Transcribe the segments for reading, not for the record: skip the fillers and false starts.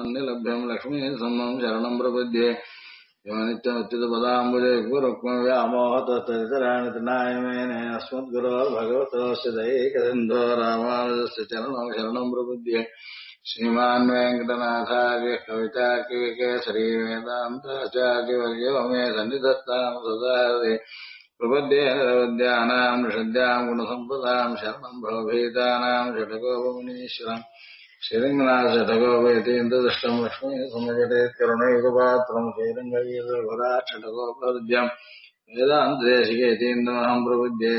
अन्यलभ्यं लक्ष्मी सम्मं शरणं प्रपद्ये यो नित्यमुच्युतपदाम्बुजे व्यामोहतस्तराणि तृणायमेने अस्मद्गुरोर्भगवतोऽस्य दैकसिन्धो रामानुजस्य चरणं शरणं प्रपद्ये श्रीमान् वेङ्कटनाथार्य कवितार्किकेसरी वेदान्ताचार्यवर्यो मे सन्निधत्तां सदा हृदि प्रपद्ये निरवद्यानां निषद्यां गुणसम्पदां शरणं भवभीतानां षटकोपमुनीश्वरम् श्रीरङ्गनाथषटकोपयतीन्द्रदृष्टं लक्ष्मी समजटेत् करुणैकपात्रं श्रीरङ्गवीरघुराक्षटकोपद्यम् वेदान्तदेशिकेतीन्द्रमहं प्रपद्ये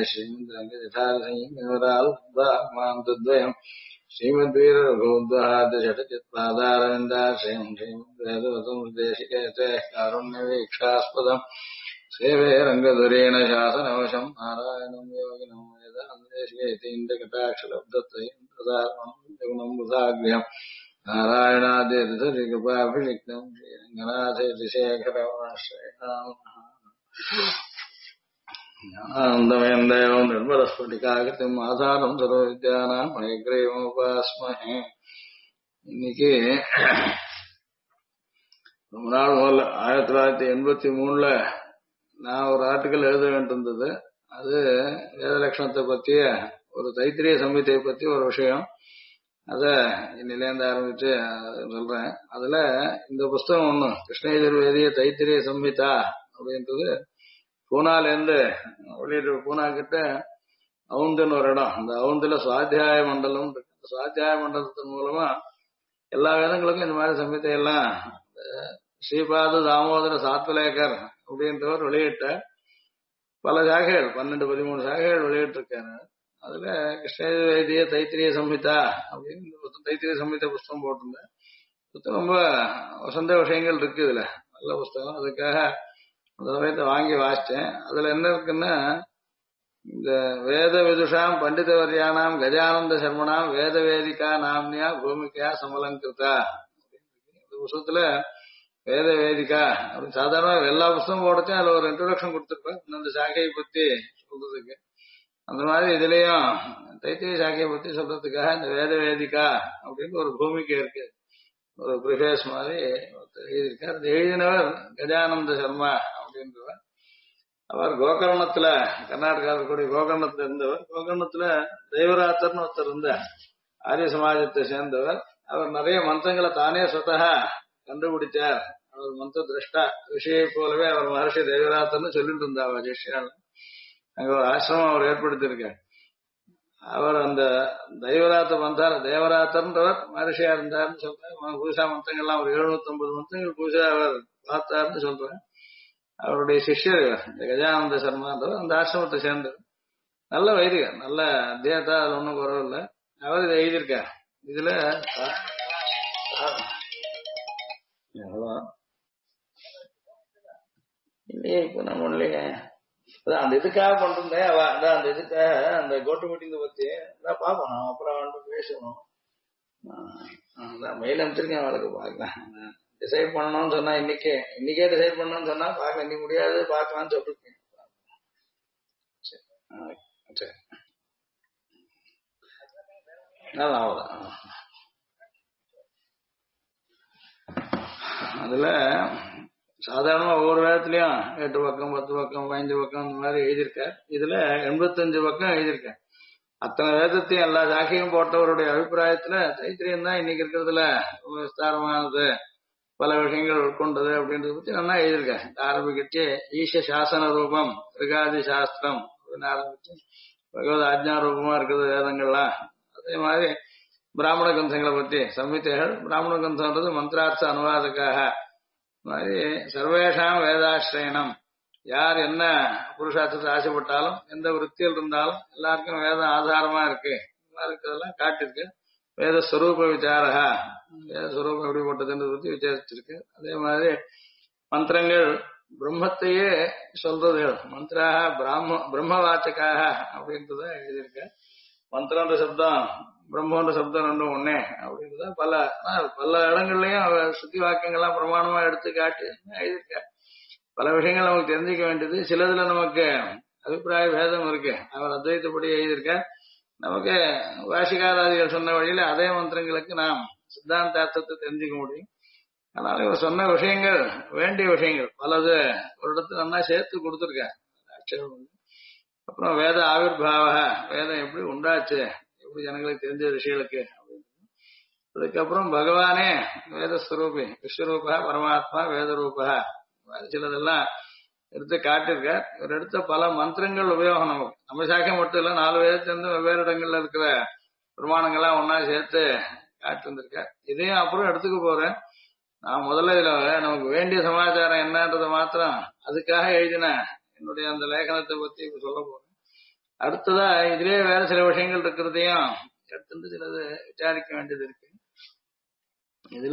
श्रीमद्रङ्गजठारसिंहराल्मान्तद्वयम् श्रीमद्वीररघुद्वहाद्यषटचित्पादारविन्दाश्रयम् श्रीमद्वेदवतंदेशिकेते कारुण्यवीक्षास्पदम् सेवे रङ्गधुरेण शासनवशम् नारायणम् योगिनम् वेदान्तदेशिकेतीन्द्रकटाक्षलब्धत्रयम् बुधाग्र्यम् नारायणाद्यकृपाभिषिक्तम् श्रीरङ्गनाथेतिशेखरमाश्रयामः ज्ञानानन्दमयम् देवम् निर्मलस्फटिकाकृतिम् आधारम् सर्वविद्यानाम् हयग्रीवमुपास्महे இன்னைக்கு ரொம்ப நாள் முதல்ல 1983 நான் ஒரு ஆர்டிக்கல் எழுத வேண்டியிருந்தது. அது வேத லட்சணத்தை பற்றிய ஒரு தைத்திரிய சம்ஹிதை பற்றி ஒரு விஷயம். அத இன்னிலேருந்து ஆரம்பிச்சு சொல்றேன். அதுல இந்த புஸ்தகம் ஒண்ணு கிருஷ்ணயஜுர்வேதிய தைத்திரிய சம்ஹிதா அப்படின்றது பூனாலேருந்து வெளியிட்டு பூனா கிட்ட அவுந்துன்னு ஒரு இடம். அந்த அவுந்துல சுவாத்தியாய மண்டலம் இருக்கு. சுவாத்தியாய மண்டலத்தின் மூலமா எல்லா வேதங்களுக்கும் இந்த மாதிரி சம்ஹிதையெல்லாம் ஸ்ரீபாத தாமோதர சாத்வலேகர் அப்படின்றவர் வெளியிட்ட பல சாகைகள் 12-13 சாகைகள் வெளியிட்டிருக்காரு. அதுல கிருஷ்ணயஜுர்வேதிய தைத்திரிய சம்ஹிதா அப்படின்னு தைத்திரிய சம்ஹித புஸ்தகம் போட்டிருந்தேன். புத்தகம் ரொம்ப வசந்த விஷயங்கள் இருக்கு இதுல. நல்ல புஸ்தகம். அதுக்காக அந்த சமயத்தை வாங்கி வாசிச்சேன். அதுல என்ன இருக்குன்னா, இந்த வேத விதுஷாம் பண்டிதவர்யானாம் கஜானந்த சர்மனாம் வேத வேதிகா நாம்னியா பூமிகா சமலங்கிருதா. இந்த புஸ்தகத்துல வேத வேதிகா அப்படின்னு சாதாரண எல்லா புஸ்தகம் போடச்சும் அதுல ஒரு இன்ட்ரோடக்ஷன் கொடுத்துருப்பேன் அந்த சாக்கையை பத்தி சொல்றதுக்கு. அந்த மாதிரி இதுலயும் தைத்திரிய சாக்கையை பத்தி சொல்றதுக்காக இந்த வேத வேதிகா அப்படின்னு ஒரு பூமிக்கு இருக்கு. ஒரு ப்ரிஃபேஸ் மாதிரி எழுதியிருக்கார். அது எழுதினவர் கஜானந்த சர்மா அப்படின்றவர். அவர் கோகர்ணத்துல கர்நாடகாவில் இருக்கக்கூடிய கோகர்ணத்துல இருந்தவர். கோகர்ணத்துல தெய்வராத்தர்னு ஒருத்தர் இருந்தார், ஆரிய சமாஜத்தை சேர்ந்தவர். அவர் நிறைய மந்திரங்களை தானே சொத்தகா கண்டுபிடிச்சார். அவர் மந்திர திரஷ்டா ரிஷியை போலவே அவர் மகர்ஷி தெய்வராத்தர்னு சொல்லிட்டு இருந்தார். அவர் சிஷ்யால அங்க ஒரு ஆசிரமம் அவர் ஏற்படுத்தியிருக்கார். அவர் அந்த தெய்வராத்த மந்தார் தேவராத்தர்ன்றவர் மகர்ஷியா இருந்தார்னு சொல்றார். பூஜா மந்திரங்கள்லாம் ஒரு 750 மந்திரங்கள் பூஜா அவர் பார்த்தார்னு சொல்றார். அவருடைய சிஷ்யர் இந்த கஜானந்த சர்மான்றவர் அந்த ஆசிரமத்தை சேர்ந்தவர். நல்ல வைதிகர், நல்ல அத்தியாயத்தா, அதுல ஒன்றும் குறவு இல்லை. அவர் இதை எழுதியிருக்கார். இதுல இல்லையே இப்ப நம்ம இல்லையே அதான் அந்த இதுக்காக பண்றேன். அதான் அந்த இதுக்காக அந்த கோட்டு மீட்டிங்க பத்தி அதான் பார்ப்போம். நான் அப்புறம் வந்து பேசணும். மெயில் அமைச்சிருக்கேன், அவளுக்கு பார்க்கலாம். டிசைட் பண்ணணும்னு சொன்னா இன்னைக்கே டிசைட் பண்ணணும்னு சொன்னா பார்க்க இன்னைக்கு முடியாது, பார்க்கலாம்னு சொல்லிருக்கேன். சரி அவ்வளவுதான். அதுல சாதாரணமா ஒவ்வொரு வேதத்திலயும் 8 பக்கம் 10 பக்கம் 15 பக்கம் இந்த மாதிரி எழுதியிருக்கார். இதுல 85 பக்கம் எழுதியிருக்கார். அத்தனை வேதத்தையும் எல்லா சாக்கையும் போட்டவருடைய அபிப்பிராயத்துல தைத்திரியம் தான் இன்னைக்கு இருக்கிறதுல விஸ்தாரமானது, பல விஷயங்கள் உட்கொண்டது அப்படின்றத பத்தி நல்லா எழுதியிருக்காரு. ஆரம்பிக்கிட்டு ஈஷ சாசன ரூபம் ரிகாதி சாஸ்திரம் அப்படின்னு ஆரம்பிச்சு பகவத் ஆஜ்ஞா ரூபமா இருக்குது வேதங்கள்லாம். அதே மாதிரி பிராமண கந்தங்களை பத்தி சம்ஹிதைகள். பிராமண கந்தம்ன்றது மந்திரார்த்த அனுவாதக்காக மாதிரி சர்வேஷாம் வேதாசிரயணம். யார் என்ன புருஷார்த்தத்தை ஆசைப்பட்டாலும் எந்த விற்த்தியில் இருந்தாலும் எல்லாருக்கும் வேதம் ஆதாரமா இருக்கு. இருக்கிறதெல்லாம் காட்டிருக்கு. வேத ஸ்வரூப விசாரா, வேத ஸ்வரூபம் எப்படிப்பட்டதுன்றதை பத்தி விசாரிச்சிருக்கு. அதே மாதிரி மந்திரங்கள் பிரம்மத்தையே சொல்றது. மந்திராக பிரம்மவாச்சக்காக அப்படின்றத எழுதியிருக்க. மந்திரன்ற சப்தம் பிரம்மன்ற சப்தம் ரெண்டும் ஒன்னே அப்படின்றத பல இடங்கள்லயும் சுத்தி வாக்கியங்கள்லாம் பிரமாணமா எடுத்து காட்டி எழுதியிருக்க. பல விஷயங்கள் நமக்கு தெரிஞ்சுக்க வேண்டியது. சிலதுல நமக்கு அபிப்பிராய பேதம் இருக்கு. அவர் அத்வைத்தப்படி எழுதியிருக்க. நமக்கு வாசிகாராதிகள் சொன்ன வழியில அதே மந்திரங்களுக்கு நாம் சித்தாந்த அர்த்தத்தை தெரிஞ்சுக்க முடியும். அதனால இவர் சொன்ன விஷயங்கள் வேண்டிய விஷயங்கள் பலது ஒரு இடத்துல நல்லா சேர்த்து கொடுத்துருக்கார். அப்புறம் வேத ஆவிர்பாவ, வேதம் எப்படி உண்டாச்சு, எப்படி ஜனங்களுக்கு தெரிஞ்ச ரிஷிகளுக்கு அப்படின்னு. அதுக்கப்புறம் பகவானே வேதஸ்வரூபி, விஸ்வரூபா பரமாத்மா வேதரூபா, சிலதெல்லாம் எடுத்து காட்டியிருக்கார். இவர் எடுத்த பல மந்திரங்கள் உபயோகம் நமக்கு நம்ம சாக்கியம் மட்டும் இல்ல, 4 வேதத்திலிருந்து வெவ்வேறு இடங்கள்ல இருக்கிற பிரமாணங்கள்லாம் ஒன்னா சேர்த்து காட்டு வந்திருக்கார். இதையும் அப்புறம் எடுத்துக்க போறேன். நான் முதல்ல இதுல நமக்கு வேண்டிய சமாச்சாரம் என்னன்றத மாத்திரம் அதுக்காக எழுதின என்னுடைய அந்த லேகனத்தை பத்தி இப்ப சொல்ல போறேன். அடுத்ததா இதுலயே வேற சில விஷயங்கள் இருக்கிறதையும் எடுத்துட்டு சிலது விசாரிக்க வேண்டியது இருக்கு. இதுல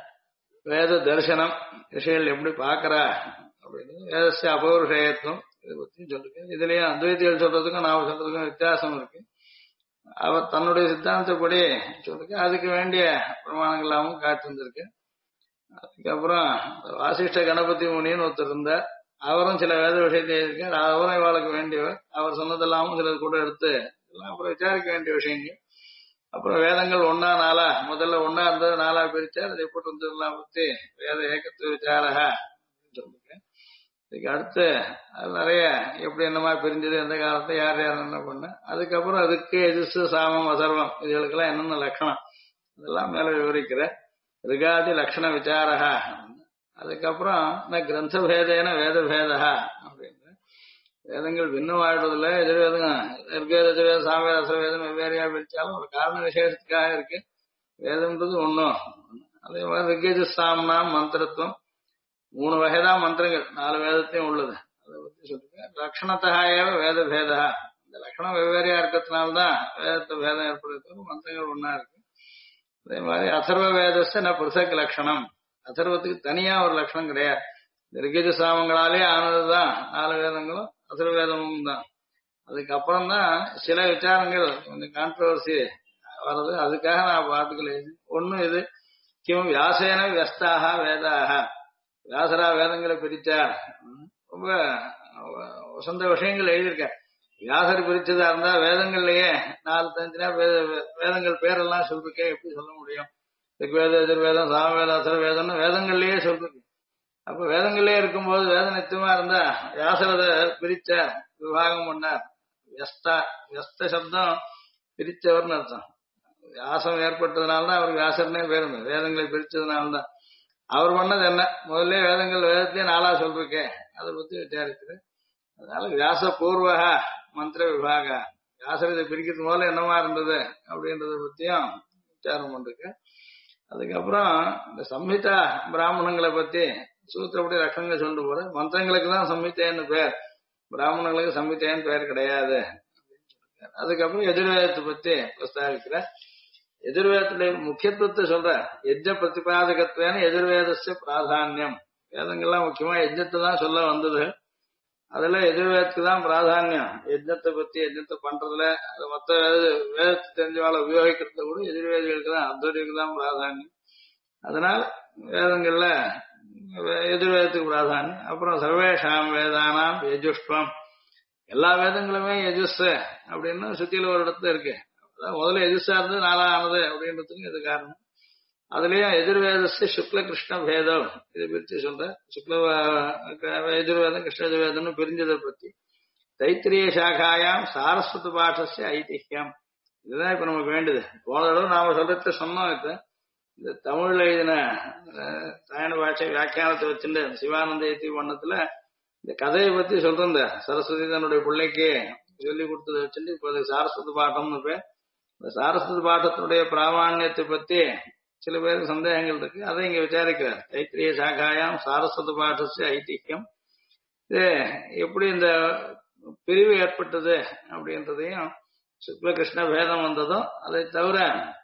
வேத தரிசனம் விஷயங்கள் எப்படி பாக்குறா அப்படின்னு, வேதஸ்ய அபௌருஷயத்துவம் இதை பத்தி சொல்லிருக்கேன். இதுலயும் அத்வைத்திகள் சொல்றதுக்கும் நான் சொல்றதுக்கும் வித்தியாசம் இருக்கு. அவர் தன்னுடைய சித்தாந்தப்படி சொல்லிருக்க, அதுக்கு வேண்டிய பிரமாணங்களாகவும் காட்டு வந்திருக்கு. அதுக்கப்புறம் வாசிஷ்ட கணபதி முனின்னு ஒருத்தர் இருந்தார். அவரும் சில வேத விஷயத்தை இருக்கார். அவரும் இவாளுக்கு வேண்டியவர். அவர் சொன்னதெல்லாமும் சிலர் கூட எடுத்து எல்லாம் அப்புறம் விசாரிக்க வேண்டிய விஷயங்கள். அப்புறம் வேதங்கள் 1 4 முதல்ல 1 இருந்தது 4 பிரிச்சார். அதை எப்படி வந்ததெல்லாம் பத்தி வேத ஏகத்துவ விசாரக சொல்லிருக்கேன். இதுக்கு அடுத்து அது நிறைய எப்படி என்னமா பிரிஞ்சது, எந்த காலத்தை யார் யார் என்ன பண்ண, அதுக்கப்புறம் அதுக்கு எதிர்சு சாமம் அசர்வம் இதுகளுக்கெல்லாம் என்னென்ன லட்சணம் இதெல்லாம் மேல விவரிக்கிற ரிகாதி லட்சண விசாரக. அதுக்கப்புறம் கிரந்த பேதேன வேத பேதா அப்படின்னு, வேதங்கள் பின்னமாயிடுறதுல எதிர்வேதம் ரிக்வேத சாமவேத அசர்வேதம் வெவ்வேறையா பிரிச்சாலும் ஒரு காரண விசேஷத்துக்காக இருக்கு. வேதம்ன்றது ஒன்றும். அதே மாதிரி ரிக்வேத சாம்னாம் மந்திரத்துவம் 3 வகைதான் மந்திரங்கள் 4 வேதத்தையும் உள்ளது. அதை பத்தி சொல்லுங்க. லட்சணத்தகாயவ வேத பேதா, இந்த லட்சணம் வெவ்வேறையா இருக்கிறதுனால்தான் வேதத்தை பேதம் ஏற்படுறது, மந்திரங்கள் ஒன்னா இருக்கு. அதே மாதிரி அதர்வ வேதஸ்த நான் புருஷக் லட்சணம், அதர்வத்துக்கு தனியா ஒரு லட்சணம் கிடையாது. ரிகஜ சாமங்களாலே ஆனதுதான் 4 வேதங்களும் அதர்வ வேதமும் தான். அதுக்கப்புறம் தான் சில விசாரங்கள் கொஞ்சம் கான்ட்ரவர்சி வர்றது. அதுக்காக நான் பாட்டுக்கள் எழுதி ஒன்னும் இது கிம் வியாசேன வியஸ்தாக வேதாக, வியாசரா வேதங்களை பிரிச்சார். ரொம்ப வசந்த விஷயங்கள் எழுதியிருக்கார். வியாசர் பிரிச்சதா இருந்தா வேதங்கள்லயே 4 தனித்தனியா வேதங்கள் பேரெல்லாம் சொல்லிருக்கேன், எப்படி சொல்ல முடியும்? ரிக்வேத எதிர்வேதம் சாமவேதம் அசர்வேதம்னு வேதங்கள்லயே சொல்லிருக்கு. அப்ப வேதங்கள்லயே இருக்கும்போது வேத நித்தியமா இருந்தா வியாசரத பிரிச்ச விவாகம் பண்ணார். வியஸ்த சப்தம் பிரிச்சவர்னு அர்த்தம். வியாசம் ஏற்பட்டதுனால்தான் அவருக்கு வியாசர்னே பேர் இருந்தது. வேதங்களை பிரிச்சதுனால்தான். அவர் பண்ணது என்ன, முதல்ல வேதங்கள் வேதத்தையே 4 சொல்லிருக்கேன், அதை பத்தி விசாரிக்கிறேன். அதனால வியாச பூர்வக மந்திர விபாக, வியாசர் இதை பிரிக்கிறது முதல்ல என்னமா இருந்தது அப்படின்றத பத்தியும் விசாரம் பண்ணிருக்கேன். அதுக்கப்புறம் இந்த சம்ஹிதா பிராமணங்களை பத்தி சூத்திரப்படி லட்சணங்கள் சொல்லிட்டு போற, மந்திரங்களுக்கு தான் சம்ஹிதேன்னு பேர், பிராமணங்களுக்கு சம்ஹிதேன்னு பேர் கிடையாது. அதுக்கப்புறம் எதிர்வேதத்தை பத்தி பிரஸ்தாபிக்கிற, எதிர்வேதத்துடைய முக்கியத்துவத்தை சொல்ற, யஜ்ஞ பிரதிபாதகத்துவன்னு எதிர்வேதஸ்ய பிராதானியம். வேதங்கள்லாம் முக்கியமா யஜ்ஞத்தை தான் சொல்ல வந்தது. அதுல எதிர்வேதத்துக்கு தான் பிராதானியம். யஜ்ஞத்தை பத்தி யஜ்ஞத்தை பண்றதுல அது மொத்த வேதத்தை தெரிஞ்சவாளை உபயோகிக்கிறத கூட எதிர்வேதிகளுக்கு தான், அத்வைதிகளுக்கு தான் பிராதானியம். அதனால வேதங்கள்ல எதிர்வேதத்துக்கு பிராதானியம். அப்புறம் சர்வேஷாம் வேதானாம் யஜுஷ்வம், எல்லா வேதங்களுமே யஜுஸ் அப்படின்னு சுத்தியில ஒரு இடத்துல இருக்கு. அதான் முதல்ல எஜுஸா இருந்து 4 ஆனது அப்படின்றதுக்கு இது காரணம். அதுலயும் எதிர்வேதஸ்ய சுக்ல கிருஷ்ண பேதம் இதை பிரிச்சு சொல்ற, சுக்ல எதிர்வேதம் கிருஷ்ண எதிர்வேதம்னு பிரிஞ்சதை பத்தி. தைத்திரிய சாகாயாம் சாரஸ்வத பாஷஸ்ய ஐதிஹ்யம், இதுதான் இப்ப நமக்கு வேண்டியது. போன தடவை நாம சொல்றத சொன்னோம். இப்ப இந்த தமிழ்ல எழுதின சாயன பாஷை வியாக்கியானத்தை வச்சுட்டு சிவானந்த இத்தி வண்ணத்துல இந்த கதையை பத்தி சொல்றேன். சரஸ்வதி தன்னுடைய பிள்ளைக்கு சொல்லி கொடுத்ததை வச்சுட்டு இப்ப சாரஸ்வத பாட்டம்னு பேர். இந்த சாரஸ்வத பாட்டத்தினுடைய பிராமான்யத்தை பத்தி சில பேருக்கு சந்தேகங்கள் இருக்கு, அதை இங்க விசாரிக்கிறார். தைத்திரிய சாகாயாம் சாரஸ்வத பாஷஸ்ய ஐதிஹ்யம், இது எப்படி இந்த பிரிவு ஏற்பட்டது அப்படின்றதையும், சுக்ல கிருஷ்ண பேதம் வந்ததும், அதை தவிர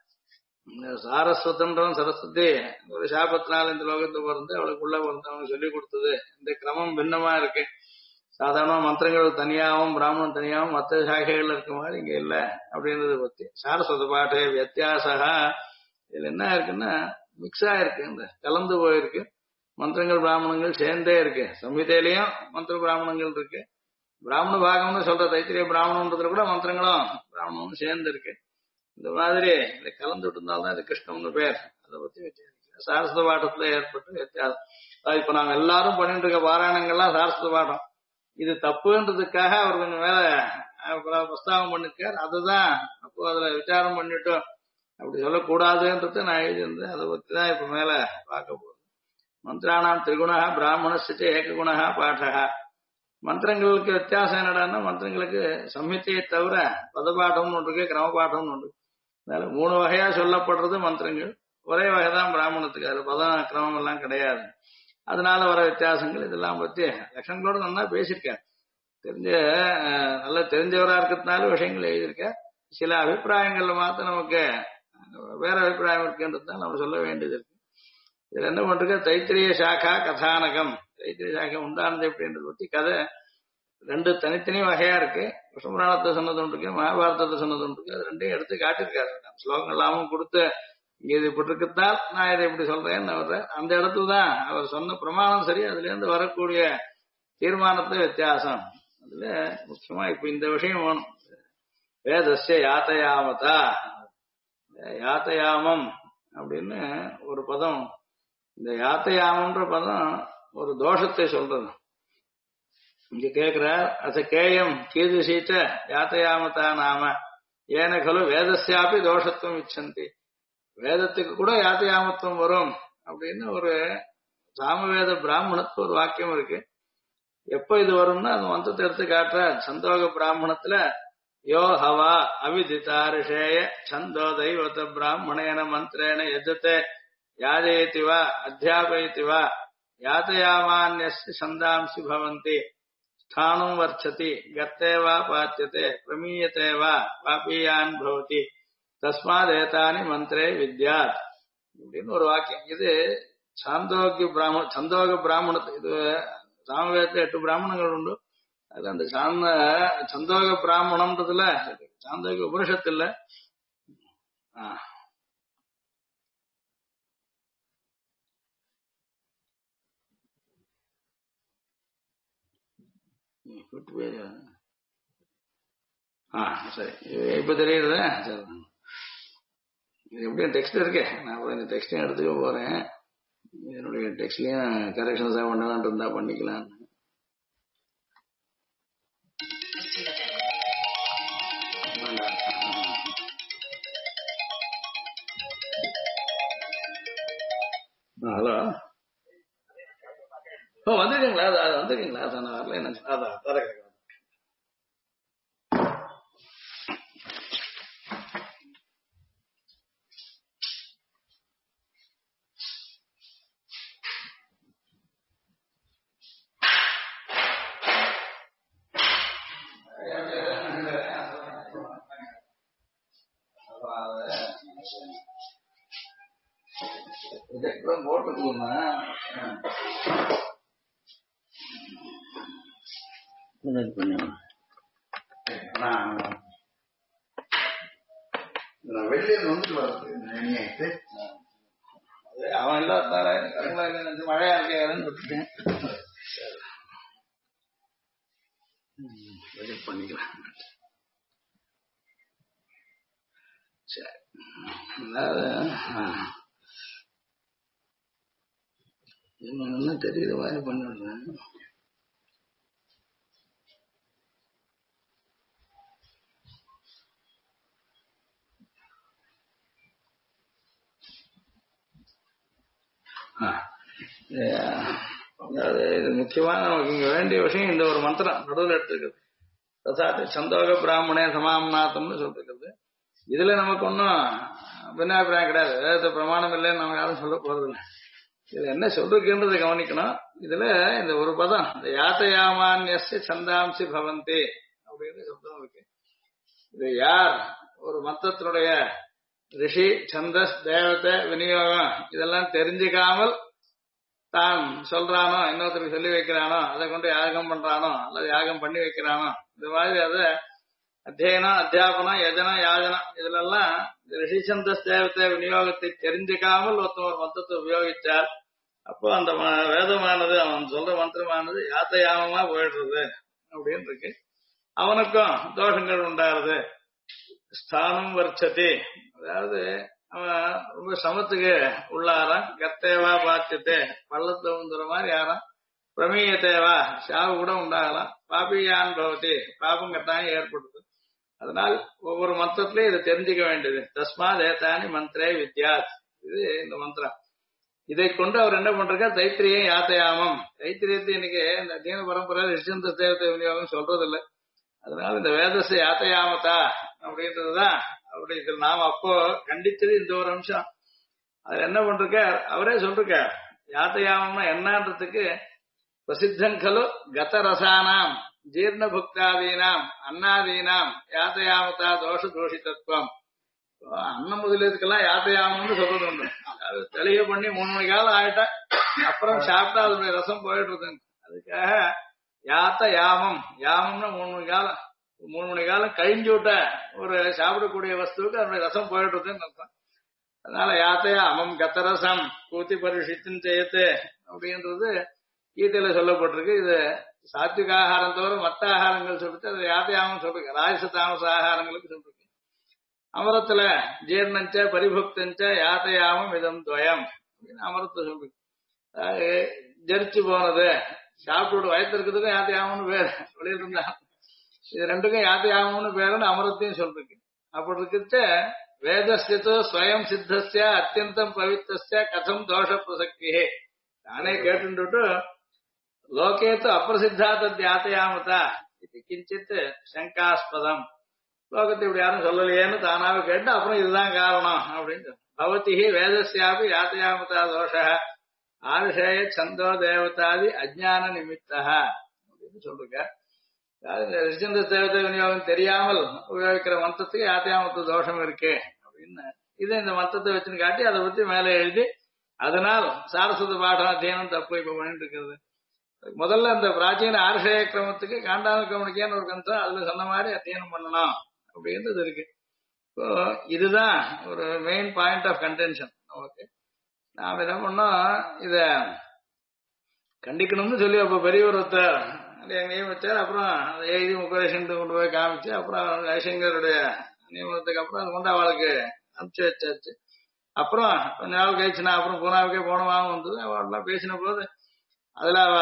சாரஸ்வதன்றவன் சரஸ்வதி ஒரு சாபத்தினால் இந்த லோகத்தை பிறந்து அவளுக்குள்ள பிறந்து அவங்க சொல்லி கொடுத்தது, இந்த கிரமம் பின்னமா இருக்கு. சாதாரண மந்திரங்கள் தனியாகவும் பிராமணன் தனியாகவும் மற்ற சாகைகள் இருக்க மாதிரி இங்க இல்ல அப்படின்றத பத்தி. சாரஸ்வத பாட்டு வித்தியாசகா, இதுல என்ன இருக்குன்னா மிக்ஸ் ஆயிருக்கு, இந்த கலந்து போயிருக்கு. மந்திரங்கள் பிராமணங்கள் சேர்ந்தே இருக்கு. சம்ஹிதையிலையும் மந்திர பிராமணங்கள் இருக்கு. பிராமண பாகம்னு சொல்ற தைத்திரிய பிராமணன்றதுல கூட மந்திரங்களும் பிராமணமும் சேர்ந்து இருக்கு. இந்த மாதிரி இதை கலந்து விட்டு இருந்தால்தான் இது கிருஷ்ணம்னு பேர். அதை பத்தி வச்சிருக்க. சாரஸ்வத பாட்டத்துல ஏற்பட்ட வித்தியாசம். இப்ப நாங்க எல்லாரும் பண்ணிட்டு இருக்க பாராயணங்கள்லாம் சாரஸ்வத பாடம். இது தப்புன்றதுக்காக அவர் கொஞ்சம் மேல பிரஸ்தாபம் பண்ணிருக்கார். அதுதான் அப்போ அதுல விசாரம் பண்ணிட்டோம், அப்படி சொல்லக்கூடாதுன்றது நான் எழுதியிருந்தேன். அதை பத்தி தான் இப்ப மேல பார்க்க போறோம். மந்திராணாம் திரிகுணா பிராமணஸ்து ஏககுணா பாடகா. மந்திரங்களுக்கு வித்தியாசம் என்னடான்னா, மந்திரங்களுக்கு சம்ஹிதையை தவிர பதபாட்டம்னு ஒன்று இருக்கு, கிரமபாட்டம்னு ஒன்று. அதனால 3 வகையா சொல்லப்படுறது மந்திரங்கள். ஒரே வகைதான் பிராமணத்துக்கு, அது பத கிரமம் எல்லாம் கிடையாது. அதனால வர வித்தியாசங்கள் இதெல்லாம் பத்தி லட்சங்களோட நல்லா பேசியிருக்கார். தெரிஞ்ச நல்லா தெரிஞ்சவரா இருக்கிறதுனால விஷயங்கள் எழுதியிருக்கார். சில அபிப்பிராயங்கள்ல மாத்திரம் நமக்கு வேற அபிப்பிராயம் இருக்குன்றதுதான் நம்ம சொல்ல வேண்டியது இருக்கு. இதுல என்ன பண்றது, தைத்திரிய சாக்கா கதானகம். தைத்திரிய சாக்கா உண்டானது எப்படின்றது பத்தி கதை 2 தனித்தனி வகையா இருக்கு. விஷ்ணுபுராணத்தை சொன்னது ஒன்று இருக்கு, மகாபாரதத்தை சொன்னது ஒன்று இருக்கு. அது 2 எடுத்து காட்டிருக்காரு. ஸ்லோகங்கள் எல்லாமும் கொடுத்து இது இப்படி இருக்குத்தால் நான் இதை இப்படி சொல்றேன்னு அவர் அந்த இடத்துல தான் அவர் சொன்ன பிரமாணம் சரி, அதுல இருந்து வரக்கூடிய தீர்மானத்துல வித்தியாசம். அதுல முக்கியமா இப்ப இந்த விஷயம் வேணும். வேதஸ்ய யாத்தயாமதா, யாத்தயாமம் அப்படின்னு ஒரு பதம். இந்த யாத்தயாமன்ற பதம் ஒரு தோஷத்தை சொல்றது. இங்க கேக்குறார், அச கேயம் கீதுசீச்ச யாத்தயாமதா நாம ஏன கலு வேதஸ்யாபி தோஷத்துவம் இச்சந்தி. வேதத்துக்கு கூட யாத்தயாமத்துவம் வரும் அப்படின்னு ஒரு சாமவேத பிராமணத்துக்கு ஒரு வாக்கியம் இருக்கு. எப்ப இது வரும்னா அந்த மந்திரத்தை எடுத்து காட்டுற சந்தோக பிராமணத்துல யோ ஹவா அவிதிதாரிஷேய சந்தோ தைவத பிராமணேன மந்திரேன எஜத்தை யாதயதி வா அத்தியாபயதி வா யாத்தயாமான்யஸ்ய சந்தாம்சி பவந்தி ஸ்தானம் வர்ச்சதி கர்த்தே வா பாத்தியதே பிரமீயதே வா பாபீயான் பவதி தஸ்மாதேதானி மந்திரே வித்யாத் அப்படின்னு ஒரு வாக்கியம். இது சந்தோக பிராமணத்து. இது சாமவேதத்துல 8 பிராமணங்கள் உண்டு. அது அந்த சந்தோக பிராமணம்ன்றதுல சாந்தோக உபனிஷத்துல சரி இப்ப தெரியுது. இது எப்படியும் டெக்ஸ்ட் இருக்கு, நான் இந்த டெக்ஸ்டையும் எடுத்துக்க போறேன். என்னுடைய டெக்ஸ்ட்லயும் கரெக்ஷன்ஸ் பண்ணலாம் இருந்தா பண்ணிக்கலாம். ஹலோ, வந்துருக்கீங்களா? வந்துருக்கீங்களா? நான் வரல, என்ன அதான் தரேன். போட்டுக்கணுமா வெளியே வந்துட்டு வருது. அவன் இல்லாதால மழையா இருக்காதுன்னு விட்டுட்டேன். பண்ணிக்கலாம். சரி, என்ன தெரியுது மாதிரி பண்ணிடுறேன். அதாவது இது முக்கியமான நமக்கு இங்க வேண்டிய விஷயம். இந்த ஒரு மந்திரம் நடுவில் எடுத்துக்கிறது. தசாத்து சந்தோக பிராமணே சமாம்நாத்தம்னு சொல்லிருக்கிறது. இதுல நமக்கு ஒன்னும் பின்னாபிப்பிராயம் கிடையாது. வேதத்தை பிரமாணம் இல்லைன்னு நம்ம யாரும் சொல்ல போறதில்லை. இதுல என்ன சொல்றதுன்றது கவனிக்கணும். இதுல இந்த ஒரு பதம், இந்த யாத்தயாமான்யஸ்ய சந்தாம்சி பவந்தி அப்படின்னு சப்தம் இருக்கு. இது யார் ஒரு மந்திரத்தினுடைய ரிஷி, சந்தஸ், தேவத்தை, விநியோகம் இதெல்லாம் தெரிஞ்சுக்காமல் தான் சொல்றானோ, இன்னொருத்தருக்கு சொல்லி வைக்கிறானோ, அதை கொண்டு யாகம் பண்றானோ அல்லது யாகம் பண்ணி வைக்கிறானோ, இந்த மாதிரி அதை அத்தியனம், அத்தியாபனம், யஜனம், யாஜனம் இதுல எல்லாம் ரிஷி, சந்தஸ், தேவத்தை விநியோகத்தை தெரிஞ்சுக்காமல் ஒருத்தன் ஒரு மந்திரத்தை உபயோகிச்சார், அப்போ அந்த வேதமானது அவன் சொல்ற மந்திரமானது யாத்தயாமமா போயிடுறது அப்படின்னு இருக்கு. அவனுக்கும் தோஷங்கள் உண்டாருது. ஸ்தானம் வர்ச்சதி, அதாவது அவன் ரொம்ப சமத்துக்கு உள்ளாரான். கத்தேவா பாத்தியத்தே, பள்ளத்தை உந்துற மாதிரி யாராம். பிரமீயத்தேவா, சாவு கூட உண்டாகலாம். பாபியான் பவதி, பாபம் கட்டாயம் ஏற்படுது. அதனால் ஒவ்வொரு மந்திரத்திலையும் இதை தெரிஞ்சுக்க வேண்டியது. தஸ்மாத் ஏதானி மந்திரே வித்யாத், இது இந்த மந்திரம். இதை கொண்டு அவர் என்ன பண்றார், தைத்திரியை யாத்தயாமம். தைத்திரியத்தை இன்னைக்கு இந்த தீன பரம்பரை ரிஷந்த தேவத்தை விநியோகம் சொல்றது இல்லை. அதனால இந்த வேதச யாத்தயாமதா அப்படின்றதுதான் அப்படி இதில் நாம் அப்போ கண்டித்தது இந்த ஒரு அம்சம். அது என்ன பண்றார், அவரே சொல்றார். யாத்தயாமம்னா என்னன்றதுக்கு பிரசித்தம் கலு கத ரசானாம் ஜீர்ண புக்தாதீனாம் அன்னாதீனாம் யாத்தயாமதா தோஷ தோஷிதத்துவம். அன்னம் முதலீதுக்கெல்லாம் யாத்தயாமம்னு சொல்றது உண்டு. அது தெளிய பண்ணி 3 மணி காலம் ஆயிட்டா அப்புறம் சாப்பிட்டா அதனுடைய ரசம் போயிடுறது. அதுக்காக யாத்த யாமம், யாமம்னா 3 மணி காலம், 3 மணி காலம் கழிஞ்சு விட்ட ஒரு சாப்பிடக்கூடிய வஸ்துவுக்கு அதனுடைய ரசம் போயிடுறதுன்னு அர்த்தம். அதனால யாத்தயாமம் கத்தரசம் கூத்தி பரிஷித்தின் செய்யத்து அப்படின்றது கீதையில சொல்லப்பட்டிருக்கு. இது சாத்விக ஆகாரம் தவிர மற்ற ஆகாரங்கள் சொல்லிட்டு அது யாத்தயாமம் சொல்றீங்க. ராஜச தாமச ஆகாரங்களுக்கு சொல்றீங்க. அமரத்துல ஜீர்ணஞ்ச பரிபுக்தஞ்ச யாத்தயாமம் இதம் துவயம் அப்படின்னு அமரத்தை சொல்றீங்க. ஜெரிச்சு போனது சாப்பிட்டு வயத்திருக்கிறதுக்கும் யாத்தயாமம்னு பேர் வெளியில இருந்தா, இது ரெண்டுக்கும் யாத்தயாமம்னு பேருன்னு அமரத்தையும் சொல்றீங்க. அப்படி இருக்கிற வேதஸ்யதோ ஸ்வயம் சித்தஸ்ய அத்தியந்தம் பவித்தஸ்ய கதம் தோஷ பிரசக்தி. நானே கேட்டுட்டு லோகேத்து அப்பிரசித்தா தத் யாத்தயாமதா இது கிஞ்சித் சங்காஸ்பதம். லோகத்தை இப்படி யாரும் சொல்லலையேன்னு தானாவே கேட்டு அப்புறம் இதுதான் காரணம் அப்படின்னு பவதி வேதஸ்யாபி யாத்தயாமதா தோஷ ஆருஷேய சந்தோ தேவதாதி அஜ்ஞான நிமித்தா அப்படின்னு சொல்றீங்க. ரிஷந்த தேவதை விநியோகம் தெரியாமல் உபயோகிக்கிற மந்திரத்துக்கு யாத்தயாமத்த தோஷம் இருக்கு அப்படின்னு இதை இந்த மந்திரத்தை வச்சுன்னு காட்டி அதை பத்தி மேலே எழுதி அதனால் சாரஸ்வத பாடம் அத்தியனம் தப்பு இப்ப பண்ணிட்டு இருக்கிறது. முதல்ல இந்த பிராச்சீன ஆர்ஷய கிரமத்துக்கு காண்டான கவனிக்கான்னு ஒரு கந்தம் அதுல சொன்ன மாதிரி அத்தியனம் பண்ணணும் அப்படின்றது இருக்கு. இப்போ இதுதான் ஒரு main point of contention. Okay, நாம என்ன பண்ணோம், இத கண்டிக்கணும்னு சொல்லி அப்ப பெரியவரத்தை நியமிச்சார். அப்புறம் அதை எழுதி முப்பரேஷன் கொண்டு போய் காமிச்சு அப்புறம் ஜெய்சங்கருடைய நியமனத்துக்கு அப்புறம் அது கொண்டு அவளுக்கு அனுப்பிச்சு வச்சாச்சு. அப்புறம் கொஞ்ச நாள் கழிச்சுனா அப்புறம் பூனாவுக்கே போனவாகவும் வந்தது. அவெல்லாம் பேசின போது அதுல அவ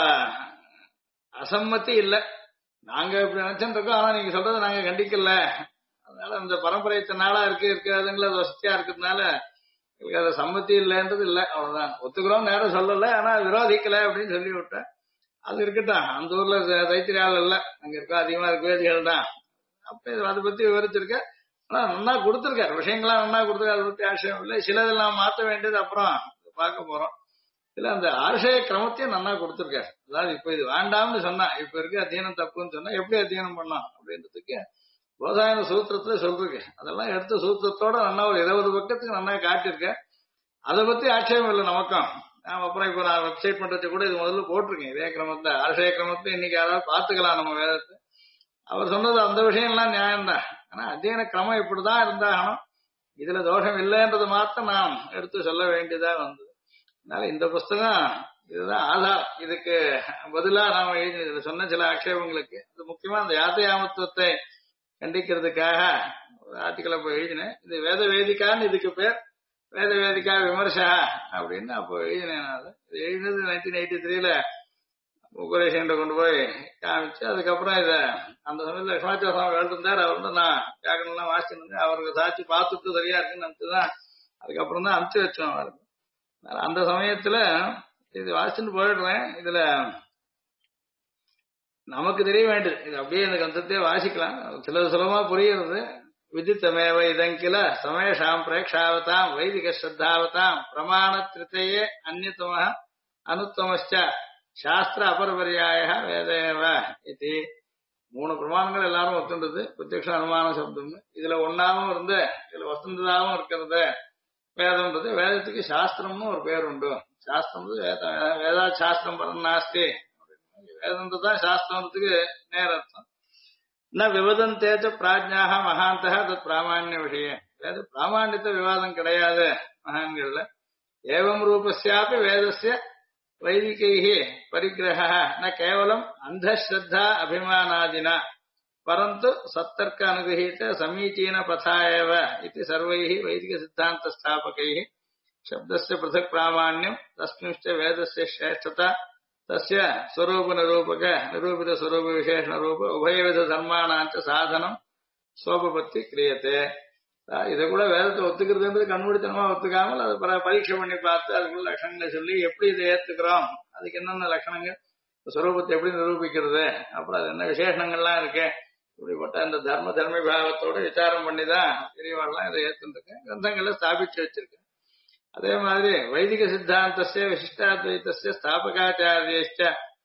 அசம்மதி இல்லை. நாங்க இப்படி நினைச்சுட்டு இருக்கோம், ஆனா நீங்க சொல்றதை நாங்க கண்டிக்கல. அதனால இந்த பரம்பரை இத்தனை நாளா இருக்காதுங்களா, அது வசதியா இருக்கிறதுனால எங்களுக்கு அது சம்மதி இல்லைன்றது இல்லை. அவ்வளவுதான், ஒத்துக்கிறோம் நேரம் சொல்லல, ஆனா விரோதிக்கல அப்படின்னு சொல்லி விட்டேன். அது இருக்கட்டும், அந்த ஊர்ல தைத்திரியால் இல்ல, அங்க இருக்க அதிகமா வேதிகள் தான். அப்ப அதை பத்தி விவரிச்சிருக்க. ஆனா நன்னா கொடுத்திருக்காரு, விஷயங்கள்லாம் நன்னா கொடுத்துருக்காரு, அதை பத்தி ஆசயம் இல்லை. சிலதெல்லாம் மாற்ற வேண்டியது அப்புறம் பார்க்க போறோம். இல்ல அந்த ஆர்ஷய கிரமத்தையும் நன்னா கொடுத்திருக்காரு. அதாவது இப்ப இது வேண்டாம்னு சொன்னா, இப்ப இருக்க அத்தியனம் தப்புன்னு சொன்னா எப்படி அத்தியனம் பண்ணலாம் அப்படின்றதுக்கு போதாயன சூத்திரத்துல சொல்றேன். அதெல்லாம் எடுத்த சூத்திரத்தோட நன்னா ஒரு 20 பக்கத்துக்கு நன்னா காட்டியிருக்கேன். அதை பத்தி ஆட்சேபம் இல்லை நமக்கும். அப்புறம் இப்ப நான் வெப்சைட் பண்றது கூட இது முதல்ல போட்டிருக்கேன். இதே கிரமத்தை ஆர்ஷய கிரமத்தை இன்னைக்கு யாராவது பார்த்துக்கலாம் நம்ம வேதத்தை. அவர் சொன்னது அந்த விஷயம் எல்லாம் நியாயம்தான். ஆனா அத்தியன கிரமம் இப்படிதான் இருந்தாகணும், இதுல தோஷம் இல்லைன்றது மாத்திரம் நாம் எடுத்து சொல்ல வேண்டியதா வந்தது. அதனால இந்த புஸ்தகம் இதுதான் ஆதாரம். இதுக்கு பதிலா நாம எழுதி சொன்ன சில ஆட்சேபங்களுக்கு இது முக்கியமா அந்த யாத்தயாமத்துவத்தை கண்டிக்கிறதுக்காக ஒரு ஆர்டிக்கலை போய் எழுதினேன். இது வேத வேதிக்கான்னு இதுக்கு பேர், வேத வேதிக்கா விமர்சா அப்படின்னு அப்போ எழுதினேன். இது எழுதினது 1983 உபரேஷன் கொண்டு போய் காமிச்சு அதுக்கப்புறம் இதை அந்த சமயத்தில் லட்சுமாச்சார சுவாமி எழுதிருந்தார். அவர் வந்து நான் கேட்கணும்லாம் வாசிச்சிருந்தேன். அவருக்கு சாட்சி பார்த்துட்டு சரியா இருக்குன்னு நினைச்சுதான் அதுக்கப்புறம் தான் அனுப்பிச்சு வச்சோம் அவருக்கு. அந்த சமயத்துல இது வாசிச்சுட்டு போயிடுறேன். இதுல நமக்கு தெரிய வேண்டியது இது அப்படியே இந்த கந்தத்தையே வாசிக்கலாம். சிலது சுலபமா புரியுறது. விதித்தமேவ இதங்கில சமேஷாம் பிரேக்ஷாவதாம் வைதிக ஸ்ரத்தாவதாம் பிரமாண திருத்தையே அந்நியதம அனுத்தமச்ச சாஸ்திர அபரபரியாய வேதேவ இது 3 பிரமாணங்கள் எல்லாரும் ஒத்துண்டது. பிரத்யக்ஷ அனுமான சப்தம் இதுல ஒன்னாவும் இருந்து இதுல வசந்ததாகவும் இருக்கிறது வேதம்ன்றது. வேதத்துக்கு சாஸ்திரம்னு ஒரு பேர் உண்டு. சாஸ்திரம் வேதா சாஸ்திரம் பரநாஸ்தி, வேதம்ன்றதுதான் சாஸ்திரத்துக்கு நேர அர்த்தம். ந விவதந்தேச்ச பிராஜ்ஞாக மகாந்தக தத் பிராமான்ய விஷயம். வேத பிராமான்யத்தை விவாதம் கிடையாது மகான்கள்ல. ஏவம் ரூபஸ்யாபி வேதஸ்ய வைதிகைஹி பரிகிரஹ ந கேவலம் அந்தஸ்ரத்தா அபிமானாதினா. परन्तु सत्तर्क अनुगृहीत समीचीन पथा एव इति सर्वैः वैदिक सिद्धांत स्थापकैः शब्दस्य पृथक् प्रामाण्यं तस्मिंश्च वेदस्य श्रेष्ठता तस्य स्वरूप निरूपक निरूपित स्वरूप विशेषण रूप उभयविध धर्माणां च साधनं சோபபத்தி கிரியத்தே. இதை கூட வேதத்தை ஒத்துக்கிறதுன்றது கண்மூடித்தனமா ஒத்துக்காமல் அதை பரீட்சை பண்ணி பார்த்து அதுக்குள்ள லட்சணங்களை சொல்லி எப்படி இதை ஏத்துக்கிறோம், அதுக்கு என்னென்ன லட்சணங்கள், ஸ்வரூபத்தை எப்படி நிரூபிக்கிறது, அப்புறம் அது என்ன விசேஷங்கள்லாம் இருக்கு, இப்படிப்பட்ட இந்த தர்ம பாவத்தோட விசாரம் பண்ணிதான் பெரியவாள்லாம் இதை ஏத்துருக்கேன், கிரந்தங்களை ஸ்தாபிச்சு வச்சிருக்கேன். அதே மாதிரி வைதிக சித்தாந்தஸ்ய விசிஷ்டாத்வைதஸ்ய ஸ்தாபகாச்சாரியச்ச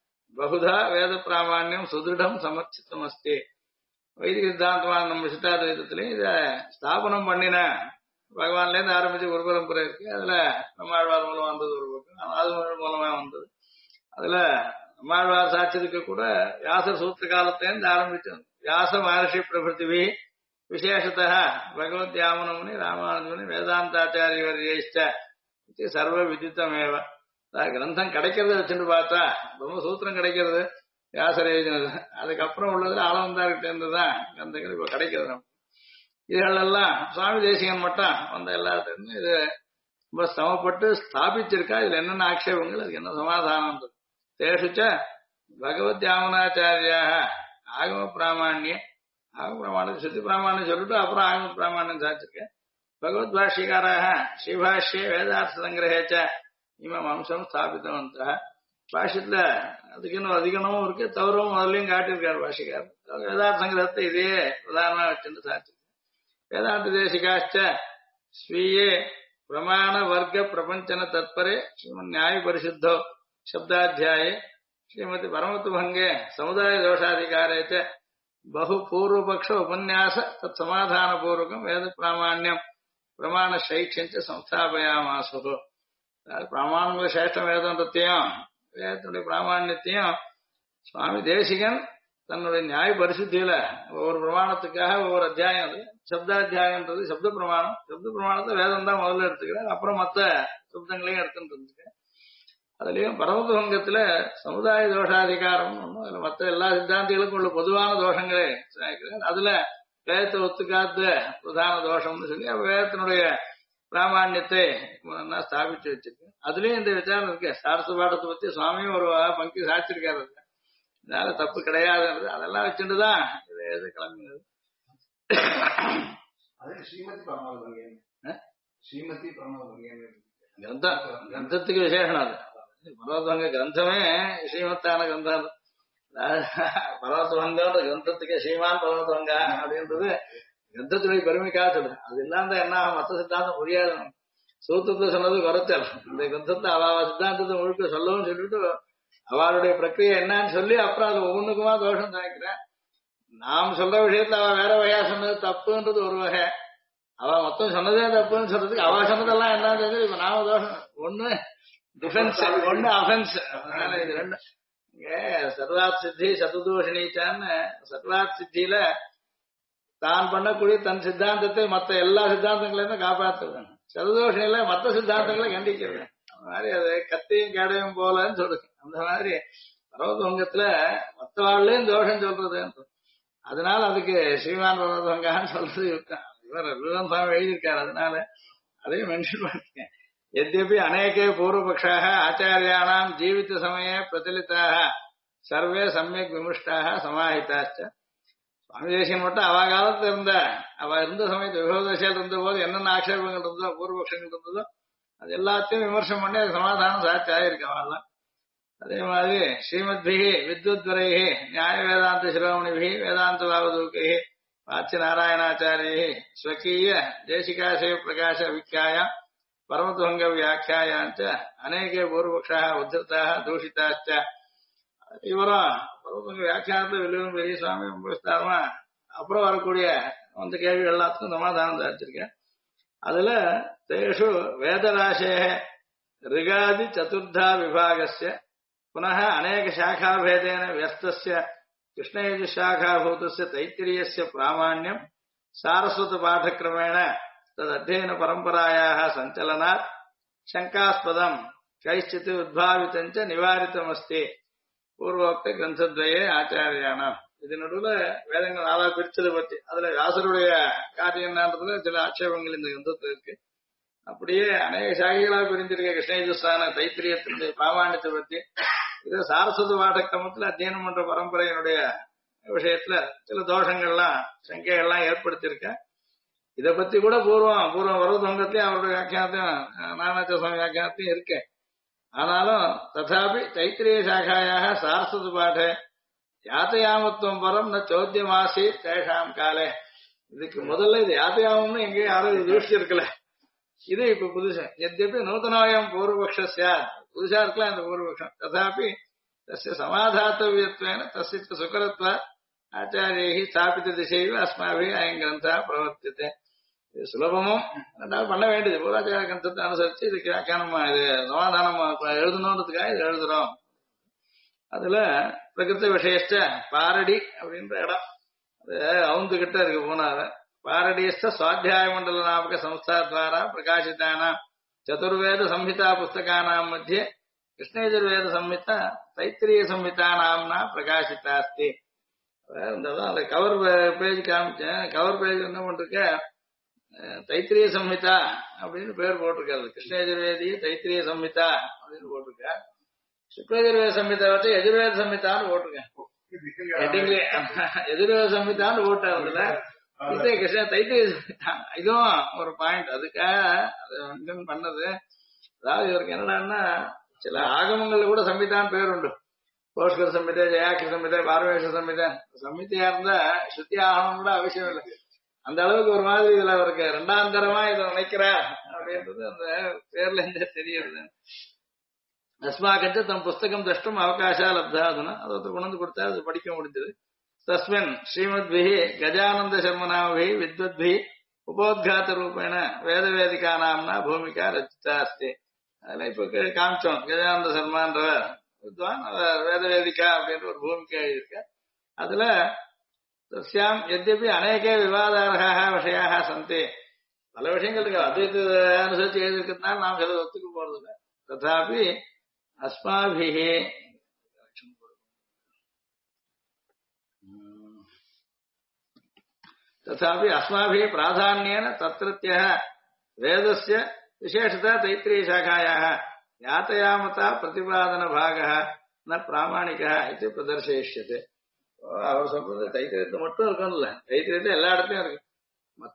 பகுதா வேத பிராமாண்யம் சுதிருடம் சமர்ச்சித்தம் அஸ்தி. வைதிக சித்தாந்தமான நம்ம விசிஷ்டாத்வைதத்திலையும் இதை ஸ்தாபனம் பண்ணின பகவான்ல இருந்து ஆரம்பிச்சு ஒரு பரம்பரை இருக்கு. அதுல நம்மாழ்வார் மூலம் வந்தது ஒரு பக்கம், அது மூலமா வந்தது. அதுல நம்மாழ்வார் சாட்சியத்துக்கு கூட வியாச சூத்திர காலத்திலிருந்து ஆரம்பிச்சு வியாச மகர்ஷி பிரபிருத்திவி விசேஷத்தா பகவத் யாமனமுனி ராமானுஜமுனி வேதாந்தாச்சாரிய வரியேஷ்ட இது சர்வ விதித்தமேவ. கிரந்தம் கிடைக்கிறத வச்சுட்டு பார்த்தா பிரம்மசூத்திரம் கிடைக்கிறது வியாசர் எழுதினது, அதுக்கப்புறம் உள்ளதுல ஆளவந்தார்கிட்ட இருந்துதான் கிரந்தங்கள் இப்ப கிடைக்கிறது. இதுகளெல்லாம் சுவாமி தேசிகன் மட்டும் வந்த எல்லாத்தையும் இது ரொம்ப சமப்பட்டு ஸ்தாபிச்சிருக்கா. இதுல என்னென்ன ஆட்சேபங்கள், அதுக்கு என்ன சமாதானம். தேசுச்ச பகவத் யாமனாச்சாரியாக ஆகம பிராமணிய ஆகம பிரமாணம் சுத்தி பிராமணியம் சொல்லிட்டு அப்புறம் ஆகம பிராமணியம் சாதிச்சிருக்கேன். பகவத் பாஷ்யக்காராக ஸ்ரீபாஷ்யே வேதார்த்த சங்கிரகேச்ச இமம் அம்சம் ஸ்தாபித்தவந்த. பாஷ்யத்துல அதுக்கு இன்னும் அதிகமும் இருக்கு, தவறும் முதலையும் காட்டியிருக்காரு பாஷ்யக்கார். வேதார்த்த சங்கிரகத்தை இதே பிரதானமா வச்சுட்டு சாதிச்சிருக்கேன். வேதாந்த தேசிகாச்ச ஸ்வீயே பிரமாண வர்க்க பிரபஞ்சன தத்பரே ஸ்ரீமன் நியாய பரிசுத்தோ शब्दाध्याये श्रीमती परमतुभंगे समुदाय दोषाधिकारे च बहु पूर्वपक्ष उपन्यास तत्समाधान पूर्वकं वेद प्रामाण्यम प्रमाण शैक्ष्यं च संस्थापयामासु. प्रामाण्य श्रेष्ठ वेदांतத்தையும் வேதத்துடைய பிராமணியத்தையும் சுவாமி தேசிகன் தன்னுடைய நியாய பரிசுத்தியில ஒவ்வொரு பிரமாணத்துக்காக ஒவ்வொரு அத்தியாயம், சப்தாத்தியாயம்ன்றது சப்த பிரமாணம், சப்த பிரமாணத்தை வேதம் தான் முதல்ல எடுத்துக்கிறார், அப்புறம் மற்ற சப்தங்களையும் எடுத்துட்டு இருந்துக்க. அதுலயும் பரமதுவங்கத்துல சமுதாய தோஷாதிகாரம் அதுல மற்ற எல்லா சித்தாந்திகளுக்கும் உள்ள பொதுவான தோஷங்களே அதுல வேதத்தை ஒத்துக்காத பிரதான தோஷம்னு சொல்லி வேதத்தினுடைய பிராமணியத்தை ஸ்தாபிச்சு வச்சிருக்கு. அதுலயும் இந்த விசாரம் இருக்கு. சாரச பாடத்தை பத்தி சுவாமியும் ஒரு பங்கி சாட்சிருக்காரு, அதனால தப்பு கிடையாது. அதெல்லாம் வச்சுட்டுதான் இது கிளம்பினது. கிரந்தத்துக்கு விசேஷம் அது. பரவத்வங்க கிரந்தமே ஸ்ரீமத்தான கிரந்தம். பரவத்வங்க கிரந்தத்துக்கு ஸ்ரீமான் பரவத்வங்க அப்படின்றது கிரந்தத்துடைய பெருமைக்காக சொல்லுது. அது இல்லாம என்ன மத்த சித்தாந்தம் புரியாது. சூத்திரத்தை சொன்னது குறைச்சல். இந்த கிரந்தத்தை அவ சித்தாந்தத்தை முழுக்க சொல்லவும் சொல்லிட்டு அவளுடைய பிரக்கிரியை என்னன்னு சொல்லி அப்புறம் அது ஒவ்வொன்றுக்குமா தோஷம் தாக்கிறேன். நாம் சொல்ற விஷயத்துல அவ வேற வகையா சொன்னது தப்புன்றது ஒரு வகை, அவ மொத்தம் சொன்னதே தப்புன்னு சொல்றதுக்கு அவ சொன்னதெல்லாம் என்னன்னு இப்ப நாம தோஷம். ஒண்ணு டிஃபென்ஸ், ஒண்ணு அஃபென்ஸ். அதனால இது ரெண்டு சர்வாத் சித்தி சதுதோஷினிச்சான்னு சர்வாத் சித்தியில தான் பண்ணக்கூடிய தன் சித்தாந்தத்தை மற்ற எல்லா சித்தாந்தங்களையும் காப்பாற்றுவேன், சதுதோஷினில மற்ற சித்தாந்தங்களை கண்டிக்கிறேன். அந்த மாதிரி அது கத்தையும் கேடையும் போலன்னு சொல்லுது. அந்த மாதிரி பரவத்வங்கத்துல மற்ற வாழ்லையும் தோஷம் சொல்றது. அதனால அதுக்கு ஸ்ரீமான் பரவத்வங்கான்னு சொல்றது இருக்கான். இவர் விவரம் சுவாமி எழுதியிருக்காரு, அதனால அதையும் மென்ஷன் பண்ணிருக்கேன். यद्यपि अनेके पूर्वपक्षाः आचार्याणां जीवित समये प्रचलिताः सर्वे सम्यक् विमृष्टाः समाहिताश्च. சுவாமி தேசிகன் மட்டும் அவ காலத்துல அவ இருந்த சமயத்து விரோதசையில் இருந்த போது என்னென்ன ஆட்சேபங்கள் இருந்ததோ பூர்வபக்ஷங்கள் இருந்ததோ அது எல்லாத்தையும் விமர்சனம் பண்ணி அது சமாதானம் சாட்சி ஆயிருக்கு அவெல்லாம். அதே மாதிரி ஸ்ரீமத்பிஹி வித்வத்வரைஹி நியாய வேதாந்த சிரோமணிபிஹி வேதாந்த பாவதூகைஹி வாச்ய நாராயணாச்சாரியைஹி ஸ்வகீய தேசிகாசய பிரகாச விக்யாயாம் பரமதுவங்க வியாக்கியாயாஞ்ச அநேகே பூர்வபக்ஷாः உத்தரித்தாः தூஷிதாச்ச. இவரும் பரமதுவங்க வியாக்கியானத்துல வெளியும் பெரிய சுவாமி ரொம்ப விஸ்தாரமா அப்புறம் வரக்கூடிய அந்த கேள்வி எல்லாத்துக்கும் சமாதானம் தாச்சிருக்கேன். அதுல தேஷு வேதராசே ரிகாதி சதுர்தா விபாகஸ்ய புனः அநேக சாखाभेदेन व्यस्तस्य कृष्णयजुशाखाभूतस्य तैत्तिरीयस्य प्रामाण्यं सारस्वत पाठक्रमेण तदध्ययन परंपरायाः संचलनात् शंकास्पदं कैश्चित् उद्भावितं च निवारितमस्ति पूर्वोक्त ग्रंथद्वये आचार्याणाम्. இது நடுவுல வேதங்கள் நாளா பிரிச்சதை பத்தி அதுல வியாசருடைய காரியம் என்னன்றதுல சில ஆட்சேபங்கள் இந்த கிரந்தத்துல இருக்கு. அப்படியே அநேக சாகிகளாக பிரிஞ்சிருக்க கிருஷ்ணயஜுஸ்தான தைத்திரியத்தினுடைய பிராமணியத்தை பத்தி இது சாரஸ்வத பாடக்கிரமத்துல அத்தியனம் பண்ற பரம்பரையினுடைய விஷயத்துல சில தோஷங்கள்லாம் சங்கைகள்லாம் ஏற்படுத்தியிருக்கேன். இதை பத்தி கூட பூர்வம் வரதங்கத்திலயும் அவருடைய வியாக்கியானத்தையும் நானாச்ச சுவாமி வியாக்கியானத்தையும் இருக்கேன். ஆனாலும் ததாபி தைத்திரிய சாகாயாக சாரஸ்வத பாட யாத்தயாமத்துவம் பரம் ந சோத்தியமாசி தேஷாம் காலே. இதுக்கு முதல்ல இது யாத்தயாமம்னு எங்கேயும் யாரும் தூஷிச்சிருக்கல. இது இப்ப புதுசா எத்யபி நூத்தனாயம் பூர்வபக்ஷா புதுசா இருக்கலாம் இந்த பூர்வபக்ஷம். ததாபி தஸ்ய சமாதாத்தவியத்வேன தஸ்ய சுகரத்வ ஆச்சாரியைஹி ஸ்தாபித திசையில் அஸ்மாபி அயம் கிரந்தா பிரவர்த்தித்தே. இது சுலபமும் ரெண்டாவது பண்ண வேண்டியது பூர்வாச்சார கிரந்தத்தை அனுசரிச்சு இதுக்கு வியாக்கியானமா இது சமாதானமா எழுதணுன்றதுக்காக இது எழுதுறோம். அதுல பிரகிருத்த விஷயஸ்ட பாரடி அப்படின்ற இடம் அது அவுந்துகிட்ட இருக்கு போனாத பாரடியஸ்த சுவாத்தியாய மண்டல நாமக சம்ஸ்தா துவாரா பிரகாசித்தானா சதுர்வேத சம்ஹிதா புஸ்தகானாம் மத்தியே கிருஷ்ணயஜுர்வேத சம்ஹிதா தைத்திரிய சம்ஹிதா நாம்னா பிரகாசித்தாஸ்தி. அந்த கவர் பேஜ் காமிச்சேன். கவர் பேஜ் என்ன பண்ருக்க தைத்திரிய சம்ஹிதா அப்படின்னு பேர் போட்டிருக்காரு. கிருஷ்ணயஜுர்வேதிய தைத்திரிய சம்ஹிதா அப்படின்னு போட்டிருக்க. சுக்லயஜுர்வேத சம்ஹிதா வச்சு எஜுர்வேத சம்ஹிதான்னு போட்டிருக்கேன். எஜுர்வேத சம்ஹிதான்னு போட்டார். அதுல கிருஷ்ண தைத்திரிய சம்ஹிதா இதுவும் ஒரு பாயிண்ட். அதுக்காக பண்ணது. அதாவது இவருக்கு என்னடான்னா சில ஆகமங்கள்ல கூட சம்ஹிதான் பேர் உண்டு. கோஷ்கர சம்ஹிதை, ஜெயாக்கி சம்ஹிதை, பார்வேஷ சம்ஹிதை. சம்ஹிதையா இருந்தா சுத்தி ஆகணும் கூட அவசியம் இல்லை. அந்த அளவுக்கு ஒரு மாதிரி இதுல அவருக்கு ரெண்டாம் தரமா இதை நினைக்கிறார் அப்படின்றது அந்த பேர்ல இருந்து தெரியுது. அஸ்மாக்கச்ச தம் புஸ்தகம் தஷ்டும் அவகாசா லப்தாதுனா அதை கொண்டு வந்து கொடுத்தா அது படிக்க முடிஞ்சது. தஸ்மின் ஸ்ரீமத்பிஹி கஜானந்த சர்மனாமி வித்வத்பி உபோத்காத ரூபேண வேத வேதிகா நாம்னா பூமிகா ரச்சிதா அஸ்தி. அதுல இப்ப காமிச்சோம் கஜானந்த சர்மான்ற வித்வான் வேத வேதிகா அப்படின்ற ஒரு பூமிகா எழுதியிருக்க. அதுல தஸ்யாம் எத்யபி அநேகே விவாதார்ஹாக விஷயாக சந்தி. பல விஷயங்கள் இருக்கு. அத்வைத அனுசரிச்சு எழுதியிருக்கிறதுனால நாம் சில ஒத்துக்க போறது இல்லை. ததாபி அஸ்மாபிஹி तथापि अस्माभिः प्राधान्येन तत्रत्यः वेदस्य विशेषतः तैत्तिरीयशाखायाः यातयामता प्रतिपादनभागः न प्रामाणिकः इति प्रदर्शयिष्यते. அவர் சொல்றது தைத்திரியத்தை மட்டும் இருக்கணும்ல, தைத்திரியத்தை எல்லா இடத்துலயும் இருக்கு. மற்ற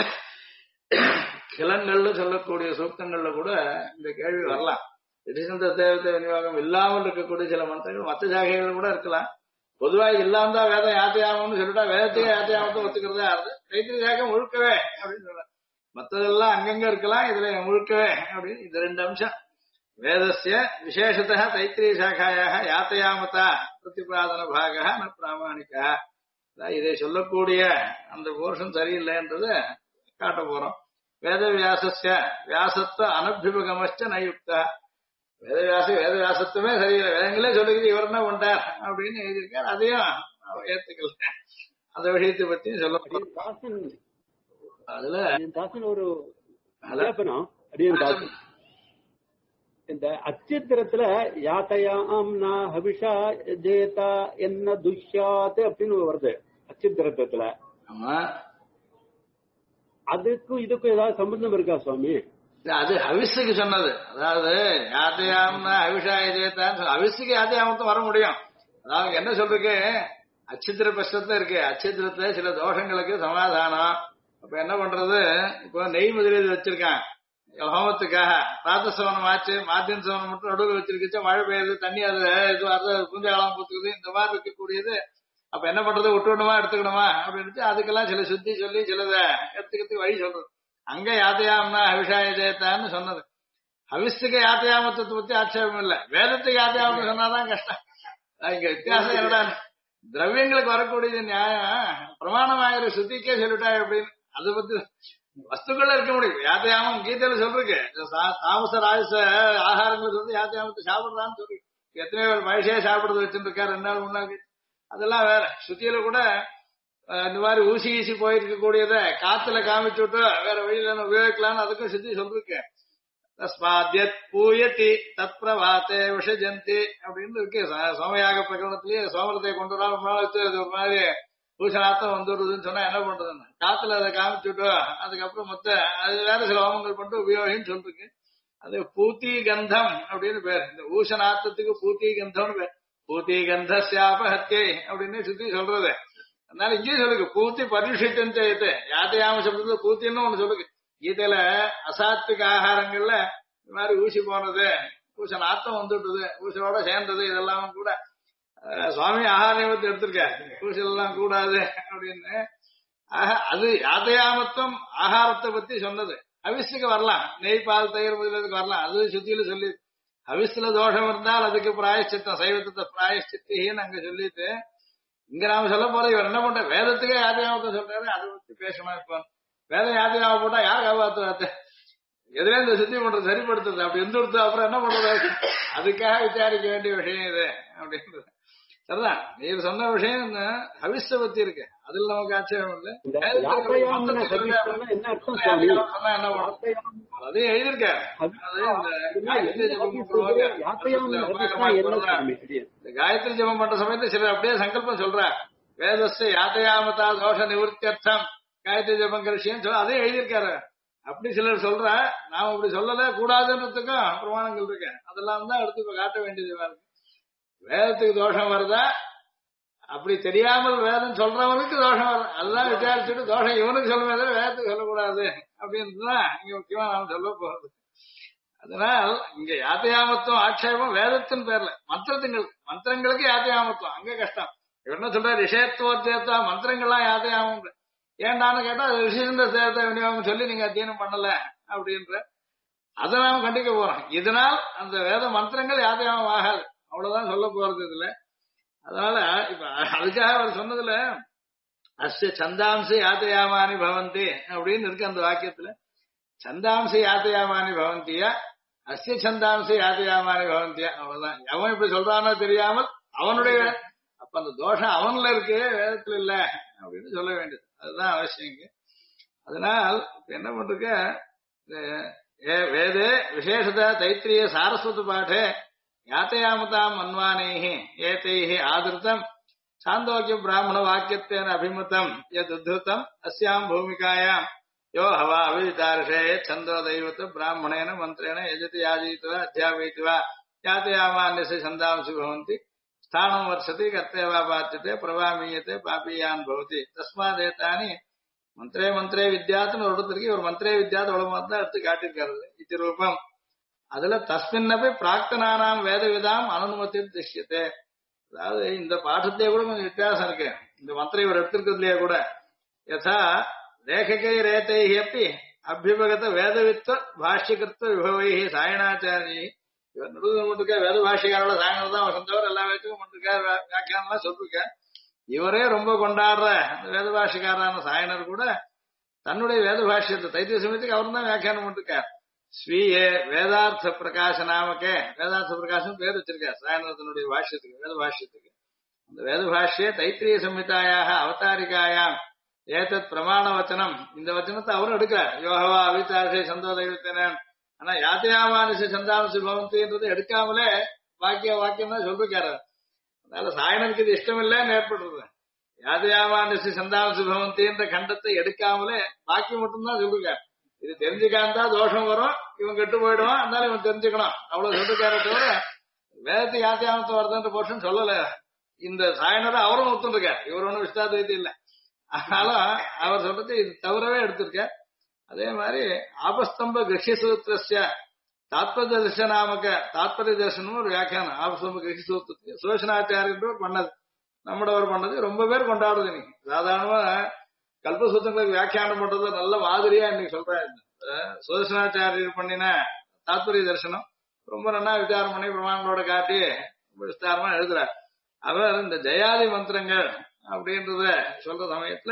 கிளங்கள்ல சொல்லக்கூடிய சூக்தங்கள்ல கூட இந்த கேள்வி வரலாம். திடீர்ந்த தேவத்தை விநியோகம் இல்லாமல் இருக்கக்கூடிய சில மந்திரங்கள் மற்ற சாகைகள் கூட இருக்கலாம். பொதுவா இல்லாம தான் வேதம் யாத்தியாமம்னு சொல்லிட்டா வேதத்தையே யாத்தியாமத்தை ஒத்துக்கிறதா இருது. தைத்திரிய சாகம் முழுக்கவே அப்படின்னு சொல்ல, மற்றதெல்லாம் அங்கங்க இருக்கலாம், இதுல முழுக்கவே அப்படின்னு. இது ரெண்டு அம்சம். வேதஸ்ய விசேஷத்தः தைத்திரிய சாகாயாக யாத்தயாமதா பிரதிபாதன பாகः ந பிராமணிகா. இதை சொல்லக்கூடிய அந்த போர்ஷன் சரியில்லைன்றத காட்ட போறோம். வேத வியாசஸ்ய வியாசத்துவ அனபியுகமச்ச நயுக்தா. வேதவியாசத்துவமே சரியில்லை, வேதங்களே சொல்லுகிறது இவர் என்ன பண்றார் அப்படின்னு எழுதியிருக்கார். அதையும் ஏத்துக்கல. அந்த விஷயத்தை பத்தியும் சொல்ல அதுல ஒரு இந்த அச்சித்திரத்துல யாத்தயாம் நா ஹபிஷா ஜேதா என்ன துஷ்யாத் அப்படின்னு வருது அச்சித்திரத்துல. ஆமா, அதுக்கும் இதுக்கும் ஏதாவது சம்பந்தம் இருக்கா சுவாமி? அது அவிசுக்கு சொன்னது. அதாவது யாத்தையாம்னா அவிஷா ஜேதான் அவிசுக்கு யாத்தையாமத்தும் வர முடியும். அதாவது என்ன சொல்றதுக்கு அச்சித்திர பிரஷ்னத்துல இருக்கு. அச்சித்திரத்துல சில தோஷங்களுக்கு சமாதானம். அப்ப என்ன பண்றது, இப்போ நெய் முதலீடு வச்சிருக்கான் ஹோமத்துக்காக. பிராத்தசவனம் ஆச்சு, மாத்தியம் சவனம் மட்டும் நடுவில் வச்சிருக்குச்சு, மழை பெய்யுது, தண்ணி அது இது வர்றது புஞ்ச காலம் பூத்துக்குது, இந்த மாதிரி இருக்கக்கூடியது. அப்ப என்ன பண்றது, விட்டுவிடணுமா எடுத்துக்கணுமா அப்படின்னு அதுக்கெல்லாம் சில சுத்தி சொல்லி சிலத எடுத்துக்கிறதுக்கு வழி சொல்றது. அங்க யாத்தையாம்னா ஹவிஷாய ஜெயத்தான்னு சொன்னது. ஹவிஸுக்கு யாத்தையாமத்தை பத்தி ஆட்சேபம் இல்லை, வேதத்துக்கு யாத்தையாமத்தை சொன்னாதான் கஷ்டம். இங்க வித்தியாசம் என்னடா, திரவியங்களுக்கு வரக்கூடியது நியாயம், பிரமாணமாயிரு சுத்திக்கே சொல்லிட்டா அப்படின்னு. அதை பத்தி வஸ்துக்கள் இருக்க முடியும். யாத்தையாமம் கீதையில சொல்றீங்க, தாமச ராஜச ஆகாரங்கள் சொல்லி யாத்தையாமத்தை சாப்பிடுறான்னு சொல்லி எத்தனை பேர் மனுஷே சாப்பிடுறது வச்சுட்டு இருக்கா 2 நாள் 3 நாள். அதெல்லாம் வேற. சுத்தியில கூட இந்த மாதிரி ஊசி ஈசி போயிருக்க கூடியத காத்துல காமிச்சு விட்டு வேற வழியில உபயோகிக்கலாம்னு அதுக்கும் சுத்தி சொல்லிருக்கேன். தஸ்மாத்யத் பூயதி தத் பிரவாத்தே விஷஜந்தி அப்படின்னு இருக்கு. சோமயாக பிரகடனத்திலேயே சோமரத்தை கொண்டு வர ஒரு நாள் வச்சு அது ஒரு மாதிரி பூஷணாத்தம் வந்துடுதுன்னு சொன்னா என்ன பண்றதுன்னு காத்துல அதை காமிச்சுட்டு அதுக்கப்புறம் மொத்த அது வேற சில ஹோமங்கள் பண்ணிட்டு உபயோகின்னு சொல்லிருக்கு. அது பூத்தி கந்தம் அப்படின்னு பேர். இந்த ஊஷணாத்தத்துக்கு பூத்தி கந்தம்னு பேர். பூத்தி கந்தாபஹத்தியை அப்படின்னு சுத்தி சொல்றது. அதனால இங்கேயும் சொல்லுங்க பூத்தி பரிஷித்தம் செய்யுது. யாத்தையாம சப்தத்துல பூத்தின்னு ஒண்ணு சொல்லுங்க. கீதையில அசாத்விக ஆகாரங்கள்ல இந்த மாதிரி ஊசி போனது, ஊச நாத்தம் வந்துட்டுது, ஊசலோட சேர்ந்தது இதெல்லாம் கூட சுவாமி ஆகார நியமத்தை எடுத்திருக்காரு. ஊசல் எல்லாம் கூடாது அப்படின்னு. அது யாத்தையாமத்துவம் ஆகாரத்தை பத்தி சொன்னது. ஹவிஸுக்கு வரலாம், நெய் பால் தயிர் முதலுக்கு வரலாம், அது சுத்தியில சொல்லி ஹவிஸ்ல தோஷம் இருந்தால் அதுக்கு பிராயஷ்சித்தம் சைவத்தை பிராயஷ்சித்தின்னு அங்க சொல்லிட்டு இங்க நாம சொல்ல போறது இவர் என்ன பண்ற வேதத்துக்கே யாத்தியாமத்தை சொல்றாரு. அதை பத்தி பேசணும். இப்ப வேதம் யாத்தியாம போட்டா யார் காப்பாத்து எதுல இந்த சுத்தி பண்றது சரிப்படுத்துறது அப்படி இருந்துடுத்து அப்புறம் என்ன பண்றது அதுக்காக விசாரிக்க வேண்டிய விஷயம் இது அப்படின்றது. சரிதான் நீர் சொன்ன விஷயம் ஹவிஸ பத்தி இருக்கு. அதுல நமக்கு ஆச்சரியம் இல்லை. அதையும் எழுதியிருக்காரு. காயத்ரி ஜபம் பண்ற சமயத்துல சிலர் அப்படியே சங்கல்பம் சொல்றார். வேதஸ்ய யாத்தையாமதா தோஷ நிவர்த்தியர்த்தம் காயத்ரி ஜபம் கரிசின்னு சொல்ல அதையும் எழுதியிருக்காரு. அப்படி சிலர் சொல்ற நாம அப்படி சொல்லல கூடாதுன்றதுக்கும் பிரமாணங்கள் இருக்கு. அதெல்லாம் தான் எடுத்து இப்ப காட்ட வேண்டியது இருக்கு. வேதத்துக்கு தோஷம் வருதா அப்படி தெரியாமல் வேதம் சொல்றவனுக்கு தோஷம் வரும். அதுதான் விசாரிச்சுட்டு தோஷம் இவனுக்கு சொல்லுமே வேதத்துக்கு சொல்லக்கூடாது அப்படின்றதுதான் இங்க முக்கியமா நாம சொல்ல போறது. அதனால் இங்க யாத்தையாமத்துவம் ஆட்சேபம் வேதத்தின் பேர்ல மந்திரங்களுக்கு யாத்தையாமத்துவம் அங்க கஷ்டம். இவர் என்ன சொல்ற ரிஷேத்துவத்தேத்தா மந்திரங்கள்லாம் யாத்தையாமம் ஏண்டான்னு கேட்டா ரிஷிந்த தேர்த்த விநியோகம் சொல்லி நீங்க அத்தியனம் பண்ணல அப்படின்ற அதை நாம கண்டிக்க போறோம். இதனால் அந்த வேத மந்திரங்கள் யாத்தையாமம் ஆகாது. அவ்வளவுதான் சொல்ல போறது இதுல. அதனால இப்ப அதுக்காக அவர் சொன்னதுல அஸ்ய சந்தாம்சி யாத்தையாமானி பவந்தி அப்படின்னு இருக்கு அந்த வாக்கியத்துல. சந்தாம்சி யாத்தையாமானி பவந்தியா அஸ்ய சந்தாம்சி யாத்தையாமானி பவந்தியா அவ்வளவுதான். அவன் இப்படி சொல்றானோ தெரியாமல் அவனுடைய அப்ப அந்த தோஷம் அவன்ல இருக்கு வேதத்துல இல்ல அப்படின்னு சொல்ல வேண்டியது. அதுதான் அவசியம். அதனால் இப்ப என்ன பண்றக்க வேதே விசேஷத தைத்திரிய சாரஸ்வத பாடே யாத்தையாமதாம் மன்வானைஹி ஏதைஹி ஆதிருத்தம் சாந்தோக்கிய பிராமண வாக்கியத்தேன அபிமதம் யத் உத்ருதம் அஸ்யாம் பூமிகாயாம் யோ ஹவா அவிதார்ஷே சந்தோ தெய்வத்த பிராமணேன மந்திரேன யஜதி யாஜயித்வா அத்தியாபயித்வா யாத்தையாமான்யஸ்ய சந்தாம்சி பவந்தி ஸ்தானம் வர்ஷதி கர்த்தேவா பாத்தியதே பிரவாமீயத்தே பாபீயான் பவதி தஸ்மாதேதானி மந்திரே மந்திரே வித்யாத்துன்னு ஒரு இடத்துக்கு ஒரு மந்திரே வித்யாத்து அவ்வளவு மாதிரி தான் எடுத்து காட்டியிருக்காரு இது ரூபம். அதுல தஸ்மின்னபி பிராக்தனானாம் வேத விதாம் அனுமதியும் திஷ்யத்தே. அதாவது இந்த பாடத்திலேயே கூட கொஞ்சம் வித்தியாசம் இருக்கு. இந்த மந்திரம் இவர் எடுத்திருக்கிறதுலயே கூட யதா லேககை ரேதைஹி அப்படி அபியுபகத வேதவித்வ பாஷ்யகிருத்வ விபவை சாயணாச்சாரி இவர் நடுவில் கொண்டிருக்க வேத பாஷைக்காரோட சாயங்காலம் தான் வசந்தவர் எல்லா வேதத்துக்கும் கொண்டிருக்கார் வியாக்கியானம்லாம் சொல்லிருக்க. இவரே ரொம்ப கொண்டாடுற வேத பாஷைக்காரான சாயனர் கூட தன்னுடைய வேத பாஷ்யத்தை தைத்திய சமயத்துக்கு அவர் தான் வியாக்கியானம் பண்ணிருக்கார். ஸ்வீயே வேதார்த்த பிரகாச நாமக்கே வேதார்த்த பிரகாசம் பேர் வச்சிருக்கார் சாயனத்தினுடைய பாஷ்யத்துக்கு வேத பாஷ்யத்துக்கு. அந்த வேத பாஷ்ய தைத்திரிய சம்ஹிதாயாக அவதாரிகாயாம் ஏதத் பிரமாண வச்சனம் இந்த வச்சனத்தை அவரும் எடுக்கிறார். யோகவா அவிதாசை சந்தோ தெய்வத்தினன். ஆனா யாத்தையாமானுஷ சந்தாம்சி பவந்தின்றது எடுக்காமலே வாக்கியம் தான் சொல்லிருக்காரு. அதனால சாயனனுக்கு இது இஷ்டம் இல்லைன்னு ஏற்படுறது. யாத்தையாமானுஷ சந்தாம்சி பவந்தின்ற கண்டத்தை எடுக்காமலே வாக்கியம் மட்டும்தான் சொல்லிருக்காரு. இது தெரிஞ்சுக்காந்தா தோஷம் வரும், இவன் கெட்டு போயிடுவான், அதனால இவன் தெரிஞ்சுக்கணும் அவ்வளவு சொல்லிருக்கார தவிர வேதத்தை யாத்தியாமத்தை வருதுன்ற போர்ஷன் சொல்லல. இந்த சாயனரை அவரும் ஒத்துருக்கார். இவர் ஒன்னும் விஸ்தாத்வைத்தி இல்லை. ஆனாலும் அவர் சொல்றது இது தவிரவே எடுத்திருக்கார். அதே மாதிரி ஆபஸ்தம்ப கிருஷி சூத்திரஸ்ய தாத்பரிய தர்சனாமக தாத்பரிய தர்சனம் ஒரு வியாக்கியானம் ஆபஸ்தம்ப கிருஷி சூத்திரத்துக்கு சுதர்சனாச்சாரியர் பண்ணது நம்மடவர் பண்ணது ரொம்ப பேர் கொண்டாடுறது. இன்னைக்கு சாதாரணமா கல்பசூத்திரங்களுக்கு வியாக்கியானம் பண்றது நல்ல மாதிரியா இன்னைக்கு சொல்றாரு. சுதர்சனாச்சாரியர் பண்ணின தாத்பரிய தர்சனம் ரொம்ப நல்லா விசாரம் பண்ணி பிரமாணங்களோட காட்டி ரொம்ப விஸ்தாரமா எழுதுறார். அவர் இந்த ஜெயாதி மந்திரங்கள் அப்படின்றத சொல்ற சமயத்துல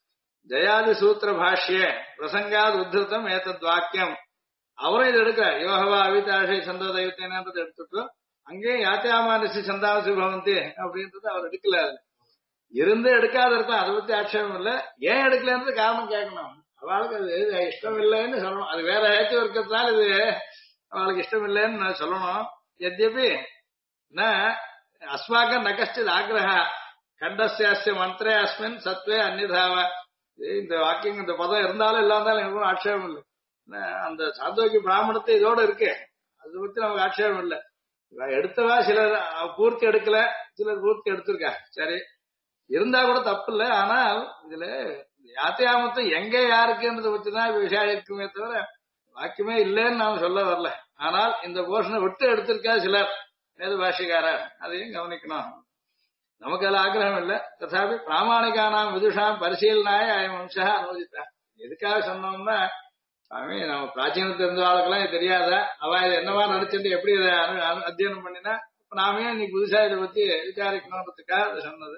ஜெயாதி சூத்திர பாஷ்ய பிரசங்காத் உத்தம் ஏதத் வாக்கியம் அவரும் இது எடுக்க யோகவா அவிதாஷை சந்தோ தெய்வத்தேனன்றது எடுத்துட்டு அங்கேயும் யாத்தியாமானசி சந்தாசி பவந்தி அப்படின்றது அவர் எடுக்கல. இருந்து எடுக்காத இருக்கும், அதை பத்தி ஆட்சேபம் இல்லை. ஏன் எடுக்கலன்றது காரணம் கேட்கணும். அவளுக்கு அது இஷ்டம் இல்லைன்னு சொல்லணும். அது வேற ஏற்றி இருக்கிறதுனால இது அவளுக்கு இஷ்டம் இல்லைன்னு நான் சொல்லணும். எத்யபி ந அஸ்மாக்கம் ந கஷ்டித் ஆக்ரஹ கண்டஸ்ய மந்திரே அஸ்மின் சத்வே அந்நிதாவ. இந்த வாக்கியம் இந்த பதம் இருந்தாலும் இல்லாதாலும் எனக்கு ஆட்சேபம் இல்லை. அந்த சாந்தோக்கிய பிராமணத்தை இதோட இருக்கு, அதை பத்தி நமக்கு ஆட்சேபம் இல்லை. எடுத்தவா சிலர் பூர்த்தி எடுக்கல, சிலர் பூர்த்தி எடுத்திருக்கா, சரி இருந்தா கூட தப்பு இல்லை. ஆனால் இதுல யாத்தியாமத்தம் எங்க யாருக்குன்றதை பத்திதான் விஷயம் இருக்குமே தவிர வாக்கியமே இல்லைன்னு நாம சொல்ல வரல. ஆனால் இந்த போர்ஷனை விட்டு எடுத்திருக்கா சிலர் வேத பாஷிக்காரர், அதையும் கவனிக்கணும். நமக்கு அதுல ஆக்கிரகம் இல்லை. ததாபி பிராமணிகானாம் விதுஷாம் பரிசீலனாய அயம் வம்சா அனுமதித்தார். எதுக்காக சொன்னோம்னா, சாமி நம்ம பிராச்சீனம் தெரிஞ்ச ஆளுக்கெல்லாம் இது தெரியாத, அவ இது என்னவா நடிச்சுட்டு எப்படி இதை அத்தியனம் பண்ணினா நாமே இன்னைக்கு புதுசா இதை பத்தி விசாரிக்கணும்ன்றதுக்காக அதை சொன்னது.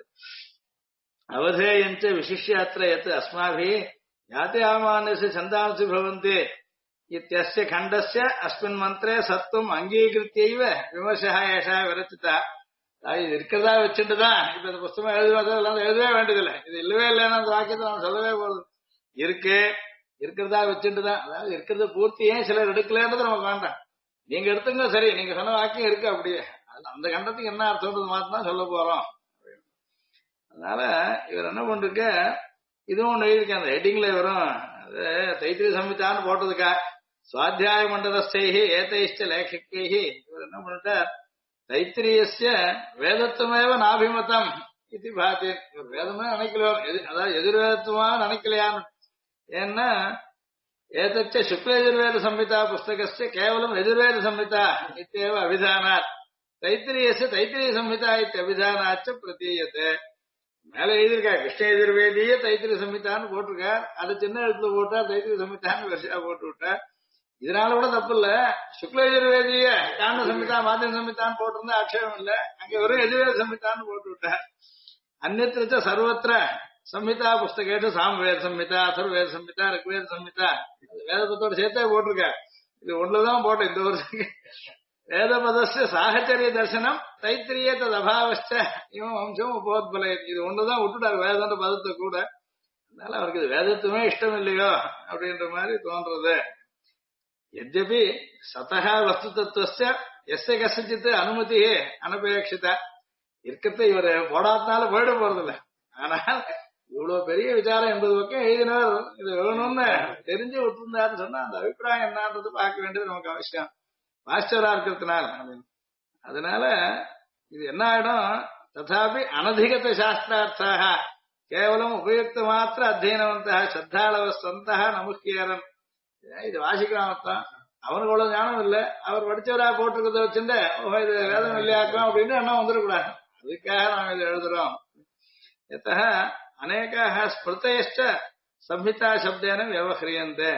அவதேயஞ்ச விசிஷ்ய அத்திர எத் அஸ்மாபி யாத்தியாமானஸ்ய சந்தாம்சி பவந்தி இத்தியஸ்ய கண்டஸ்ய அஸ்மின் மந்திரே சத்துவம் அங்கீகிருத்தியைவ விமர்சா ஏஷா விரச்சிதா. இது இருக்கிறதா வச்சுட்டுதான் இப்ப இந்த புஸ்தகம் எழுதுவதெல்லாம் எழுதவே வேண்டியதில்லை. இது இல்லவே இல்லைன்னா அந்த வாக்கியத்தை நான் சொல்லவே போறது இருக்கு, இருக்கிறதா வச்சுட்டுதான். அதாவது இருக்கிறத பூர்த்தி ஏன் சிலர் எடுக்கலன்றது நமக்கு வேண்டாம். நீங்க எடுத்துங்க சரி, நீங்க சொன்ன வாக்கியம் இருக்கு அப்படியே, அந்த கண்டத்துக்கு என்ன அர்த்தம்ன்றது மாதிரி தான் சொல்ல போறோம். அதனால இவர் என்ன பண்றீங்க, இதுவும் ஒண்ணு எழுதியிருக்கேன் அந்த ஹெட்டிங்ல வரும். அது தைத்திரிய சம்ஹிதான்னு போட்டதுக்கா சுவாத்தியாய மண்டலஸ்தைஹி ஏதைஷ்ட லேகிக்கைஹி இவர் என்ன பண்ணிட்டார், தைத்திரியஸ்ய வேதத்துவமேவ நாபிமதம் இது பாத்தி. இவர் வேதமே நினைக்கல, அதாவது எதிர்வேதத்துவமா நினைக்கலையான்னு. ஏன்னா ஏதச்ச சுக்ல எதிர்வேத சம்ஹிதா புஸ்தகஸ்ய கேவலம் எதிர்வேத சம்ஹிதா இத்தேவ அபிதானாத் தைத்திரியஸ்ய தைத்திரிய சம்ஹிதா இத்த அபிதானாச்ச பிரதீயத்தை. மேல எழுதியிருக்கா கிருஷ்ண எதிர்வேதிய தைத்திரிய சம்ஹிதான்னு போட்டிருக்கார், அது சின்ன எழுத்துல போட்டா தைத்திரிய சம்ஹிதான்னு வரிசையா போட்டு விட்டார். இதனால கூட தப்பு இல்ல. சுக்ல எதிர்வேதிய காண்ட சம்ஹிதா மாத்தியம் சம்ஹிதான்னு போட்டிருந்தா ஆட்சேபம் இல்ல, அங்க வெறும் எதிர்வேத சம்ஹிதான்னு போட்டு விட்டார். அந்நியத்திர சர்வத்திர சம்ஹிதா புஸ்தகேஷு சாமவேத சம்ஹிதா அதர்வேத சம்ஹிதா ரிக்வேத சம்ஹிதா வேதபத்தோட சேர்த்தே போட்டிருக்க. இது ஒண்ணுதான் போட்டேன் இந்த வருஷம். வேதபதஸ்ய சாகச்சரிய தர்சனம் தைத்திரிய தது அபாவச்ச இவன் வம்சம் உபோத்பலை. இது ஒண்ணுதான் விட்டுட்டாரு வேதாந்த பதத்தை கூட. அதனால அவருக்கு இது வேதத்துமே இஷ்டம் இல்லையோ அப்படின்ற மாதிரி தோன்றது. எத்யபி சதக வஸ்து தத்துவஸ்ய எஸ்ய கசித்து அனுமதி அனபேட்சித இருக்கிறத இவர் போடாதனால போயிட போறதில்ல. ஆனால் இவ்வளவு பெரிய விசாரம் 80 பக்கம் எழுதினார், இது வேணும்னு தெரிஞ்சு விட்டுருந்தாருன்னு சொன்னா அந்த அபிப்பிராயம் என்னன்றது பார்க்க வேண்டியது நமக்கு அவசியம், மாஸ்டரா இருக்கிறதுனால. அதனால இது என்ன ஆயிடும், ததாபி அனதிகத சாஸ்திரார்த்தாக கேவலம் உபயுக்த மாத்திர அத்தியனவந்த ஸ்ரத்தாளவஸ்தந்த நமஸ்கியரன். இது வாசிக்கிறாமத்தான், அவனுக்கு அவ்வளவு ஞானம் இல்லை, அவர் படிச்சவரா போட்டிருக்கிறத வச்சுட்டு ஓஹோ இது வேதம் இல்லையாக்கும் அப்படின்னு என்ன வந்துடக்கூடாது. அதுக்காக நாம இதை எழுதுறோம். எத்தக அநேகாக ஸ்மிருதயஷ்ட சம்ஹிதா சப்தேன வியவஹ்ரியந்தே.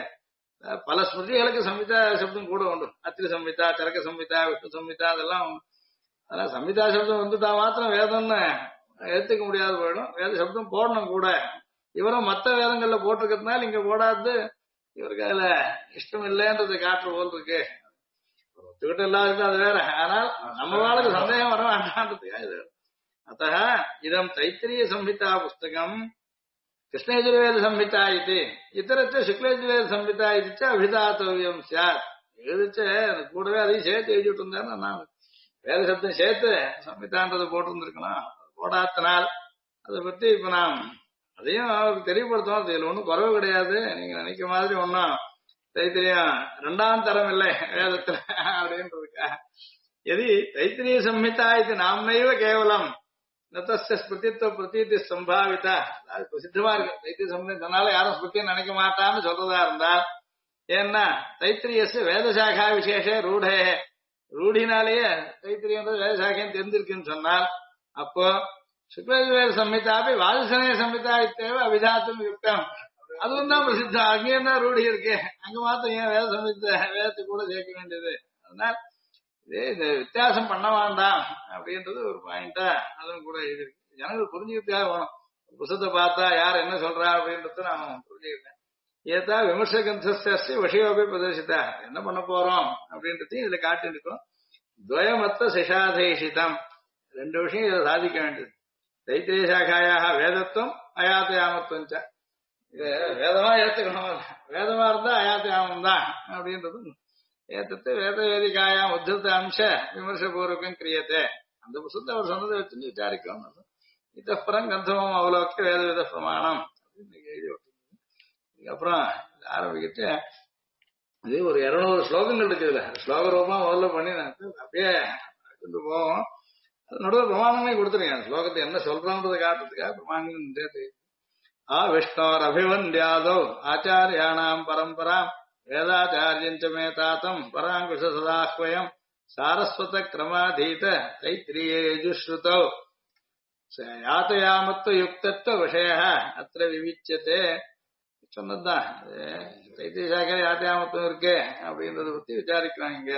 பல ஸ்மிருதிகளுக்கு சம்ஹிதா சப்தம் கூட உண்டு. அத்திரி சம்ஹிதா, சரக சம்ஹிதா, விஷ்ணு சம்ஹிதா, அதெல்லாம் உண்டு. அதெல்லாம் சம்ஹிதா சப்தம் வந்துட்டா மாத்திரம் வேதம்னு எடுத்துக்க முடியாது போயிடும், வேத சப்தம் போடணும் கூட. இவரும் மற்ற வேதங்கள்ல போட்டிருக்கிறதுனால இங்க போடாது இவருக்கு அதுல இஷ்டம் இல்லைன்றது காட்டுற போல் இருக்கு. ஒத்துக்கிட்ட இல்லாதது அது வேற, ஆனால் நம்ம வாழ்க்கை சந்தேகம் வர வேண்டான்றதுக்காக இது. அத்த இதம் தைத்திரிய சம்ஹிதா புஸ்தகம் கிருஷ்ணயஜுர்வேத சம்ஹிதா இது இதரச்ச சுக்லயஜுர்வேத சம்ஹிதா இது அபிதாத்தவியம் சார். எழுதிச்ச கூடவே அதையும் சேர்த்து எழுதிட்டு இருந்தாரு. நான் வேத சப்தம் சேர்த்து சம்ஹிதான்றதை போட்டு இருந்திருக்கலாம், போடாத்தனால் அதை பத்தி இப்ப நான் அதையும் அவருக்கு தெரியப்படுத்தணும். இதுல ஒன்றும் குறவு கிடையாது, நீங்க நினைக்க மாதிரி ஒன்னும் தைத்திரியம் 2ஆம் தரம் இல்லை வேதத்துல அப்படின்றதுக்கா. எதி தைத்திரிய சம்ஹிதா இது நாமைவ கேவலம் நத்தஸ்ய ஸ்மிருதித்துவ பிரதீதி சம்பாவிதா. அது பிரசித்தமா இருக்கு தைத்திரிய சம்ஹிதனால யாரும் ஸ்மிருத்தின்னு நினைக்க மாட்டான்னு சொல்றதா இருந்தால், ஏன்னா தைத்திரியஸ் வேதசாகா விசேஷ ரூடே ரூடினாலேயே தைத்திரியன்றது வேதசாகைன்னு தெரிஞ்சிருக்குன்னு சொன்னால், அப்போ சுக்லயஜுர்வேத சம்ஹிதாபி வாதிசனேய சம்ஹிதா இத்தேவ அபிதாத்தும் யுக்தம். அதுவும் தான் பிரசித்தம், அங்கேயும் தான் ரூಢி இருக்கு, அங்க மாத்திரம் ஏன் வேத சம்ஹித வேதத்தை கூட சேர்க்க வேண்டியது. அதனால் இந்த வித்தியாசம் பண்ண வேண்டாம் அப்படின்றது ஒரு பாயிண்டா அதுவும் கூட இருக்கு. ஜனங்கள் புரிஞ்சுக்கிட்டே வேணும். புத்தகத்தை பார்த்தா யார் என்ன சொல்றா அப்படின்றத நான் புரிஞ்சுக்கிட்டேன். ஏதா விமர்சகந்தஸ்ய விஷயோபி பிரதர்சித்தா, என்ன பண்ண போறோம் அப்படின்றதையும் இதுல காட்டிருக்கோம். துவயமத்த சிஷாதேஷிதம், 2 விஷயம் இதை சாதிக்க வேண்டியது. தைத்திரிய சாகாயாக வேதத்துவம் அயாத்தயாமத்துவம். இது வேதமா ஏத்துக்கணும், வேதமா இருந்தா அயாத்தயாமம் தான் அப்படின்றது. ஏத்தத்து வேத வேதிகாயாம் உத்தத்த அம்ச விமர்சபூர்வகம் கிரியத்தே. அந்த புத்தகத்தை அவர் சொன்னதை வச்சு விசாரிக்கணும். இதப்புறம் கந்தமம் அவலோக்கிய வேத வித பிரமாணம் அப்படின்னு எழுதி விட்டுருந்தது. இதுக்கப்புறம் ஆரம்பிக்கிட்டு இது ஒரு 200 ஸ்லோகங்கள் இருக்குதுல்ல, ஸ்லோக ரூபமா முதல்ல பண்ணி நான் அப்படியே கொண்டு போவோம். நடுவில் பிரமாணமே கொடுத்துருக்கேன். ஸ்லோகத்தை என்ன சொல்றோன்றதை காட்டுறதுக்காக பிரமாணம் சேர்த்து விஷ்ணோர் அபிவந்தியாதோ ஆச்சாரியாணாம் பரம்பராம் வேதாச்சாரியஞ்ச மே தாத்தம் பராங்குஷ சதாஹ்வயம் சாரஸ்வத கிரமாதீத தைத்திரியேஜுஸ்ருதோ யாத்தயாமத்துவ யுக்தத்துவ விஷய அத்திர விவிச்சதே. சொன்னதுதான் தைத்திரிய சாக்கரை யாத்தியாமத்துவம் இருக்கே அப்படின்றத பத்தி விசாரிக்கலாம். இங்க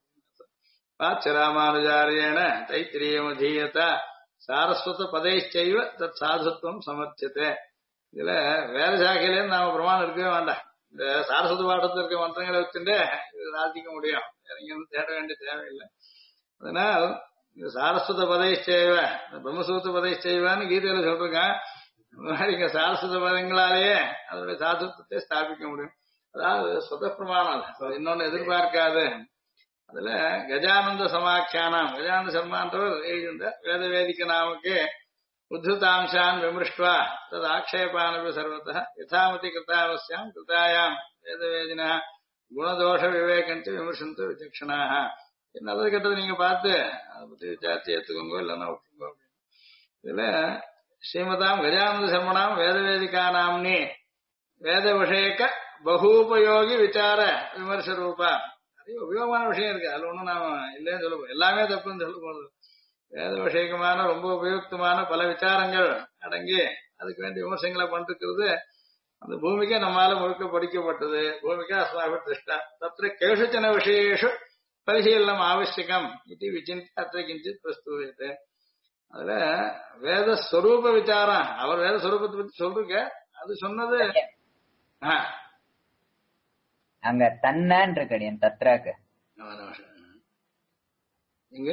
ராமானுஜாரியேன தைத்திரியமதீயத சாரஸ்வத பதைச்சைவ தத் சாதுத்வம் சமர்த்தியதே. இதுல வேற சாக்கையிலேருந்து நாம பிரமாணம் இருக்கவே வேண்டாம். இந்த சாரஸ்வத பாடத்தில் இருக்க மந்திரங்களை வச்சுட்டு சாதிக்க முடியும். இருந்து தேட வேண்டிய தேவையில்லை. அதனால் இந்த சாரஸ்வத பதைச்சைவ பிரம்மசூத்த பதைச்சைவான்னு கீதையில சொல்றேன். இங்க சாரஸ்வத பதங்களாலேயே அதனுடைய சாதுத்வத்தை ஸ்தாபிக்க முடியும். அதாவது சொத பிரமாணம், இன்னொன்னு எதிர்பார்க்காது. அதுல கஜானந்த சமாக்கியானாம் கஜானந்த சர்மான்றவர் எழுதியிருந்த வேத வேதிக்க நாமக்கு உத்ததாம்சான் விமிருஷ்டுவா தது ஆக்ஷேபானபி சர்வத யதாமதி கிருதாவசியாம் கிருதாயாம் வேதவேதினா குணதோஷ விவேகஞ்ச விமர்சந்து விசக்ஷணாக. நல்லது கெட்டது நீங்க பார்த்து அதை பத்தி விசாரிச்சு ஏத்துக்கோங்க, இல்லைன்னா விட்டுருங்க. இதுல ஸ்ரீமதாம் கஜானந்த சர்மணாம் வேதவேதிகானாம்னி வேத விஷயக்க பகூபயோகி விசார விமர்ச ரூபா. நிறைய உபயோகமான விஷயம் இருக்கு. அதுல ஒண்ணும் நாம இல்லைன்னு சொல்ல போறோம், எல்லாமே தப்புன்னு சொல்ல போறது. வேத விஷயமான ரொம்ப உபயுக்தமான பல விசாரங்கள் அடங்கி அதுக்கு வேண்டிய விமர்சனங்களை பண்ணிருக்கிறது. அந்த பூமிக்கே நம்மால முழுக்க படிக்கப்பட்டது. பூமிக்கா அஸ்மாபி திருஷ்டா தத்திர கேஷுச்சன விஷயேஷு பரிசீலனம் ஆவசியம் இது விசிந்தி அத்த கிஞ்சித் பிரஸ்தூயத்தை. அதுல வேத ஸ்வரூப விசாரம், அவர் வேத ஸ்வரூபத்தை பத்தி சொல்றீங்க. அது சொன்னது அங்க தன்னன் இருக்கடியன் தத்ராக்கு இங்க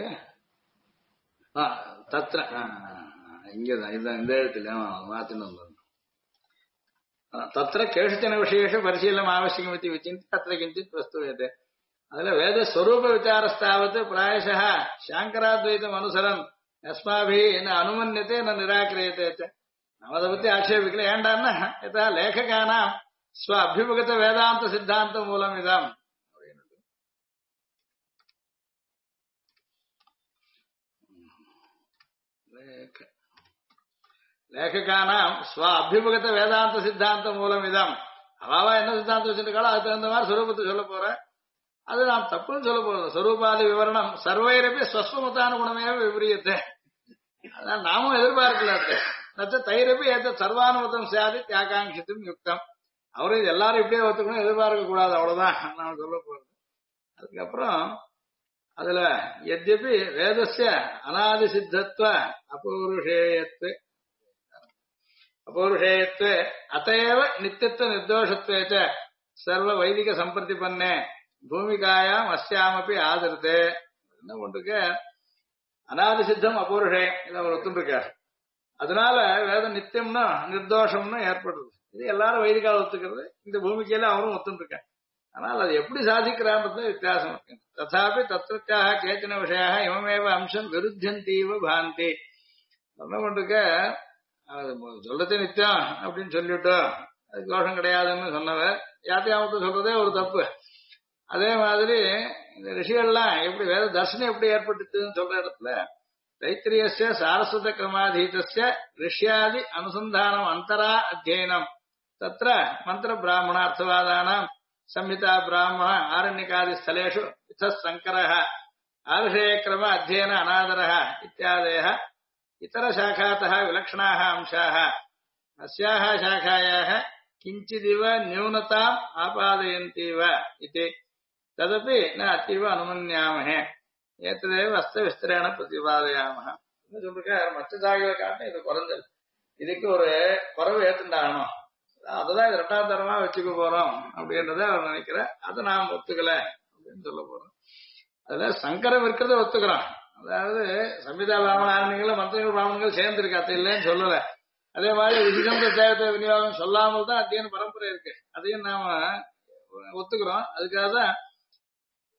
தத்ர இங்கதான் இதுதான் இந்த இடத்துல மாத்தின்னு வந்து தத்திர கேஷுச்சன விசேஷ பரிசீலனம் ஆவசியம் விசிந்தி அத்த கிஞ்சித் பிரஸ்தூயத்தை. அதுல வேத ஸ்வரூப விசாரஸ்தாவது பிராயச சாங்கராத்வைதம் அனுசரன் அஸ்மாபி என்ன அனுமன்யத்தை என்ன நிராகரியத்தை. நம்ம அதை பத்தி ஆட்சேபிக்கல. ஏண்டான்னா யதா லேககானா ஸ்வ அபிமுகத வேதாந்த சித்தாந்த மூலம் இதாம். லேககானாம் ஸ்வ அபிமுகத வேதாந்த சித்தாந்த மூலம் இதாம். அவாவா என்ன சித்தாந்தம் வச்சிருக்காளோ அதுக்கு தகுந்த மாதிரி ஸ்வரூபத்தை சொல்ல போறேன். அது நாம் தப்புன்னு சொல்ல போறது. ஸ்வரூபாதி விவரணம் சர்வைரப்பி ஸ்வஸ்வமதானுகுணமே விபரியத்தை. அதனால நாமும் எதிர்பார்க்கல. தைரப்பி ஏற்ற சர்வானுமதம் சாதி தியாகாங்கித்தும் யுக்தம். அவரும் இது எல்லாரும் இப்படியே ஒத்துக்கணும் எதிர்பார்க்க கூடாது, அவ்வளவுதான் நான் சொல்ல போறது. அதுக்கப்புறம் அதுல எத்யபி வேதஸ்ய அநாதி சித்தத்துவ அபௌருஷேயத்து அத்தேவ நித்தியத்துவ நிர்தோஷத்துவ சர்வ வைதிக சம்பிரதிபன்னே பூமிகாயாம் அஸ்யாமப்பி ஆதரத்தே. என்ன பண்ருக்க அநாதி சித்தம் அபௌருஷே இதை அவர் ஒத்துருக்கார். அதனால வேதம் நித்தியம்னா நிர்தோஷம்னு ஏற்படுறது. இது எல்லாரும் வைதிகால ஒத்துக்கிறது. இந்த பூமிக்கையில அவரும் ஒத்துருக்கார். ஆனால் அது எப்படி சாதிக்கிறான்றது வித்தியாசம் இருக்கு. ததாபி தத்வத்யாக கேச்சன விஷயாக இமமேவ அம்சம் விருத்தந்தீவ பாந்தி. என்ன பண்ருக்க சொல்றது நித்தியம் அப்படின்னு சொல்லிட்டோம், அது தோஷம் கிடையாதுன்னு சொன்னவர் யாத்தியாமத்தை சொல்றதே ஒரு தப்பு. அதே மாதிரி இந்த ரிஷிகள்லாம் எப்படி வேத தர்சனம் எப்படி ஏற்பட்டுச்சுன்னு சொல்ற இடத்துல தைத்திரியஸ்ய சாரஸ்வத கிரமாதீதஸ்ய ரிஷ்யாதி அனுசந்தானம் அந்தரா அத்தியனம் தத்ர மந்திர பிராமணார்த்தவாதானாம் संहिता ब्राह्मण आरण्यकादि स्थलेषु इतः संकरः आर्षेयक्रम अध्ययन अनादरः इत्यादयः इतर शाखातः विलक्षणाः अंशाः अस्याः शाखायाः किञ्चिदिव न्यूनताम् आपादयन्तीव इति तदपि न अतीव अनुमन्यामहे एतदेव अस्तविस्तरेण प्रतिपादयामः. மற்ற சாகைகளை காட்டின இது குறைஞ்சல், இதுக்கு ஒரு குறைவு ஏத்துண்டாகணும், அததான் இது ரெண்டாவது தரமா வச்சுக்க போறோம் அப்படின்றத அவர் நினைக்கிற. அதை நாம் ஒத்துக்கல அப்படின்னு சொல்ல போறோம். அதுல சங்கரம் இருக்கிறத ஒத்துக்கிறோம். அதாவது சம்ஹிதா பிராமண ஆரம்பிகள் மந்திரங்கள் பிராமணங்கள் சேர்ந்திருக்கு, அது இல்லைன்னு சொல்லல. அதே மாதிரி விதிகந்த தேவத்தை விநியோகம் சொல்லாமல் தான் அத்தியன பரம்பரை இருக்கு, அதையும் நாம ஒத்துக்கிறோம். அதுக்காக தான்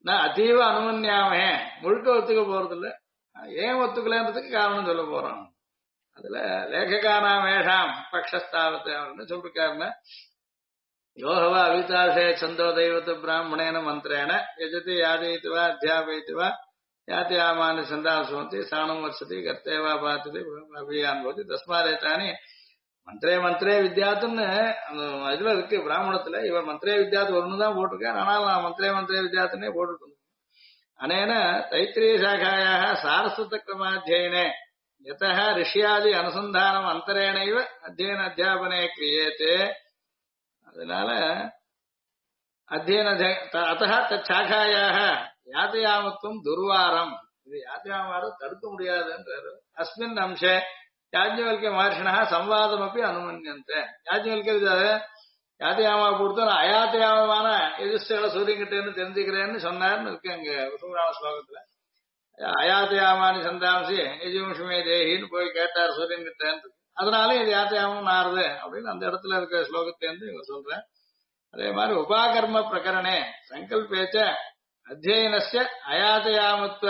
நான் அதீவ அனுமன்யாமே முழுக்க ஒத்துக்க போறது இல்ல. ஏன் ஒத்துக்கலன்றதுக்கு காரணம் சொல்ல போறோம். அதுல லேககானாம் ஏஷாம் பக்ஷஸ்தாவத்தை அவர்னு சொல்லிருக்காருன்னா யோகவா அவிதாஷே சந்தோ தெய்வத்து பிராமணேன மந்திரேன யஜதி யாதயித்துவா அத்தியாபயித்துவா யாத்தியாமானி சந்தாசுமதி சாணம் வர்ஷதி கர்த்தேவா பாத்தது அபியான் போது தஸ்மாதேத்தானி மந்திரே மந்திரே வித்யாத்துன்னு அந்த இதுல இருக்கு பிராமணத்துல. இவர் மந்திரே வித்யாத்து ஒண்ணு தான் போட்டிருக்கார். ஆனால் நான் மந்திரே மந்திரே வித்யாத்துன்னே போட்டுருக்கேன். அனேன தைத்திரிய சாகாயாக சாரஸ்வத கிரமாத்தியனே யதः ரிஷ்யாதி அனுசந்தானம் அந்தரேணைவ அத்தியன அத்தியாபனே கிரியேதே. அதனால அத்தியன அத்தः தச்சாகாயாக யாதயாமத்துவம் துர்வாரம். இது யாதயாமாரம் தடுக்க முடியாதுன்றாரு. அஸ்மின் அம்சே யாஜ்ஞவல்கிய மகர்ஷிணா சம்வாதம் அப்படி அனுமன்யந்த. யாஜ்ஞவல்கிய யாத்தியாமா கொடுத்து நான் அயாத்தியாமமான எதிர்ஷ்டங்களை சூரியங்கிட்டேன்னு தெரிஞ்சுக்கிறேன்னு சொன்னார்னு இருக்கு அங்க விஷ்ணுராம ஸ்லோகத்துல. அயாத்தியாமானி சந்தாம்சி எஜும்ஷமே தேகின்னு போய் கேட்டார் சூரியன்கிட்டேன்னு. அதனால இது யாத்தியாமம் நாருது அப்படின்னு அந்த இடத்துல இருக்க ஸ்லோகத்தேர்ந்து இவங்க சொல்றேன். அதே மாதிரி உபாகர்ம பிரகரணே சங்கல்பேச்ச அத்தியனஸ்ய அயாத்தயாமத்துவ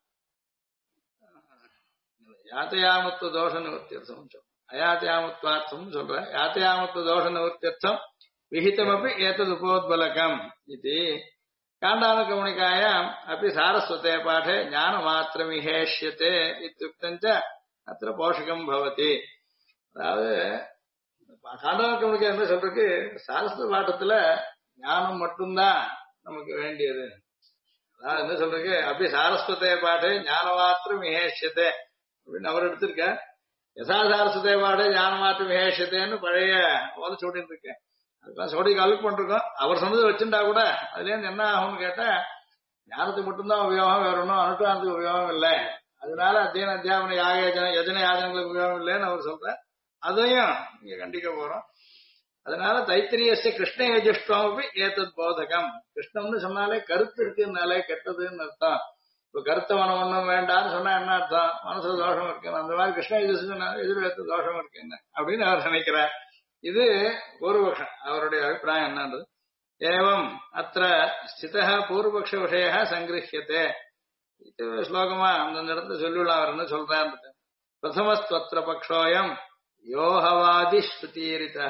யாத்தயாமத்துவ தோஷ நிவர்த்தியர்த்தம் அயாத்தயாமத்வார்த்தம் சொல்ற. யாத்தயாமத்துவ தோஷ நிவர்த்தியர்த்தம் விஹிதமப்பி ஏதது உபோத்பலகம் இது காண்டானுகமணிகாயாம் அப்படி சாரஸ்வதே பாடே ஞான மாத்திரமிஹேஷ்யதே இத்யுக்தஞ்ச அத்திர போஷகம் பவதி. அதாவது காண்டானுகமணிகா என்ன சொல்றதுக்கு சாரஸ்வத பாட்டத்துல ஞானம் மட்டும்தான் நமக்கு வேண்டியது. அதாவது என்ன சொல்றதுக்கு அப்படி சாரஸ்வதே பாடே ஞான மாத்திரம் மிஹேஷ்யதே அப்படின்னு அவர் எடுத்திருக்க. யசாசாரஸ்வதே பாடே ஞான மாத்திரம் மிஹேஷ்யத்தேன்னு பழைய ஓத சொல்லிட்டு இருக்கேன். அதுக்கெல்லாம் சோடி கலெக்ட் பண்ணிருக்கோம். அவர் சொன்னது வச்சுட்டா கூட அதுல இருந்து என்ன ஆகும்னு கேட்டா ஞானத்துக்கு மட்டும்தான் உபயோகம், வேற ஒன்றும் அனுஷ்டானத்துக்கு உபயோகம் இல்லை. அதனால அத்தியன அத்தியாபன யஜன யாஜனங்களுக்கு உபயோகம் இல்லைன்னு அவர் சொல்ற. அதையும் இங்க கண்டிக்க போறோம். அதனால தைத்திரியஸ்ய கிருஷ்ண யஜுஷ்டம் ஏதத் போதகம். கிருஷ்ணம்னு சொன்னாலே கருத்து இருக்குனாலே கெட்டதுன்னு அர்த்தம். இப்ப கருத்தவனம் ஒண்ணும் வேண்டாம்னு சொன்னா என்ன அர்த்தம்? மனசுல தோஷம் இருக்கு. அந்த மாதிரி கிருஷ்ண எதிர்வேத்த தோஷம் இருக்கு என்ன அப்படின்னு அவர் நினைக்கிறார். இது பூர்வபக்ஷம். அவருடைய அபிப்பிராயம் என்னன்றது ஏவம் அத்த ஸ்தித பூர்வபக்ஷ விஷய சங்கிருஹியதே. இது ஸ்லோகமா அந்த இடத்துல சொல்லிவிடலாம். அவர் என்ன சொல்றாரு? பிரதமஸ்துவத்திர பக்ஷோயம் யோகவாதி ஸ்ருதீரித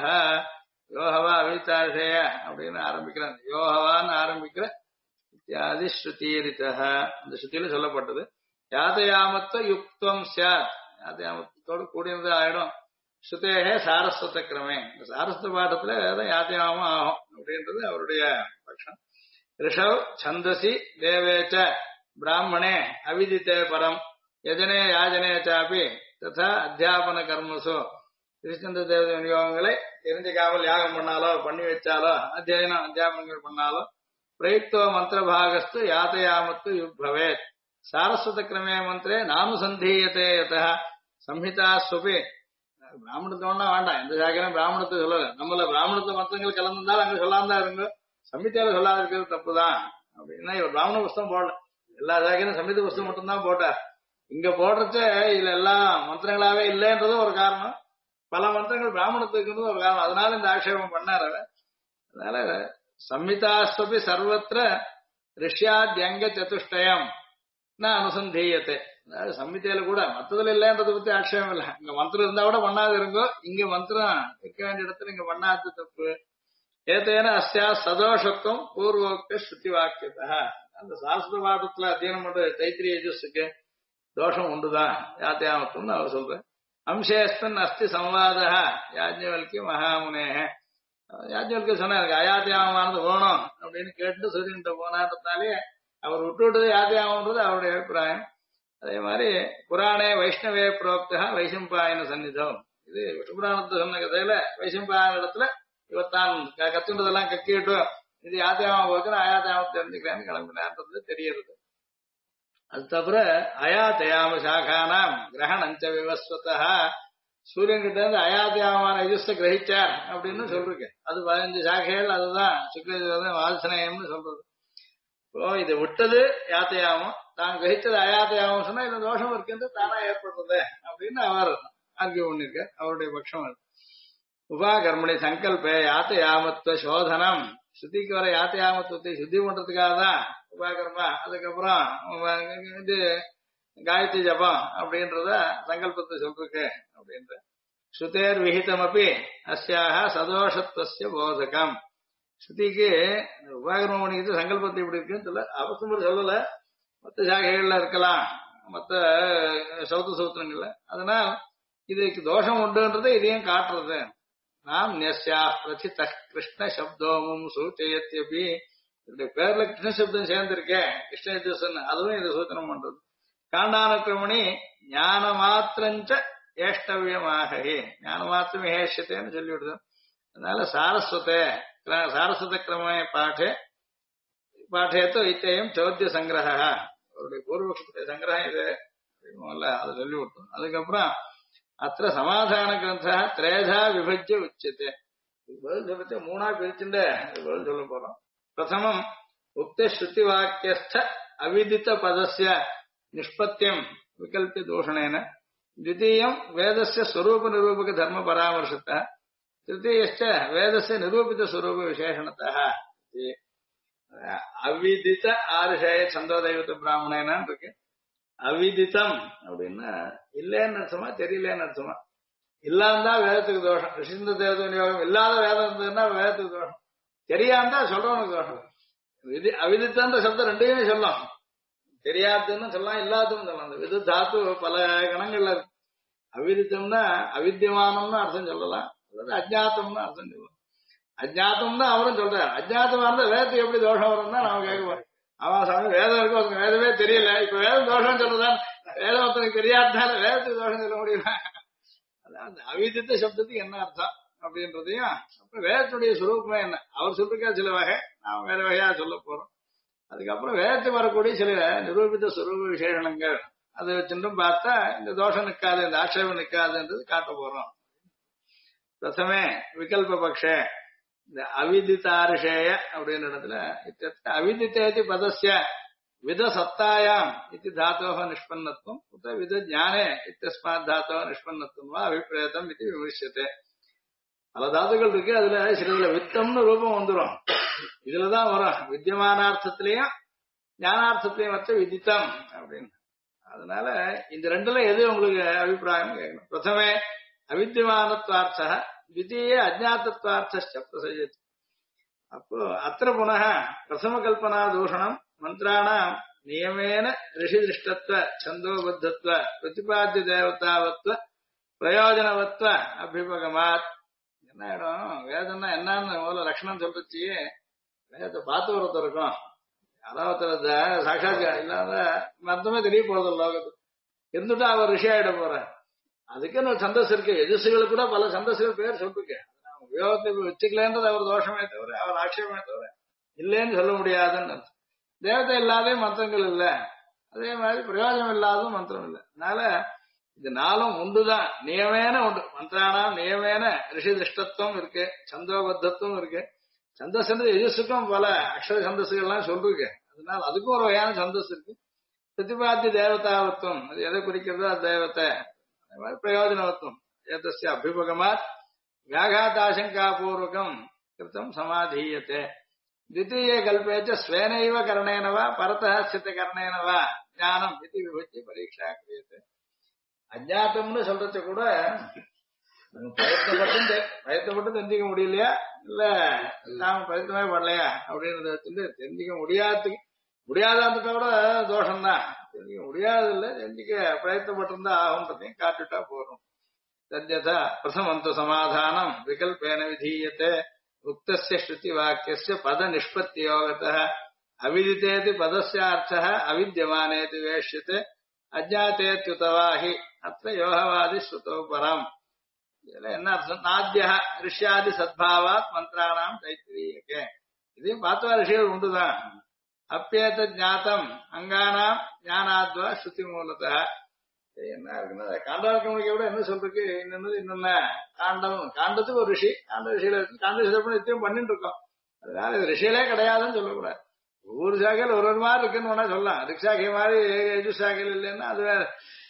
யோகவா அவிதாஷய அப்படின்னு ஆரம்பிக்கிறாங்க. யோகவான்னு ஆரம்பிக்கிற இத்தியாதி ஸ்ருதீரித அந்த ஸ்ருதியில சொல்லப்பட்டது. யாதயாமத்துவ யுக்தம் சாத். யாதயாமத்தோடு கூடியது ஆயிடும். ஸ்ருதேகே சாரஸ்வத கிரமே. சாரஸ்வத பாடத்துல வேதம் யாத்தியாமம் ஆகும் அப்படின்றது அவருடைய பட்சம். ரிஷவ் சந்தசி தேவேச்ச பிராமணே அவிதித்தே பரம் யஜனே யாஜனே சாப்பி ததா அத்தியாபன கர்மசு. திருச்சந்திர தேவதை விநியோகங்களை தெரிஞ்சுக்காமல் யாகம் பண்ணாலோ பண்ணி வச்சாலோ அத்தியாயனம் அத்தியாபனங்கள் பண்ணாலோ பிரயுக்தோ மந்திரபாகஸ்து யாத்தயாமத்து யுக்பவேத். சாரஸ்வத கிரமே மந்திரே நானுசந்தீயத்தே யதா சம்ஹிதாஸ்வபி. பிராமணத்தோன்னா வேண்டாம், எந்த சாக்கிரம் பிராமணத்தை சொல்லல. நம்மள பிராமணத்து மந்திரங்கள் கலந்துருந்தாலும் அங்க சொல்லாம தான் இருங்க. சம்ஹிதால சொல்லாத இருக்கிறது தப்புதான் அப்படின்னா இவர் பிராமண புஸ்தகம் போடல. எல்லா சாக்கிரம் சம்ஹித புஸ்தகம் மட்டும்தான் போட்டார். இங்க போடுறச்ச இதுல எல்லாம் மந்திரங்களாவே இல்லைன்றதும் ஒரு காரணம். பல மந்திரங்கள் பிராமணத்துக்குன்றது ஒரு காரணம். அதனால இந்த ஆட்சேபம் பண்ணாரு. அதனால சம்ஹிதாஸ்வபி சர்வத்திர ரிஷ்யாத்யங்க சதுஷ்டயம் நான் அனுசந்தீயத்தை. அதாவது சம்ஹிதையில கூட மத்ததுல இல்லைன்றதை பத்தி ஆட்சேபம் இல்லை. இங்க மந்திரம் இருந்தா கூட பண்ணாது இருங்கோ. இங்க மந்திரம் இருக்க வேண்டிய இடத்துல இங்க பண்ணாது தப்பு. ஏத்தேன அஸ்யா சதோஷத்துவம் பூர்வோக்த ஸ்ருதி வாக்கியத்தா. அந்த சாஸ்திர பாடத்துல அத்தியனம் பண்ற தைத்திரிய யஜுஸுக்கு தோஷம் உண்டுதான் யாத்தியாமத்துவம்னு அவர் சொல்றேன். அம்சேஸ்தன் அஸ்தி சம்வாத யாஜ்ஞவல்கிய மகாமுனேக. யாஜ்ஞவல்கிய சொன்னாரு அயாத்தியாமமானது போகணும் அப்படின்னு கேட்டு சூரியன்கிட்ட போனான்றதுனாலே அவர் விட்டுவிட்டது யாத்தியாமன்றது அவருடைய அபிப்பிராயம். அதே மாதிரி புராணே வைஷ்ணவே புரோக்தா வைசம்பாயன சந்நிதம். இது விஷ்ணு புராணத்தை சொன்ன கதையில வைசம்பாயன இடத்துல இவத்தான் கத்துன்றதெல்லாம் கக்கிட்டு இது யாத்தியாம போச்சுன்னா அயாத்தியாமத்தை தெரிஞ்சுக்கிறேன்னு கிளம்பினான்றது தெரியுது. அது தவிர அயாத்தயாம சாகானாம் கிரகணஞ்ச விவஸ்வதா. சூரியன் கிட்ட இருந்து அயாத்தியாமமான யஜுஸை கிரகிச்சார் அப்படின்னு சொல்றேன். அது 15 சாகைகள். அதுதான் சுக்ரஜோதம் வாசனயம்னு சொல்றது. இப்போ இதை விட்டது யாத்தியாமம், தான் கிரகிச்சது அயாத்தியாமம் சொன்னா இந்த தோஷம் இருக்குன்னு தானா ஏற்படுறது அப்படின்னு அவர் ஆர்கியூ பண்ணிருக்கார். அவருடைய பட்சம் அது. உபாகர்மணி சங்கல்பே யாத்தயாமத்துவ சோதனம் ஸ்ருதிக்கு வர யாத்தியாமத்துவத்தை சுத்தி பண்றதுக்காக தான் உபாகரமா. அதுக்கப்புறம் இது காயத்ரி ஜபம் அப்படின்றத சங்கல்பத்தை சொல்றதுக்கு அப்படின்ற ஸ்ருதேர் விஹிதம் அப்படி அஸ்யாக சதோஷத்துவசிய போதகம். ஸ்ருதிக்கு உபாகரமம் பண்ணிக்கிட்டு சங்கல்பத்தை இப்படி இருக்குன்னு சொல்ல அவசரம் சொல்லல. மற்ற சாகைகள்ல இருக்கலாம், மற்ற சௌத்த சூத்திரங்கள்ல. அதனால் இதுக்கு தோஷம் உண்டுன்றதை இதையும் காட்டுறது. நாம் நெஸ்யா பிரசித்த கிருஷ்ண சப்தோமும் சூச்சயத்தியபி, இதோட பேர்ல கிருஷ்ண சப்தம் சேர்ந்திருக்கேன், கிருஷ்ண யஜுசன், அதுவும் இதை சூத்திரம் பண்றது. காண்டானக்கிரமணி ஞான மாத்திரஞ்ச ஏஷ்டவியமாக, ஞான மாத்திரம் ஏஷத்தேன்னு சொல்லிவிடுது. அதனால சாரஸ்வத கிரமே பாठेतो இத்தேயம் சோத்திய சங்கிரக, அவருடைய பூர்வபக்ஷத்துடைய சங்கிரகம் இது அதை சொல்லிவிட்டோம். அதுக்கப்புறம் அத்த சமாதான கிரந்த திரேதா விபஜ்ய உச்சத்தை, பதில் சொல்லத்தை மூணா பிரிச்சுட்டு பதில் சொல்ல போறோம். பிரதமம் உக்த ஸ்ருதி வாக்கியஸ்த அவிதித்த பதஸ்ய நிஷ்பத்தியம் விகல்பிய தூஷணேன, द्वितीयं वेदस्य स्वरूप निरूपक धर्म परामर्शतः, तृतीयश्च वेदस्य निरूपित स्वरूप विशेषणतः. அவிதித்த ஆருஷய சந்தோதயவத்த பிராமணேனா இருக்கு. அவிதித்தம் அப்படின்னா இல்லைன்னு அர்த்தமா, தெரியலன்னு அர்த்தமா. இல்லாந்தா வேதத்துக்கு தோஷம். ரிஷிந்த தேவத யோகம் இல்லாத வேதம் இருந்ததுன்னா வேதத்துக்கு தோஷம். தெரியாந்தா சொல்றவனுக்கு தோஷம். அவிதித்தன்ற சப்தம் ரெண்டையுமே சொல்லலாம். தெரியாதுன்னு சொல்லலாம், இல்லாதுன்னு சொல்லலாம். அந்த விது தாத்து பல கணங்கள்ல இருக்கு. அவிதித்தம்னா அவித்தியமானம்னு அர்த்தம் சொல்லலாம், அதாவது அஜ்ஞாத்தம்னு அர்த்தம் சொல்லலாம். அஜ்ஞாத்தம்னா அவரும் சொல்றாரு. அஜ்ஞாத்தமா இருந்தா வேதத்துக்கு எப்படி தோஷம் வரும்னா நாம கேட்குவோம். அவன் சாமி வேதம் இருக்கும், அதுக்கு வேதமே தெரியல, இப்ப வேதம் தோஷம் சொல்றதான். வேதம் ஒருத்தனுக்கு தெரியாதனால வேதத்துக்கு தோஷம் சொல்ல முடியல. அதாவது அவிதித்த சப்தத்துக்கு என்ன அர்த்தம் அப்படின்றதையும், அப்புறம் வேதத்துடைய சுரூபமே என்ன அவர் சொல்லிருக்கா சில வகை, நாம வேற வகையா சொல்ல போறோம். அதுக்கப்புறம் வேதத்துக்கு வரக்கூடிய சில நிரூபித்த சுரூப விசேஷணங்கள் அதை வச்சுட்டும் பார்த்தா இந்த தோஷம் நிற்காது, இந்த ஆட்சேபம் நிற்காதுன்றது காட்ட போறோம். பிரதமே விகல்ப பக்ஷ, இந்த அவிதிதாரிஷேய அப்படின்ற இடத்துல அவிதித்தேதி பதஸ்ய வித சத்தாயாம் இது தாத்தோக நிஷ்பன்னத்துவம் உத வித ஞானே இத்தஸ்மாத் தாத்தோக நிஷ்பன்னத்துவம் வா அபிப்பிரேதம் இது விமர்சியத்தை. பல தாத்துக்கள் இருக்கு, அதுல சிலதுல வித்தம்னு ரூபம் வந்துடும். இதுலதான் வரும் வித்தியமானார்த்தத்திலையும் ஞானார்த்தத்திலையும் வச்ச விதித்தம் அப்படின்னு. அதனால இந்த ரெண்டுல எது உங்களுக்கு அபிப்பிராயம் கேட்கணும். பிரதமே அவித்தியமானத்வார்த்த, द्वितीये अज्ञातत्वार्थश्च प्रसजति. அப்போ அத்திர புனः பிரசம கல்பனா தூஷணம் மந்திராணாம் நியமேன ரிஷிதிருஷ்டத்வ சந்தோபத்தத்வ பிரதிபாத்திய தேவதாவத்வ பிரயோஜனவத்வ அபிபகமாத். என்ன இடம் வேதம்னா என்னன்னு முதல்ல லட்சணம் சொல்றச்சு, வேதத்தை பார்த்து ஒருத்தர் இருக்கும், யாராவது சாட்சாத் இல்லாத மந்தமே தெரிய போறது லோகத்துக்கு இருந்துட்டு அவர் ரிஷி ஆயிட போறார். அதுக்குன்னு ஒரு சந்தஸ் இருக்கு. எதிர்சுகளுக்கு கூட பல சந்தஸ்கள் பேர் சொல்லிருக்கேன். உபயோகத்தை வச்சுக்கலன்றது அவர் தோஷமே தவிர, அவர் ஆட்சேபமே தவிர இல்லைன்னு சொல்ல முடியாதுன்னு. தேவதை இல்லாத மந்திரங்கள் இல்ல, அதே மாதிரி பிரயோஜனம் இல்லாத மந்திரம் இல்லை. அதனால இது நாளும் உண்டுதான், நியமேன உண்டு. மந்திரானாம் நியமேன ரிஷி திருஷ்டத்துவம் இருக்கு, சந்தோபத்தத்துவம் இருக்கு. சந்தஸ் எதிர்சுக்கும் பல அக்ஷர சந்தஸ்கள்லாம் சொல்லிருக்கேன். அதனால அதுக்கும் ஒரு வகையான சந்தஸ் இருக்கு. பிரதிபாத்திய தேவதாவத்துவம், அது எதை குறிக்கிறதோ அது தேவத்தை. பிரயோஜனவத்துவம் ஏதஸ்ய அபிபகமாத் व्याघाताशंकापूर्वकं कृतं समाधीयते. द्वितीये कल्पे च स्वेनैव करणेन वा परतः स्थित करणेन वा ज्ञानम् इति विभज्य परीक्षा क्रियते. அஜ்ஞாத்தம்னு சொல்றது கூட பிரயத்தப்பட்டு தெரிஞ்சிக்க முடியலையா, இல்ல நாம பிரயத்தனமே பண்ணலையா அப்படின்றத தெரிஞ்சிக்க முடியாததுக்கு கூட தோஷம்தான். தெரிஞ்சிக்க முடியாது இல்ல, தெரிஞ்சிக்க பிரயத்தப்பட்டிருந்தா ஆகுன்றதையும் காட்டுட்டா போறோம். तद्यथा प्रथमन्तु समाधानं विकल्पेन विधीयते. उक्तस्य श्रुतिवाक्यस्य पदनिष्पत्तियोगतः अविदितेति पदस्यार्थः अविद्यमानेति वेश्यते. अज्ञातेत्युतवा हि अत्र योहवादि श्रुतौ परम्. என்ன அர்த்தம்? நாத்யः ரிஷ்யாதி சத்பாவாத் மந்திராணாம் தைத்திரியகே. இதையும் பார்த்தா ரிஷிகள் உண்டுதான். அப்பியேத ஞாத்தம் அங்கானாம் ஞானாத்வா ஸ்ருதி மூலத்தः. என்ன இருக்குன்னா காண்டாரக்கமணிக்க விட என்ன சொல்றதுக்கு இன்னொன்னு காண்டத்துக்கு ஒரு ரிஷி, காண்ட ரிஷியில இருக்கு. காண்ட ரிஷி நித்தியம் பண்ணிட்டு இருக்கோம். அதனால இது ரிஷியிலே கிடையாதுன்னு சொல்லக்கூடாது. ஒவ்வொரு சாக்கையில் ஒரு மாதிரி இருக்குன்னு வேணா சொல்லலாம். ரிக்ஷாக்கை மாதிரி எஜு சாக்கையில் இல்லைன்னா அது வேற.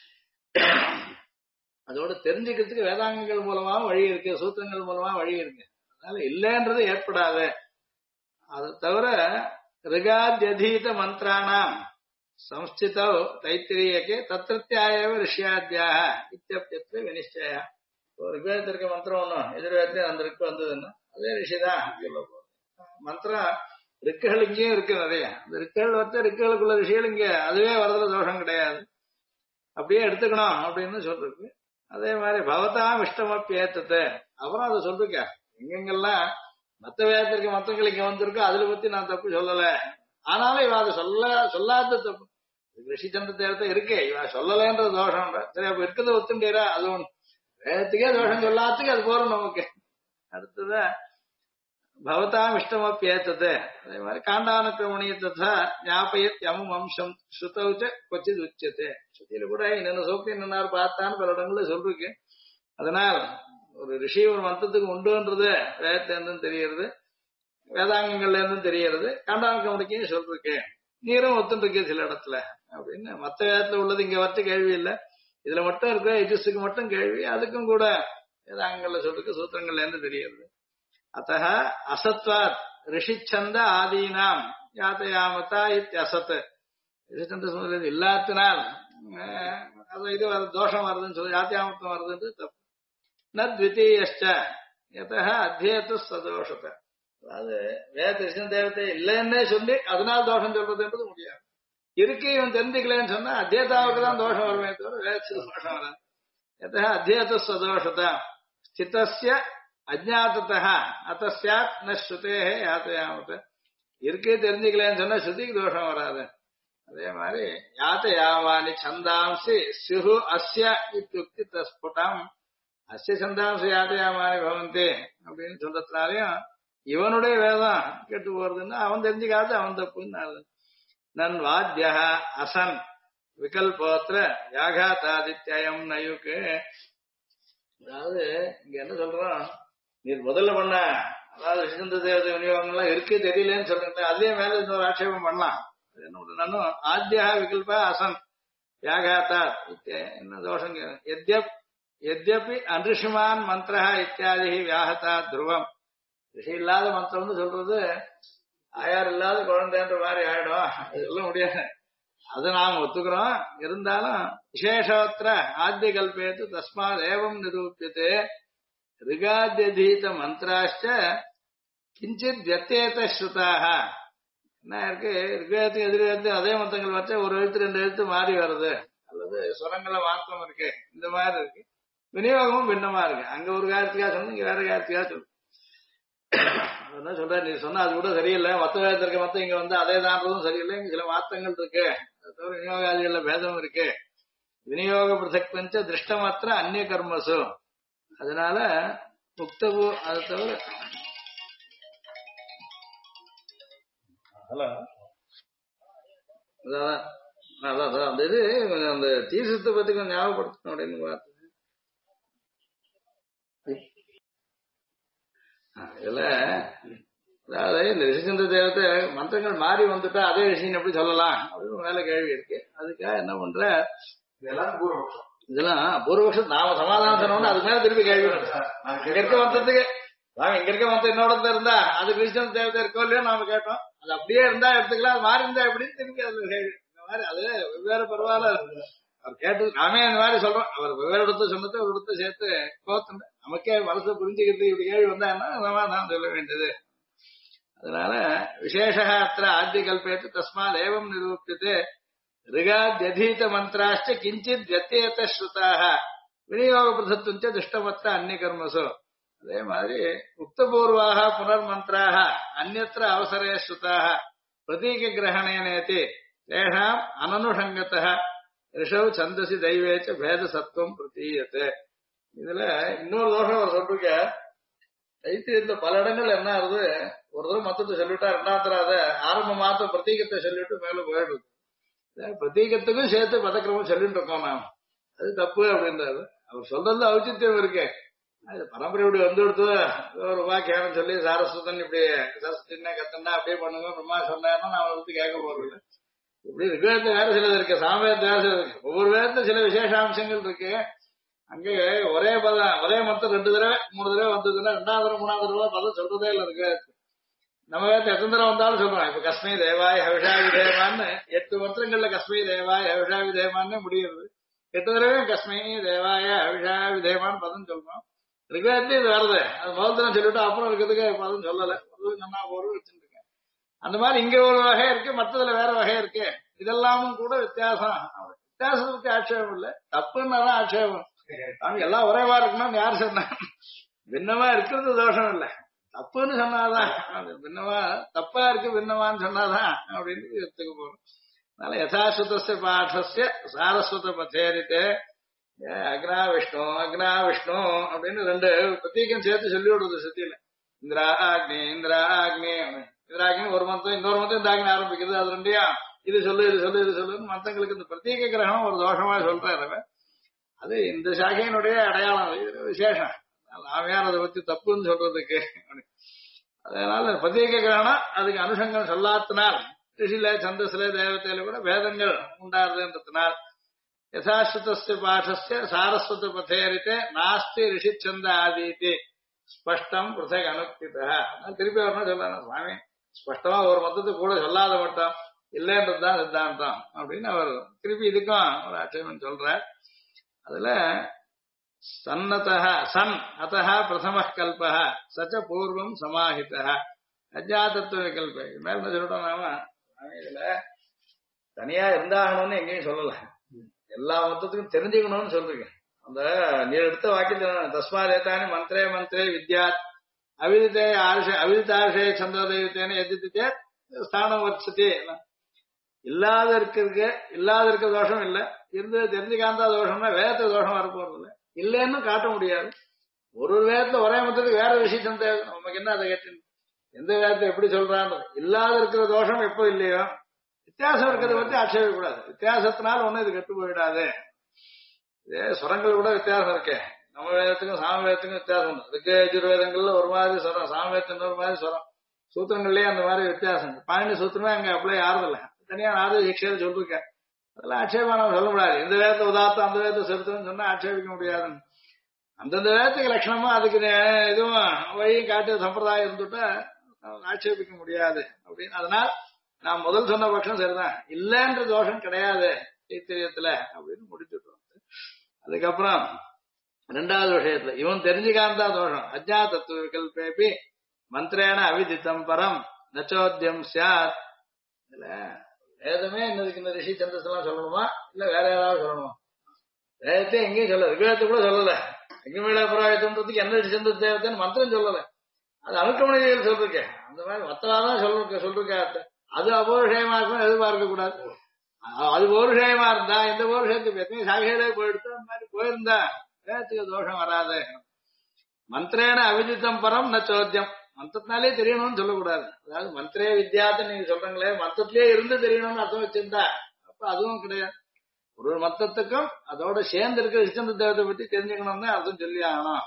அதோட தெரிஞ்சுக்கிறதுக்கு வேதாங்கங்கள் மூலமா வழி இருக்கு, சூத்திரங்கள் மூலமா வழி இருக்கு. அதனால இல்லைன்றது ஏற்படாது. அது தவிர ரிகாத்யதீத மந்திராணாம் संस्थितौ தைத்திரியகே தத்ரத்யாயவ ரிஷ்யாத்யாக இத்தியப்யத்வ விநிச்சய. ஒரு ரிக்வேதத்திற்கு மந்திரம் ஒன்றும் எதிர்வேதத்திலே அந்த ரிக்கு வந்ததுன்னா அதே ரிஷிதான் சொல்ல போகுது. மந்திரம் ரிக்குகள் இங்கேயும் இருக்கு நிறைய. அந்த ரிக்குகள் வச்சு ரிக்குகளுக்குள்ள ரிஷிகள் இங்க அதுவே வரதுல தோஷம் கிடையாது, அப்படியே எடுத்துக்கணும் அப்படின்னு சொல்றது. அதே மாதிரி பவதாம் இஷ்டமப்பி ஏத்தத்தை அப்புறம் அதை சொல்லிருக்க எங்கெங்கெல்லாம் மத்த வேதத்திற்கு மத்தங்கள் இங்க வந்திருக்கோ அதுல பத்தி நான் தப்பு சொல்லல, ஆனாலும் இவ அதை சொல்லாத தப்பு. ரிஷிச்சந்திர தேவத்தை இருக்கே இவ சொல்லலன்றது தோஷம். சரி அப்ப இருக்கிறத ஒத்துண்டீரா, அது ஒண்ணு வேதத்துக்கே தோஷம் சொல்லாத்துக்கு அது போறோம் நமக்கு. அடுத்தது பவதாம் இஷ்டமப்பி ஏத்தது. அதே மாதிரி காண்டானுக்கிரமணிய ததா ஞாபயத் யமும் அம்சம் ஸ்ருதௌச்ச கொச்சித் உச்சத்தை. ஸ்ருதியில கூட இன்னொன்னு சோக்தி இன்னொரு பார்த்தான்னு பல இடங்கள்ல சொல்லிருக்கு. அதனால் ஒரு ரிஷி ஒரு மந்திரத்துக்கு உண்டுன்றது வேதத்துல இருந்தும் தெரியறது, வேதாங்கங்கள்ல இருந்தும் தெரியறது, காண்டானுக்கிரமணிக்கையும் சொல்லிருக்கேன். நீரும் ஒத்துருக்கு சில இடத்துல அப்படின்னு. மத்த வேதத்துல உள்ளது இங்க வச்சு கேள்வி இல்லை, இதுல மட்டும் இருக்க எஜுஸுக்கு மட்டும் கேள்வி, அதுக்கும் கூட வேதாங்கங்கள்ல சொல்லிருக்கு, சூத்திரங்கள்ல இருந்து தெரியறது. அத்தः அசத்வாத் ரிஷிச்சந்த ஆதீனாம் யாத்தயாமதா இத்யசத். ரிஷிச்சந்த சூத்திரம் இல்லாத்தினால் அது இது தோஷம் வருதுன்னு சொல்லி யாத்தியாமத்தம் வருதுன்னு தப்பு. நத்விதீயஷ்ட யதः அத்தியேது சதோஷத்தை. அதாவது வேத ரிஷிச்சந்த தேவத்தை இல்லைன்னே சொல்லி அதனால தோஷம் சொல்றதுன்றது முடியாது. இருக்கு இவன் தெரிஞ்சுக்கலன்னு சொன்னா அத்தியதாவுக்கு தான் தோஷம் வருமே தவிர வேதத்துக்கு தோஷம் வராது. யதः அத்தியேது சதோஷதா ஸ்திதஸ்ய அஜாத்ததः அத்தஸ்யாத் ந ஸ்ருதேஹே யாத்தயாமத. இருக்கே தெரிஞ்சுக்கலன்னு சொன்னா ஸ்ருதிக்கு தோஷம் வராது. அதே மாதிரி யாத்தயாவானி சந்தாம்சி சிஹு அஸ்ய இத்யுக்தி தஸ்புடம். அஸ்ய சந்தாம்சி யாத்தயாமானி பவந்தி அப்படின்னு சொல்றதுனாலையும் இவனுடைய வேதம் கெட்டு போறதுன்னா அவன் தெரிஞ்சுக்காது அவன் தப்புன்னு. நன் வாத்திய அசன் விகல்போத்திர யாகாத்தாதித்யம் நயுக்கு. அதாவது இங்க என்ன சொல்றோம், நீ முதல்ல பண்ண அதாவது சிந்த தேவதை விநியோகங்கள்லாம் இருக்கு தெரியலன்னு சொல்றேன், அதுலயே மேல இன்னொரு ஆட்சேபம் பண்ணலாம். நானும் ஆத்தியா விகல்ப அசன் வியாகாத்தா என்ன தோஷம். எத்யபி அன்ரிஷிமான் மந்திர இத்தியாதி வியாகத்தா துருவம். ரிஷி இல்லாத மந்திரம்னு சொல்றது ஆயார் இல்லாத குழந்தைன்ற மாதிரி ஆயிடும், சொல்ல முடியாது. அது நாம் ஒத்துக்கிறோம். இருந்தாலும் விசேஷோத்திர ஆத்திய கல்பேத்து தஸ்மாத் ஏவம் நிரூபியதே ரிகாத்யதீத மந்திராச்ச கிஞ்சித் வியத்தேத ஸ்ருதாக. என்ன இருக்கு, ரிக்வேதத்துக்கு எதிர்வேதத்து அதே மந்திரங்கள் வச்சா ஒரு எழுத்து ரெண்டு எழுத்து மாறி வருது, அல்லது சுரங்கள மாற்றம் இருக்கு, இந்த மாதிரி இருக்கு. விநியோகமும் பின்னமா இருக்கு. அங்க ஒரு காரியத்துக்காக சொன்ன இங்க வேற காரியத்துக்காக சொல்லு. அதான் சொல்ற, நீ சொன்னா அது கூட சரியில்லை, மத்த வேதத்துல இருக்க மத்த இங்க வந்து அதே தான்றதும் சரியில்லை, இங்க சில மாற்றங்கள் இருக்கு, அது தவிர விநியோகாதிகள்ல பேதம் இருக்கு. விநியோக பிரசக் பஞ்ச திருஷ்டமாத்திர அந்நிய கர்மசு. அதனால முக்தபு அதை தவிர அதான் அந்த இது அந்த தீசத்தை பத்தி கொஞ்சம் ஞாபகப்படுத்தணும் அப்படின்னு பார்த்தது. இதுல அதாவது இந்த ரிஷிச்சந்திர தேவத்தை மந்திரங்கள் மாறி வந்துட்டா அதே ரிஷின்னு எப்படி சொல்லலாம் அப்படின்னு மேல கேள்வி இருக்கு. அதுக்காக என்ன பண்ற, இதெல்லாம் பூர்வபக்ஷம் நாம சமாதானம் சொன்னோம்னா அதுக்கு மேல திருப்பி கேள்வி இங்க இருக்க மந்திரத்துக்கு நாங்க இங்க இருக்க மந்திரம் என்னோட இருந்தா அது ரிஷிச்சந்திர தேவத்தை இருக்கோ இல்லையோ நாம கேட்டோம், அது அப்படியே இருந்தா எடுத்துக்கலாம், அது மாறி இருந்தா எப்படின்னு திருப்பி அது கேள்வி. இந்த மாதிரி அது வெவ்வேறு பரவாயில்ல அவர் கேட்டு நாமே அந்த மாதிரி சொல்றோம். அவர் வெவ்வேறு இடத்த சொன்னது ஒரு இடத்த சேர்த்து கோத்துண்டு நமக்கே மனசு புரிஞ்சுக்கிறது இப்படி கேள்வி வந்தா என்ன சமாதானம் சொல்ல வேண்டியது. அதனால விசேஷ அத்த ஆத்திய கல்பேத்து தஸ்மாத் ஏவம் நிரூபியதே ரிகாத்யதீத மந்திராச்ச கிஞ்சித் வியத்தேத ஸ்ருதாக விநியோக பிரசத்துவஞ்ச துஷ்டமத்த அந்நிய கர்மசு. அதே மாதிரி உக்தபூர்வாக புனர் மந்திராக அந்நத்திர அவசரே ஸ்ருதாக பிரதீக கிரகணேனேதி தேஷாம் அனனுஷங்கத்தः ரிஷவ் சந்தசி தெய்வேச்ச பேத சத்துவம் பிரதீயத்தை. இதுல இன்னொரு தோஷம் அவர் சொல்லிருக்க, தைத்தியத்துல பல இடங்கள் என்ன ஆகுது, ஒரு தடவை மொத்தத்தை சொல்லிவிட்டா ரெண்டாவது தடவை அதை ஆரம்ப மாத்த பிரதீகத்தை சொல்லிட்டு மேல போயிடுது. பிரதீகத்துக்கும் சேர்த்து பதக்கிரமம் சொல்லிட்டு இருக்கோம் நாம், அது தப்பு அப்படின்றாரு. அவர் சொல்றது ஔச்சித்யம் இருக்கு, அது பரம்பரை இப்படி வந்து கொடுத்து ஒரு வாக்கியம் சொல்லி சாரஸ்வதன் இப்படி சரஸ்வதினா கத்தனா அப்படியே பண்ணுங்க பிரம்மா சொன்னாருன்னா நான் வந்து கேட்க போறது. இப்படி ரிக்வேதத்துல வேற சிலது இருக்கு, சாமவேதத்துல வேற சிலது இருக்கு, ஒவ்வொரு வேதத்துல சில விசேஷாம்சங்கள் இருக்கு. அங்கே ஒரே பதம் ஒரே மொத்தம் 2 தடவை 3 தடவை வந்ததுன்னா 2வது தடவை 3வது தடவை பதம் சொல்றதே இல்லை ரிக்வேதத்துக்கு. நம்ம வேதத்தை எத்தனை தடவை வந்தாலும் சொல்றோம். இப்ப கஸ்மை தேவாய் ஹவிஷா விதேமான்னு 8 மந்திரங்கள்ல கஸ்மை தேவாய் ஹவிஷா விதேமான்னு முடியுது. 8 தடவை கஸ்மை தேவாய ஹவிஷா விதேமான்னு பதம் சொல்றோம். ரிக்வேதத்தையும் இது வருது. அது முதல் சொல்லிட்டு அப்புறம் இருக்கிறதுக்கு பதம் சொல்லல, சொன்னா ஒரு வச்சுருக்கேன். அந்த மாதிரி இங்க ஒரு வகை இருக்கு, மற்றதுல வேற வகை இருக்கு. இதெல்லாமும் கூட வித்தியாசம். வித்தியாசத்துக்கு ஆட்சேபம் இல்லை, தப்புன்னாதான் ஆட்சேபம். அவங்க எல்லாம் ஒரே மாதிரி இருக்கணும்னு யாரு சொன்னா? பின்னமா இருக்கிறது தோஷம் இல்லை, தப்புன்னு சொன்னாதான். அது பின்னமா தப்பா இருக்கு, பின்னமான்னு சொன்னாதான் அப்படின்னு எடுத்துக்க போறோம். அதனால யதாஸ்வத பாடசிய சாரஸ்வத பத்தேரித்தே அக்னா விஷ்ணு அக்னா விஷ்ணு அப்படின்னு 2 பிரத்யேகம் சேர்த்து சொல்லி விடுறது சத்தியில. இந்திரா அக்னி இந்திரா அக்னி, இந்திராக்னி ஒரு மந்திரம், இன்னொரு மந்திரம் இந்த அக்னி ஆரம்பிக்கிறது. அது 2 இது சொல்லு இது சொல்லு இது சொல்லுன்னு மந்திரங்களுக்கு இந்த பிரத்யேக கிரகணம் ஒரு தோஷமா சொல்றாரு. அது இந்த சாகையினுடைய அடையாளம், இது விசேஷம். நாம யார் அதை பத்தி தப்புன்னு சொல்றதுக்கு? அதனால பிரத்யேக கிரகணம் அதுக்கு அனுஷங்கம் சொல்லாத்தினால் ரிஷில சந்தஸ்ல தேவத்தையில கூட வேதங்கள் உண்டாருதுன்றதுனால் யதாஸ்வத பாடசிய சாரஸ்வத பதேரித்தே நாஸ்தி ரிஷி சந்த ஆதீதி ஸ்பஷ்டம் பிருத்தக் அனுக்திதா. திருப்பி வரணும் சொல்லணும் சுவாமி, ஸ்பஷ்டமா ஒரு மொத்தத்துக்கு கூட சொல்லாத மட்டும் இல்லைன்றதுதான் சித்தாந்தம் அப்படின்னு அவர் திருப்பி இதுக்கும் ஒரு ஆட்சேபம் சொல்றார். அதுல சன்னதः சன் அத்தः பிரதம கல்பः சச்ச பூர்வம் சமாஹிதः அஜாதத்துவ விகல்ப. மேல என்ன சொல்லிட்டோம் நாம, இதுல தனியா இருந்தாகணும்னு எங்கேயும் சொல்லல, எல்லா மொத்தத்துக்கும் தெரிஞ்சுக்கணும்னு சொல்றீங்க. அந்த நீ எடுத்த வாக்கியத்தில் தஸ்மாதேதானி மந்திரே மந்திரே வித்யாத் அவிதித்தே அவிதித்தார்ஷே சந்தோதயத்தேன்னு எதிர்த்துட்டே ஸ்தானம் வச்சுட்டு இல்லாத இருக்க தோஷம் இல்லை, இருந்து தெரிஞ்சுக்காந்தா தோஷம்னா வேதத்துக்கு தோஷம் வரப்போறது இல்லை, இல்லைன்னு காட்ட முடியாது. ஒரு வேதத்துல ஒரே மொத்தத்துக்கு வேற விஷயம் தேவை. நமக்கு என்ன அதை கேட்டு எந்த வேதத்தை எப்படி சொல்றான்னு இல்லாத இருக்கிற தோஷம் எப்போ இல்லையோ வித்தியாசம் இருக்கிறத பத்தி ஆட்சேபக்கூடாது. வித்தியாசத்தினால ஒண்ணு இது கெட்டு போயிடாது. இதே சுரங்கள் கூட வித்தியாசம் இருக்கே, நம்ம வேதத்துக்கும் சாம வேதத்துக்கும் வித்தியாசம் உண்டு. அதுக்கு யஜுர்வேதங்கள்ல ஒரு மாதிரி சுரம், சாம வேதத்துல ஒரு மாதிரி சுரம், சூத்திரங்கள்லயே அந்த மாதிரி வித்தியாசம். பாணினி சூத்திரமே அங்க அப்ளை ஆறுதில்ல, தனியா நாது சிக்ஷையில சொல்லிருக்கேன். அதெல்லாம் ஆட்சேபம் சொல்ல முடியாது. இந்த வேதத்தை உதாத்தம் அந்த வேதத்தை செலுத்தணும்னு சொன்னா ஆட்சேபிக்க முடியாதுன்னு. அந்தந்த வேதத்துக்கு லட்சணமா அதுக்கு இதுவும் வழியும் காட்டு சம்பிரதாயம் இருந்துட்டா ஆட்சேபிக்க முடியாது அப்படின்னு. அதனால் நான் முதல் சொன்ன பட்சம் சரிதான், இல்லைன்ற தோஷம் கிடையாது தைத்திரியத்துல அப்படின்னு முடிச்சுட்டோம். அதுக்கப்புறம் 2வது விஷயத்துல இவன் தெரிஞ்சுக்காந்தா தோஷம் அஜ்ஞாதத்துவ விகல்பேபி மந்திரேன அவிதித்தம் பரம் நச்சோத்தியம் சாத். இதுல வேதமே இன்னதுக்கு இந்த ரிஷி சந்தஸ் எல்லாம் சொல்லணுமா இல்ல வேற ஏதாவது சொல்லணுமா? வேதத்தை எங்கேயும் சொல்லல, ரிவேதத்தை கூட சொல்லல. அக்னிமேள புராயத்துன்றதுக்கு என்ன ரிஷி சந்தஸ் தேவத்தைன்னு மந்திரம் சொல்லல, அது அனுக்கமணிகள் சொல்லிருக்கேன். அந்த மாதிரி மத்தவாதான் சொல்லிருக்க. அது அபௌருஷயமா இருக்கும், எதிர்பார்க்க கூடாது. அது பௌருஷயமா இருந்தா இந்த பௌருஷத்துக்கு எத்தனை சாகையிலே போயிடுத்து அந்த மாதிரி போயிருந்தா வேதத்துக்கு தோஷம் வராது. மந்திரேன அவிதித்தம் பரம் ந சோத்தியம், மந்திரத்தினாலே தெரியணும்னு சொல்லக்கூடாது. அதாவது மந்திரே வித்யாத்தை நீங்க சொல்றீங்களே, மந்திரத்திலேயே இருந்து தெரியணும்னு அர்த்தம் வச்சிருந்தா அப்ப அதுவும் கிடையாது. ஒரு மந்திரத்துக்கும் அதோட சேர்ந்து இருக்கிற சிச்சந்த தேவத்தை பத்தி தெரிஞ்சுக்கணும்னு அர்த்தம் சொல்லி ஆகணும்.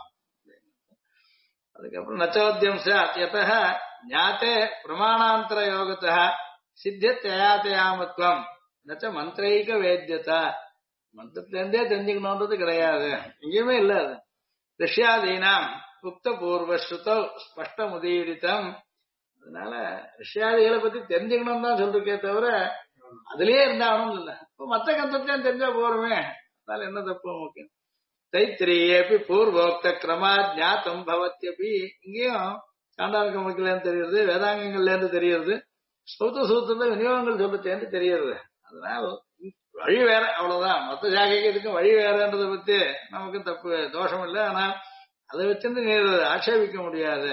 அதுக்கப்புறம் நச்சோத்தியம் சாத் யதஹ ஞாதே பிரமாணாந்தர யோகத்தः சித்தியத்யாதயாமத்வம் நச்ச மந்திரைக வேத்யதா. மந்திரத்திலிருந்தே தெரிஞ்சுக்கணும்ன்றது கிடையாது, எங்கேயுமே இல்ல. அது ரிஷ்யாதீனாம் உக்த பூர்வஸ்ருதோ ஸ்பஷ்டமுதீரிதம். அதனால ரிஷ்யாதிகளை பத்தி தெரிஞ்சுக்கணும் தான் சொல்றக்கே தவிர அதுலயே இருந்தாகணும் இல்ல. இப்ப மத்த கந்தத்தையும் தெரிஞ்சா போறோமே, அதனால என்ன தப்பு முக்கியம். தைத்திரியேபி பூர்வோக்த கிரமா ஞாத்தம் பவத்யபி. இங்கேயும் சாண்டார்க்க முக்கிலேருந்து தெரியுது, வேதாங்கங்கள்ல இருந்து தெரியுது, சௌத்த சூத்திரத்துல விநியோகங்கள் சொல்லத்தேன்னு தெரியுது. அதனால வழி வேற, அவ்வளவுதான். மொத்த சாகைக்கு இதுக்கும் வழி வேறன்றதை பத்தி நமக்கு தப்பு தோஷம் இல்லை. ஆனால் அதை வச்சிருந்து நீ ஆட்சேபிக்க முடியாது.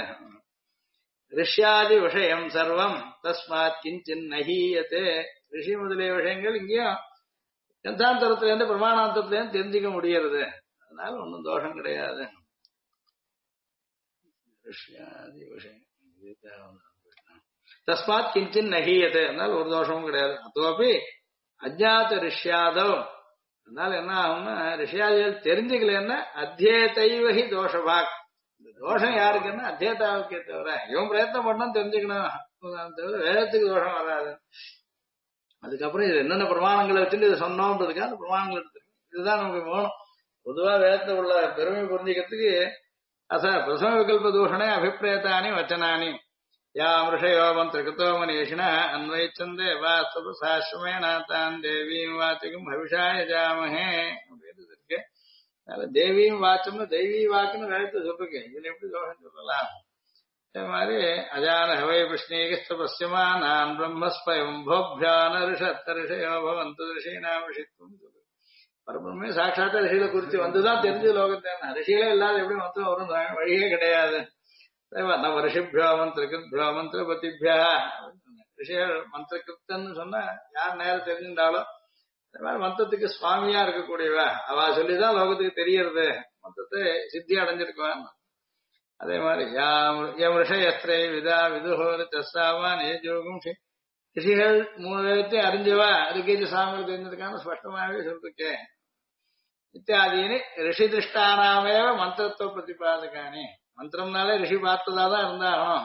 ரிஷ்யாதி விஷயம் சர்வம் தஸ்மாத் கிஞ்சின் நஹீயத்தே. ரிஷி முதலிய விஷயங்கள் இங்கேயும் கந்தாந்தரத்திலேருந்து பிரமாணாந்தத்திலேருந்து தெரிஞ்சுக்க முடியறது, அதனால ஒன்றும் தோஷம் கிடையாது. தஸ்மாத் கிஞ்சின் நஹீயத்தே, அதனால ஒரு தோஷமும் கிடையாது. அதோபி அஜ்ஞாத ரிஷ்யாதவ், அதனால என்ன ஆகும்னா ரிஷியாதிகள் தெரிஞ்சுக்கலன்னா அத்தியேதைவகி தோஷபாக். இந்த தோஷம் யாருக்குன்னா அத்தியேதாவுக்கே தவிர, இவன் பிரயத்னம் பண்ணணும் தெரிஞ்சுக்கணும் தவிர வேதத்துக்கு தோஷம் வராது. அதுக்கப்புறம் இது என்னென்ன பிரமாணங்களை வச்சுட்டு இதை சொன்னோன்றதுக்காக அந்த பிரமாணங்கள் எடுத்துருக்கு. இதுதான் நமக்கு வேணும். பொதுவா வேதத்தை உள்ள பெருமை புரிஞ்சுக்கிறதுக்கு பிரசம விகல்ப தூஷணே அபிப்பிரேதானி வச்சனானி யாம் ரிஷயோ மந்திரகிருதோ மனீஷிண அன்வைச்சந்தே வாஸ்து சாஸ்வமேன தான் தேவீம் வாச்சகம் பவிஷாய ஜாமஹே அப்படின்னு இருக்கு. அதனால தேவியும் வாச்சம்னு தெய்வீ வாக்குன்னு வேலைத்து சொல்லிருக்கேன். இதுல எப்படி தோஷம் சொல்லலாம்? அதே மாதிரி அஜான ஹவை பிருஷ்ணீகிஸ்த பசியமா நான் பிரம்மஸ்பயம் போபியான ரிஷத்தரிஷயோ பவந்து ரிஷீனாம் ரிஷித்துவம் சொல்லு. பரபிரமே சாட்சாத்த ரிஷிகளை குறித்து வந்துதான் தெரிஞ்சு லோகத்தை. ரிஷிகளே இல்லாத எப்படி மொத்தம் வரும்? வழியே கிடையாது. நம்ம ரிஷிபியோ மந்திரகிருத்யோ மந்திரபதிபியா ரிஷிகள் மந்திரகிருத்தன்னு சொன்னா யார் நேரம் தெரிஞ்சுட்டாலும் இந்த மாதிரி மந்திரத்துக்கு சுவாமியா இருக்கக்கூடியவ அவ சொல்லிதான் லோகத்துக்கு தெரியறது, மந்திரத்தை சித்தி அடைஞ்சிருக்குவான். அதே மாதிரி எம் ரிஷயஸ்திரை விதா விதுஹோரு தஸ்ஸாவான் ஏஜோகும் ரிஷிகள் 3 வேதத்தையும் அறிஞ்சவா ரிகேஜ சாமிகள் தெரிஞ்சதுக்கான ஸ்பஷ்டமாகவே சொல்லிருக்கேன். இத்தியாதீனி ரிஷி திருஷ்டானாமேவ மந்திரத்துவ பிரதிபாதகானி. மந்திரம்னாலே ரிஷி பார்த்ததாதான் இருந்தாலும்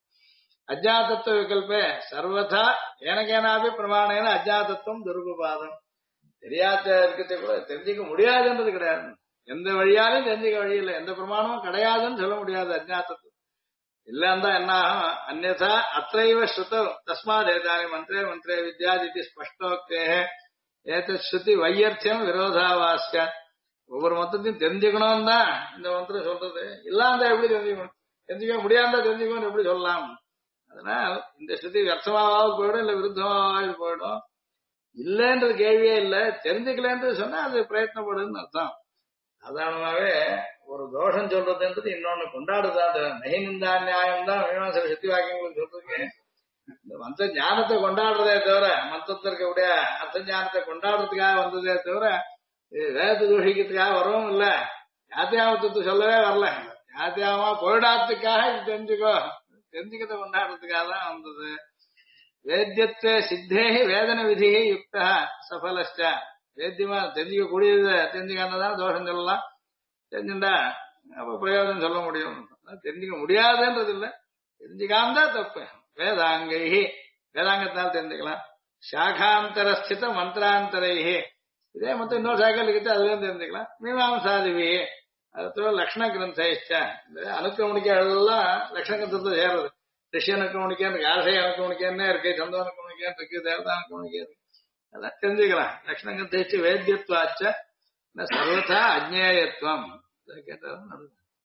அஜாதத்துவ விகல்பே சர்வதா எனக்கேனாபி பிரமாணேன அஜாதத்துவம் துருபபாதம். தெரியாத இருக்கிறத கூட தெரிஞ்சுக்க முடியாதுன்றது கிடையாது. எந்த வழியாலும் தெரிஞ்சுக்க வழி இல்லை, எந்த பிரமாணமும் கிடையாதுன்னு சொல்ல முடியாது அஜாதத்துவம். இல்லன்னா என்ன ஆகும்? அந்நதா அத்தைவ ஸ்ருதோ தஸ்மாத் ஏதானி மந்திரே மந்திரே வித்யாதிதி ஸ்பஷ்டோக்தே ஏதத் ஸ்ருதி வையர்த்தியம் விரோதாவாஸ்ய. ஒவ்வொரு மந்திரத்தையும் தெரிஞ்சுக்கணும் தான் இந்த மந்திரம் சொல்றது. இல்லாம எப்படி தெரிஞ்சுக்கணும்? தெரிஞ்சுக்க முடியாம தெரிஞ்சுக்கணும் எப்படி சொல்லலாம்? அதனால் இந்த ஸ்ருதி வியர்த்தமாவது போயிடும், இல்ல விருத்தமாவது போயிடும். இல்லைன்றது கேள்வியே இல்லை. தெரிஞ்சுக்கலன்றது சொன்னா அது பிரயத்னப்படுதுன்னு அர்த்தம். சாதாரணமாவே ஒரு தோஷம் சொல்றதுன்றது இன்னொன்னு கொண்டாடுதான். நெகிந்தா நியாயம் தான் மீமாசை சக்தி வாக்கியங்களுக்கு சொல்றதுக்கு. இந்த மந்திர ஞானத்தை கொண்டாடுறதே தவிர, மந்திரத்திற்கு உடைய அர்த்த ஞானத்தை கொண்டாடுறதுக்காக வந்ததே தவிர வேதத்தை தூஷிக்கிறதுக்காக வரவும் இல்ல. யாத்தியாமத்துவத்தை சொல்லவே வரல. யாத்தியாமா போயிடாததுக்காக இது தெரிஞ்சுக்கிறத கொண்டாடுறதுக்காக தான் வந்தது. வேத்தியத்துவ சித்தே வேதன விதி யுக்தா சஃபலஷ்ட. வேத்தியமா தெரிஞ்சுக்க கூடியது தெரிஞ்சுக்காதான் தோஷம் சொல்லலாம். தெரிஞ்சுட்டா அப்ப பிரயோஜனம் சொல்ல முடியும். தெரிஞ்சுக்க முடியாதுன்றது இல்ல, தெரிஞ்சுக்காம தான் தப்பு. வேதாங்கை வேதாங்கத்தால் தெரிஞ்சுக்கலாம். சாகாந்தரஸ்தித மந்திராந்தரைஹி இதே மொத்தம் இன்னொரு சாக்கல் கிட்ட அதுல தெரிஞ்சுக்கலாம். மீமாம்சாதிவி அது லக்ஷண கிரந்திச்சா இந்த அனுக்கிரமணிக்கா எல்லாம் லக்ஷண கிரந்தத்தை சேர்றது. ரிஷி அனுக்கிரமணிக்கா இருக்கு, ஆசை அனுக்கிரமணிக்கே இருக்கு, சந்தோ அனுக்கிரமணிக்கே இருக்கு, தேவதா அனுக்கிரமணிக்கே இருக்கு. அதான் தெரிஞ்சுக்கலாம். லக்ஷண கிரந்திச்சு வேத்தியத்வாச்ச சர்வதா அஜ்ஞேயத்துவம் கேட்டாலும்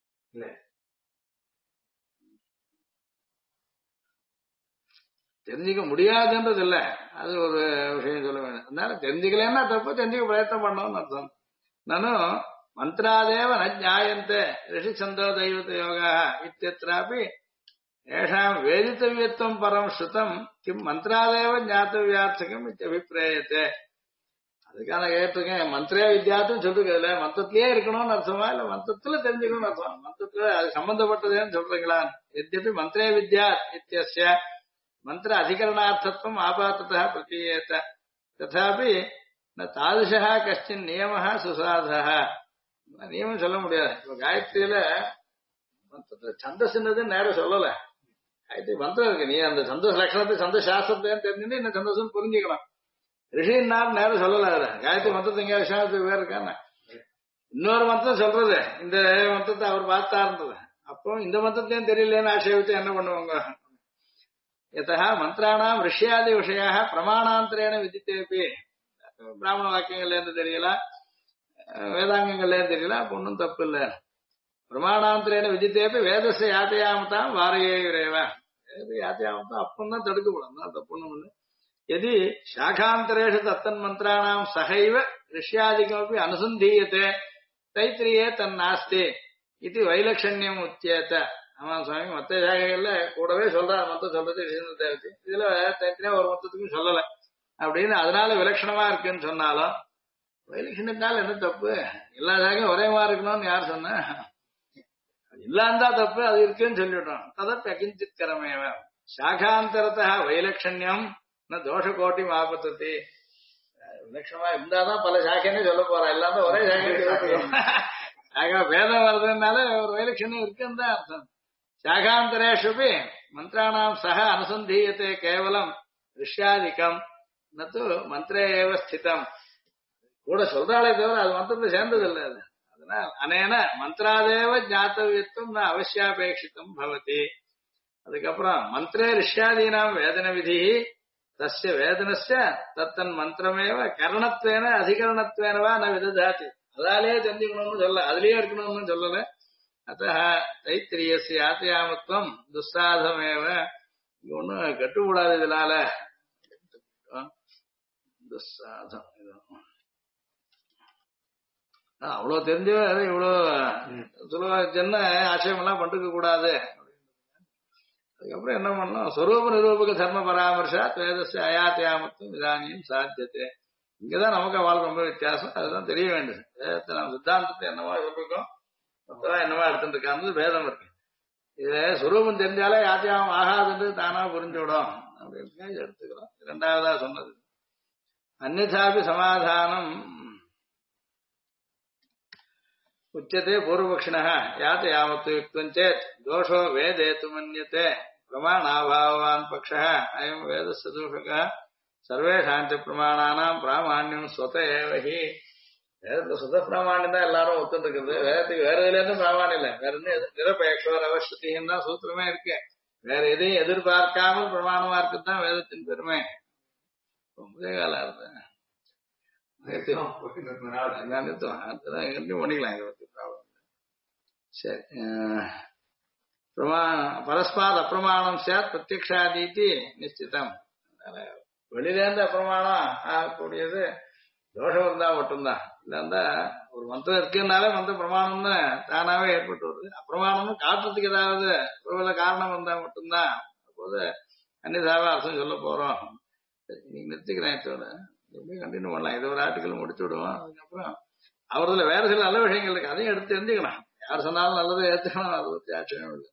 தெரிஞ்சுக்க முடியாதுன்றது இல்ல, அது ஒரு விஷயம் சொல்ல வேண்டும். அதனால தெரிஞ்சுக்கலன்னா தப்பு, தெரிஞ்சுக்க பிரயத்தனம் பண்ணணும்னு அர்த்தம். நானும் மந்திராதேவ நஜாயந்தே ரிஷி சந்தோ தெய்வத யோகா இத்தியத்ராபி ஏஷாம் வேதித்தவியத்துவம் பரம் ஸ்ருதம் கிம் மந்திராதேவ ஞாத்தவியார்த்தகம் இத்தியபிப்பிரேயத்தே. அதுக்கான கேட்டிருக்கேன். மந்திரே வித்யாத்துன்னு சொல்லிருக்கல, மந்திரத்திலேயே இருக்கணும்னு அர்த்தமா இல்ல மந்திரத்துல தெரிஞ்சுக்கணும்னு அர்த்தம்? மந்திரத்துல அது சம்பந்தப்பட்டதுன்னு சொல்றீங்களா? எத்யபி மந்திரே வித்யா இத்தியஸ்ய மந்திர அதிகரணார்த்தத்துவம் ஆபாத்ததா பிரதீயேத ததாபி தாதுஷா கஷ்டின் நியமஹ சுசாதா. நியமம் சொல்ல முடியாது. இப்ப காயத்ரியில மந்திரத்துல சந்தஸ்ன்றது நேரம் சொல்லல. காயத்ரி மந்திரம் இருக்கு, நீ அந்த சந்தோஷ லட்சணத்தை சந்தோஷ சாஸ்திரத்தையும் தெரிஞ்சுட்டு இந்த சந்தோஷம் புரிஞ்சுக்கலாம். ரிஷின்னாலும் நேரம் சொல்லல. காயத்ரி மந்திரத்தை எங்க விஷயத்துக்கு வேற இருக்கான இன்னொரு மந்திரம் சொல்றது. இந்த மந்திரத்தை அவர் பார்த்தா இருந்தது, அப்போ இந்த மந்திரத்தையும் தெரியலன்னு ஆட்சேபித்து என்ன பண்ணுவாங்க? யதா மந்திராணாம் ரிஷ்யாதி விஷயாக பிரமாணாந்தரேன விதித்தேபி. பிராமண வாக்கியங்கள்ல இருந்து தெரியலாம், வேதாங்கங்கள்ல இருந்து தெரியலாம், அப்ப ஒன்றும் தப்பு இல்ல. பிரமாணாந்தரேன விதித்தேபி வேதத்தை யாத்தியாமத்தான் வாரையே விரைவா. யாத்தியாமத்தான் அப்பந்தான் தடுக்கப்படும், தப்புன்னு ஒண்ணு. यदि शाखान्तरेषु तत्तन् मन्त्राणां सहैव ऋष्यादिकमपि अनुसन्धीयते तैत्रीये तन्नास्ति इति वैलक्षण्यम् उच्येत. ஆமா சுவாமி, மத்த சாகைகள்ல கூடவே சொல்றாரு மொத்தம் சொல்றது தேவத்தை, இதுல தைத்திரியா ஒரு மொத்தத்துக்கும் சொல்லல அப்படின்னு அதனால விலட்சணமா இருக்குன்னு சொன்னாலும் வைலட்சணத்தால் என்ன தப்பு? எல்லா சாகையும் ஒரே மாதிரி இருக்கணும்னு யார் சொன்ன? இல்லாந்தா தப்பு, அது இருக்குன்னு சொல்லிவிட்டோம். ததப்பி அகிஞ்சித் கரமேவ சாகாந்தரத்தா வைலட்சண்யம் தோஷ கோட்டி ஆபத்தத்தி. விலட்சணமா இருந்தாதான் பல சாக்கைன்னு சொல்ல போறா, இல்லாம ஒரே சாகை வேதம் வருதுனால ஒரு வைலட்சணம் இருக்குன்னு தான் அர்த்தம். சாகாந்தரேஷுபி மந்திராணாம் சக அனுசந்தீயத்தை கேவலம் ரிஷ்யாதிக்கம் நது மந்திரே ஏவ ஸ்திதம். கூட சொல்றாளே தவிர அது மந்திரத்தை சேர்ந்தது இல்லை. அது அதனால அனேன மந்திராதேவ ஜாத்தவியத்துவம் ந அவசியாபேட்சிதம் பவதி. அதுக்கப்புறம் மந்திரே ரிஷ்யாதீனாம் வேதன விதி தஸ்ய வேதனஸ்ய தத்தன் மந்திரமேவ கரணத்வேன அதிகரணத்வேனவா ந விததாதி. அதாலேயே தெரிஞ்சுக்கணும்னு சொல்ல, அதுலயே இருக்கணும்னு சொல்லல. அத்த தைத்திரியஸ்ய ஆத்தயாமத்துவம் துஸ்சாதமேவ. இங்க ஒண்ணும் கட்டுக்கூடாது இதனால. துஸ்சாதம் அவ்வளவு தெரிஞ்சவ இவ்வளவு சுலப சின்ன ஆசயம் எல்லாம் பட்டுக்க கூடாது. அதுக்கப்புறம் என்ன பண்ணணும், ஸ்வரூப நிரூபக தர்ம பராமர்ஷா வேதஸ்ய அயாத்தியாமத்துவம் இதானியும் சாத்தியத்தை. இங்கதான் நமக்கு அவளுக்கு ரொம்ப வித்தியாசம். அதுதான் தெரிய வேண்டியது. வேதத்தை நம்ம சித்தாந்தத்தை என்னவா சொல்லிருக்கோம், மொத்தமா என்னவா எடுத்துட்டு இருக்காங்க பேதம் இருக்கு. இது சுரூபம் தெரிஞ்சாலே யாத்தியாமம் ஆகாதுன்னு தானா புரிஞ்சுவிடும் அப்படின்னு எடுத்துக்கிறோம். இரண்டாவதா சொன்னது அந்நிதாபி சமாதானம் உச்சதே பூர்வபக்ஷிண யாத்தயாமத்துவம் சேத் தோஷோ வேதேத்து மன்யதே பிரமாணாபாவான் பக்ஷ அயம் வேதஸ்ய தூஷக சர்வேஷாஞ்ச பிரமாணானாம் பிராமாண்யம் ஸ்வத ஏவஹி. வேதத்துல சுத பிராமாண்யம் தான் எல்லாரும் ஒத்துட்டு இருக்குது. வேதத்துக்கு வேற இதுல இருந்து பிராமாண்யம் இல்லை. வேற என்ன நிரபேக்ஷோர் அவஸ்தின்னு தான் சூத்திரமே இருக்கு. வேற எதையும் எதிர்பார்க்காமல் பிரமாணமா இருக்குதான் வேதத்தின் பெருமை. ரொம்ப காலம் இருந்தேன் பண்ணிக்கலாம். இதை பத்தி ப்ராப்ளம் சரி. பரஸ்பாத் அப்பிரமாணம் சாத் பிரத்யக்ஷாதீதி நிச்சிதம். வெளியில இருந்து அப்பிரமாணம் ஆகக்கூடியது தோஷம் இருந்தா மட்டும்தான். இல்லைன்னா ஒரு மந்திரம் இருக்குன்னாலே மந்திர பிரமாணம்னு தானாவே ஏற்பட்டு வருது. அப்பிரமாணம்னு காட்டுறதுக்கு ஏதாவது ஒரு காரணம் இருந்தா மட்டும்தான். அப்போது அன்னிதாவே அர்த்தம் சொல்ல போறோம். நீங்க நிறுத்திக்கிறேன். இதோட எப்படி கண்டினியூ பண்ணலாம். இதை ஒரு ஆர்டிக்கல் முடிச்சு விடுவோம். அதுக்கப்புறம் அவரதுல வேற சில நல்ல விஷயங்கள் இருக்கு, அதையும் எடுத்து தெரிஞ்சுக்கலாம். யார் சொன்னாலும் நல்லதை ஏற்றுக்கணும். அதை பத்தி ஆச்சரியம் இல்லை.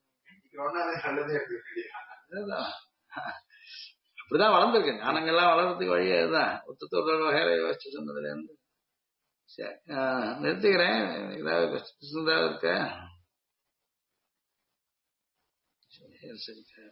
அப்படிதான் வளர்ந்துருக்கு. ஞானங்கள்லாம் வளர்றதுக்கு வழியே இதுதான். ஒத்துத்தோட வகையில யோசிச்சு சொன்னதுல இருந்து. சரி, நிறுத்திக்கிறேன். ஏதாவது இருக்க? சரி சரி.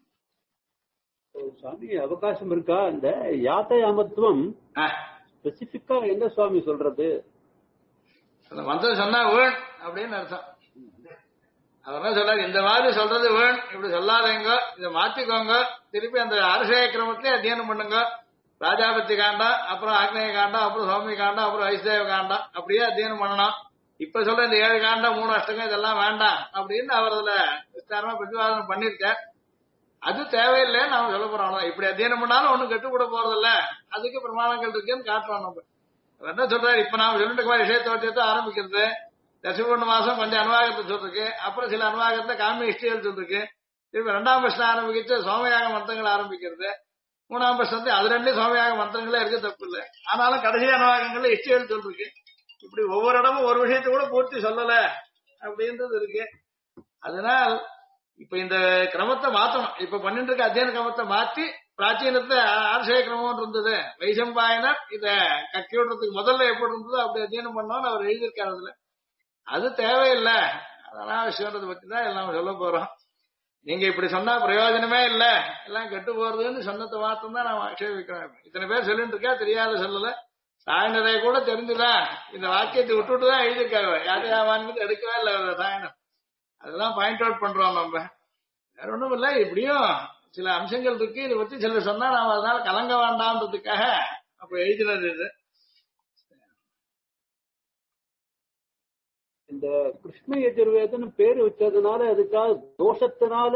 சுவாமி அவகாசம் இருக்கா? இந்த யாத்தயாமத்துவம் ஸ்பெசிபிக்கா என்ன சுவாமி சொல்றது? அந்த மந்திரம் சொன்னா வேண் அப்படின்னு அர்த்தம். அவர் என்ன சொல்றாரு, இந்த மாதிரி சொல்றது வேண், இப்படி சொல்லாதீங்க, இதை மாத்திக்கோங்க. திருப்பி அந்த அரசய கிரமத்திலே அத்தியனம் பண்ணுங்க. ராஜாபத்தி காண்டம், அப்புறம் ஆக்னேய காண்டம், அப்புறம் சௌமி காண்டம், அப்புறம் வைஷ்ணவ காண்டம், அப்படியே அத்தியனம் பண்ணணும். இப்ப சொல்ற இந்த 7 காண்டம் 3 அஷ்டகம் இதெல்லாம் வேண்டாம் அப்படின்னு அவர் அதுல விஸ்தாரமா பிரதிவாதனம் பண்ணிருக்கார். அது தேவையில்லைன்னு நாம சொல்ல போறோம். இப்படி அத்தியனம் பண்ணாலும் ஒண்ணும் கட்டுக்கூட போறது இல்ல, அதுக்கு பிரமாணங்கள் இருக்குன்னு காட்டுறோம். நம்ம என்ன சொல்றாரு, இப்ப நாம சொல்லிட்டு விஷயத்தோட்டத்தை ஆரம்பிக்கிறது. தசபூர்ண மாசம் கொஞ்சம் அனுவாகத்தை சொல்றதுக்கு, அப்புறம் சில அனுவாகத்தை காமி இஷ்டிகள் சொல்றதுக்கு, திருப்பி 2ஆம் வருஷம் ஆரம்பிக்கிட்டு சோமயாக மந்திரங்கள் ஆரம்பிக்கிறது. 3ஆம் வருஷத்து அது 2 சோமயாக மந்திரங்களே இருக்கு, தப்பு இல்லை. ஆனாலும் கடைசி அனுவாகங்கள்ல இஷ்டிகள் சொல்றதுக்கு. இப்படி ஒவ்வொரு இடமும் ஒரு விஷயத்த கூட பூர்த்தி சொல்லல அப்படின்றது இருக்கு. அதனால் இப்ப இந்த கிரமத்தை மாத்தணும். இப்ப பண்ணிட்டு இருக்க அத்தியன கிரமத்தை மாத்தி பிராச்சீனத்தை ஆர்ஷய கிரமம் இருந்தது. வைசம்பாயனர் இத கக்கிவிடுறதுக்கு முதல்ல எப்படி இருந்ததோ அப்படி அத்தியனம் பண்ணோம்னு அவர் எழுதியிருக்காரு. அதுல அது தேவையில்லை. அதெல்லாம் விஷயத்தை பத்தி தான் எல்லாம் சொல்ல போறோம். நீங்க இப்படி சொன்னா பிரயோஜனமே இல்ல, எல்லாம் கெட்டு போறதுன்னு சொன்னதை மாத்தம் தான் நான் ஆட்சேபிக்கிறேன். இத்தனை பேர் சொல்லிட்டு இருக்கா, தெரியாத சொல்லல. சாயனதை கூட தெரிஞ்சுதான் இந்த வாக்கியத்தை விட்டுட்டுதான் எழுதியிருக்காரு. யாரையாவான்னு எடுக்கவே இல்லை சாயனம். அதெல்லாம் பாயிண்ட் அவுட் பண்றோம். நம்ம வேற ஒண்ணும் இல்ல, இப்படியும் சில அம்சங்கள் இருக்கு, இதை பத்தி சில சொன்னா நாம அதனால கலங்க வேண்டாம்ன்றதுக்காக அப்ப எழுதினது இது. இந்த கிருஷ்ண யஜுர்வேதன்னு பேரு வச்சதுனால அதுக்காக தோஷத்தினால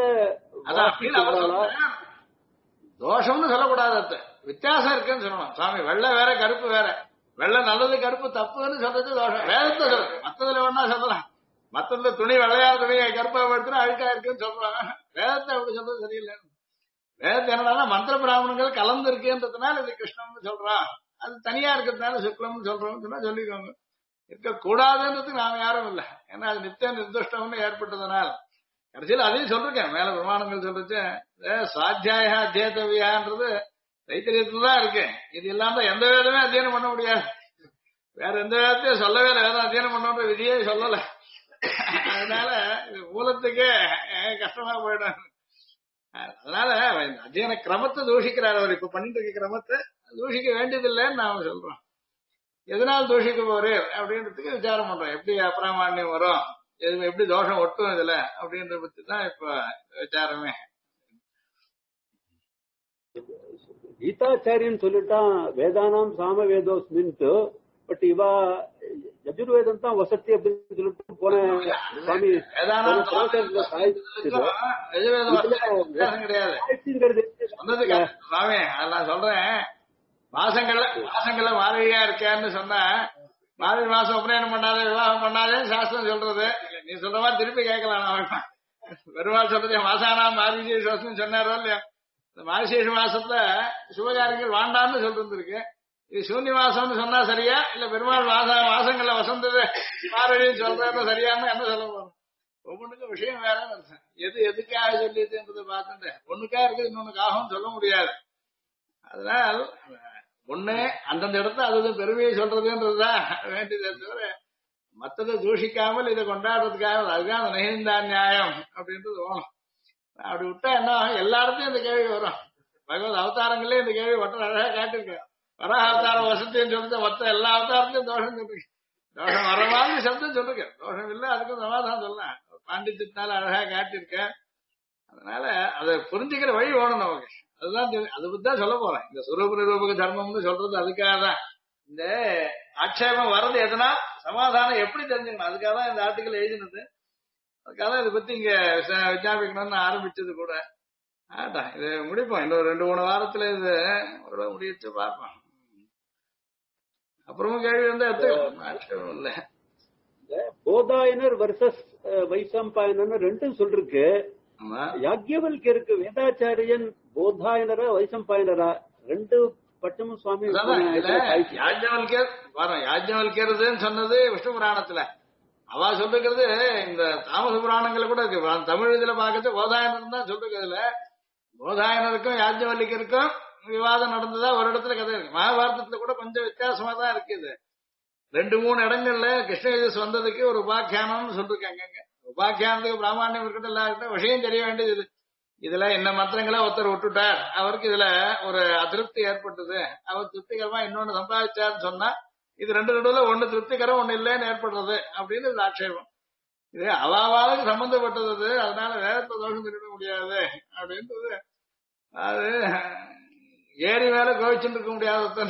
தோஷம்னு சொல்லக்கூடாது, வித்தியாசம் இருக்குன்னு சொல்லணும். சுவாமி வெள்ளை வேற கருப்பு வேற, வெள்ளை நல்லது கருப்பு தப்புன்னு சொல்றது தோஷம். வேதத்தை சொல்றது, மத்ததுல வேணா சொல்லலாம். மத்ததுல துணி வெள்ளையாத துணியை கருப்பா படுத்துனா அழுக்கா இருக்குன்னு சொல்றாங்க. வேதத்தை அப்படி சொல்றது சரியில்லை. வேதத்தை என்னன்னா மந்திர பிராமணங்கள் கலந்து இருக்குன்றதுனால இது கிருஷ்ணம்னு சொல்றான், அது தனியா இருக்கிறதுனால சுக்லம்னு சொல்றோம்னு சொன்னா சொல்லிக்கோங்க. இருக்கக்கூடாதுன்றதுக்கு நாம யாரும் இல்லை. ஏன்னா அது நித்திய நிர்துஷ்டம்னு ஏற்பட்டதுனால கடைசியில் அதையும் சொல்லிருக்கேன். மேல பிரமாணங்கள் சொல்லிச்சு சுவாத்தியாய அத்தியேதவியான்றது தைத்திரியத்துல தான் இருக்கு. இது இல்லாம எந்த வேதமே அத்தியனம் பண்ண முடியாது. வேற எந்த வேதத்தையும் சொல்லவே இல்லை. வேதம் அத்தியனம் பண்ணன்ற விதியே சொல்லல. அதனால இது மூலத்துக்கே கஷ்டமா போயிடும். அதனால அத்தியன கிரமத்தை தூஷிக்கிறார் அவர். இப்ப பண்ணிட்டு இருக்க கிரமத்தை தூஷிக்க வேண்டியதில்லைன்னு நாம சொல்றோம். எதனால் தூஷிக்க போறே அப்படின்றதுக்கு விசாரம் பண்றோம். எப்படி அப்பிரமாண்யம் வரும், எப்படி தோஷம் ஒட்டும் இதுல அப்படின்றத பத்தி தான் இப்ப விசாரமே. கீதாச்சாரியன் சொல்லிட்டான் வேதானாம் சாம வேதோஸ்மின்ட்டு, பட் இவா யஜுர்வேதம் தான் வசதி அப்படின்னு சொல்லிட்டு போன சுவாமி கிடையாது சுவாமி. நான் சொல்றேன் மாசங்கள்ல மாதவியா இருக்கேன்னு சொன்னா மாதவி மாசம் உபநயனம் பண்ணாத விவாகம் பண்ணாதே சாஸ்திரம் சொல்றது. நீ சொல்ற மாதிரி திருப்பி கேட்கலாம். பெருமாள் சொல்றது மாசானா மாரிசேஷம் சொன்னாரோ இல்லையா? மாரிசேஷ மாசத்துல சுபகாரியங்கள் வாண்டான்னு சொல்லிருக்கு. இது சூன்ய மாசம்னு சொன்னா சரியா இல்ல பெருமாள் மாசங்கள்ல வசந்தது மாரடின்னு சொல்றேன்னு சரியான்னு என்ன சொல்ல போறோம்? ஒவ்வொன்றுக்கும் விஷயம் வேற அர்த்தம். எது எதுக்காக சொல்லிட்டுன்றதை பார்த்துட்டு ஒண்ணுக்கா இருக்குது இன்னொன்னுக்காகவும் சொல்ல முடியாது. அதனால் ஒண்ணு அந்தந்த இடத்துல அது பெருமையை சொல்றதுன்றதுதான் வேண்டியதை தவிர மத்ததை தூஷிக்காமல் இதை கொண்டாடுறதுக்காக அதுதான் அந்த நெகிழ்ந்தா நியாயம் அப்படின்றது வேணும். அப்படி விட்டா என்ன ஆகும்? எல்லா இடத்தையும் இந்த கேள்வி வரும். பகவத் அவதாரங்களே இந்த கேள்வி ஒட்ட அழகா காட்டிருக்க. வராக அவதாரம் வசத்தின்னு சொல்லிட்டு மொத்த எல்லா அவதாரத்தையும் தோஷம் சொல்லிருக்கேன். தோஷம் வர மாதிரி சப்தம் சொல்லிருக்கேன். தோஷம் இல்லை அதுக்கும் சமாதானம் சொல்லலாம். பாண்டித்யத்தினால அழகா காட்டியிருக்க. அதனால அதை புரிஞ்சுக்கிற வழி வேணும் நமக்கு. அதுதான் அதை பத்தி தான் சொல்ல போறேன். இந்த சுரூப நிரூபக தர்மம்னு சொல்றது அதுக்காக தான். இந்த ஆட்சேபம் வர்றது எதனா சமாதானம் எப்படி தெரிஞ்சுக்கணும் அதுக்காக தான் இந்த ஆர்டிக்கல் எழுதினது. அதுக்காக தான் இதை பத்தி இங்க விஞ்ஞாபிக்கணும்னு ஆரம்பிச்சது கூட. ஆட்டான் இது முடிப்போம். இன்னொரு 2-3 வாரத்துல இது ஓரளவு முடிச்சு பார்ப்போம். அப்புறமும் கேள்வி இருந்தா எடுத்துக்கலாம். ஆட்சேபம் இல்ல. போதாயனர் வர்சஸ் வைசம்பாயனர் ரெண்டும் சொல்லிருக்கு. யாக்ஞவல்கியருக்கு வேதாச்சாரியன் போதாயனரா வைசம்பாயனரா ரெண்டு பட்டமும் சுவாமி யாஜ்ஞவல்கியர்னு சொன்னது விஷ்ணு புராணத்துல. அவ சொல்லிருக்கிறது இந்த தாமச புராணங்கள் கூட இருக்கு. தமிழ் இதுல பாக்கிறது போதாயனர் தான் சொல்லிருக்கிறதுல. போதாயனருக்கும் யாஜ்ஞவல்கியருக்கும் விவாதம் நடந்ததா ஒரு இடத்துல கதை இருக்கு. மகாபாரதத்துல கூட கொஞ்சம் வித்தியாசமா தான் இருக்குது. 2-3 இடங்கள்ல கிருஷ்ணகிரிஸ் வந்ததுக்கு ஒரு உபாக்கியானம்னு சொல்லிருக்காங்க. உபாக்கியானத்துக்கு பிராமணியம் இருக்கட்டும் எல்லாருக்கும் விஷயம் தெரிய வேண்டியது. இதுல என்ன மந்திரங்களை ஒருத்தர் விட்டுட்டார், அவருக்கு இதுல ஒரு அதிருப்தி ஏற்பட்டது, அவர் திருப்திகரமா இன்னொன்னு சம்பாதிச்சார்னு சொன்னா இது 2 நடுவுல ஒண்ணு திருப்திகரம் ஒண்ணு இல்லைன்னு ஏற்படுறது அப்படின்னு இது ஆட்சேபம். இது அவாவாளுக்கு சம்பந்தப்பட்டது. அதனால வேதத்தை தோஷம் தெரிவிக்க முடியாது அப்படின்றது. அது ஏரி மேல கோவிச்சுட்டு இருக்க முடியாத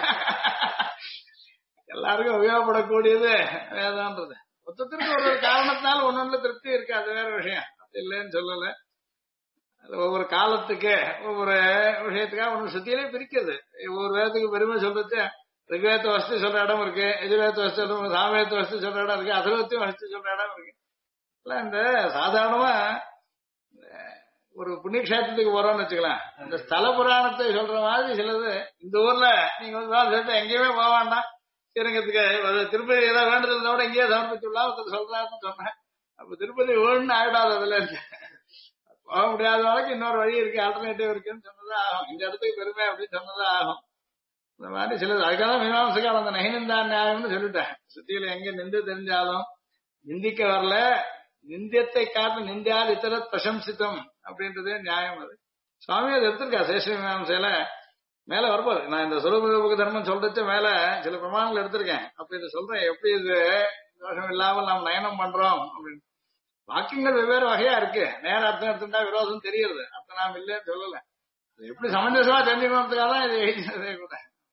எல்லாருக்கும் உபயோகப்படக்கூடியது வேதான்றது. மொத்தத்திற்கு ஒரு காரணத்தினால ஒன்னொன்னு திருப்தி இருக்கு. அது வேற விஷயம். இல்லைன்னு சொல்லல. ஒவ்வொரு காலத்துக்கு ஒவ்வொரு விஷயத்துக்காக ஒண்ணு சுத்தியிலே பிரிக்குது. ஒவ்வொரு வேதத்துக்கு பெருமை சொல்றது ரிக்வேத வசதி சொல்ற இடம் இருக்கு, எதிர்வேத வசதி சொல்ற சாமவேத வசதி சொல்ற இடம் இருக்கு, அதர்வத்தையும் வசதி சொல்ற இடம் இருக்கு. இந்த சாதாரணமா ஒரு புண்ணியக்ஷேத்திரத்துக்கு போறோம்னு வச்சுக்கலாம். இந்த ஸ்தல புராணத்தை சொல்ற மாதிரி சிலது இந்த ஊர்ல நீங்க வந்து எங்கேயுமே போக வேண்டாம் ஸ்ரீரங்கத்துக்கு திருப்பதி ஏதாவது வேண்டதுல விட இங்கேயே சமர்ப்பிச்சுடலாம் சொல்றாருன்னு சொன்னேன். அப்ப திருப்பதி வேணும்னு ஆயிடாது. அதுல இருந்து போக முடியாத வரைக்கும் இன்னொரு வழி இருக்கு, ஆல்டர்னேட்டிவ் இருக்குன்னு சொன்னதா ஆகும். இந்த இடத்துக்கு பெருமை அப்படின்னு சொன்னதா ஆகும். இந்த மாதிரி சிலது அதுக்காக மீமாம்சக்கால் அந்த நெகிழ்ந்தா நியாயம்னு சொல்லிட்டேன். சுத்தியில எங்க நிந்து தெரிஞ்சாலும் நிந்திக்க வரல. நிந்தியத்தை காட்டு நிந்தியால் இத்தர பிரசம்சித்தம் அப்படின்றதே நியாயம். அது சுவாமி அது எடுத்திருக்கா சேஷ மீமாம்சையில மேல வரப்போது. நான் இந்த சுரூப தர்மம் சொல்றச்சு மேல சில பிரமாணங்கள் எடுத்திருக்கேன். அப்ப இதை சொல்றேன் எப்படி இது தோஷம் இல்லாமல் நாம் நயனம் பண்றோம் அப்படின்னு. வாக்கியங்கள் வெவ்வேறு வகையா இருக்கு. நேர அர்த்தம் எடுத்துட்டா விரோதம் தெரியுது. அப்ப நாம் இல்லைன்னு சொல்லல. அது எப்படி சமஞ்சசமா தெரிஞ்சுக்கணுன்றதுக்காக தான் இது எழுதினதே கூட.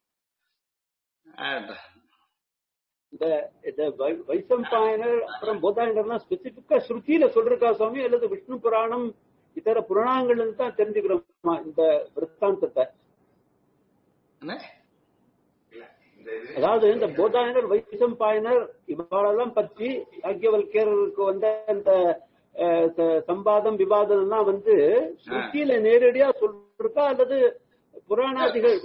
இந்த வைசம்பாயனர் அப்புறம் போதாயனர்னா ஸ்பெசிபிக்கா ஸ்ருதியில சொல்றா சுவாமி அல்லது விஷ்ணு புராணம் இதர புராணங்கள்ல தான் தெரிஞ்சுக்கிறோமா இந்த விற்த்தாந்தத்தை? அதாவது இந்த போதாயனர் வைசம்பாயனர் இவாளெல்லாம் பற்றி யாக்ஞவல்கியருக்கு வந்த இந்த சம்பாதம் விவாதம் எல்லாம் வந்து ஸ்ருதியில நேரடியா சொல்றா அல்லது புராணாதிகள்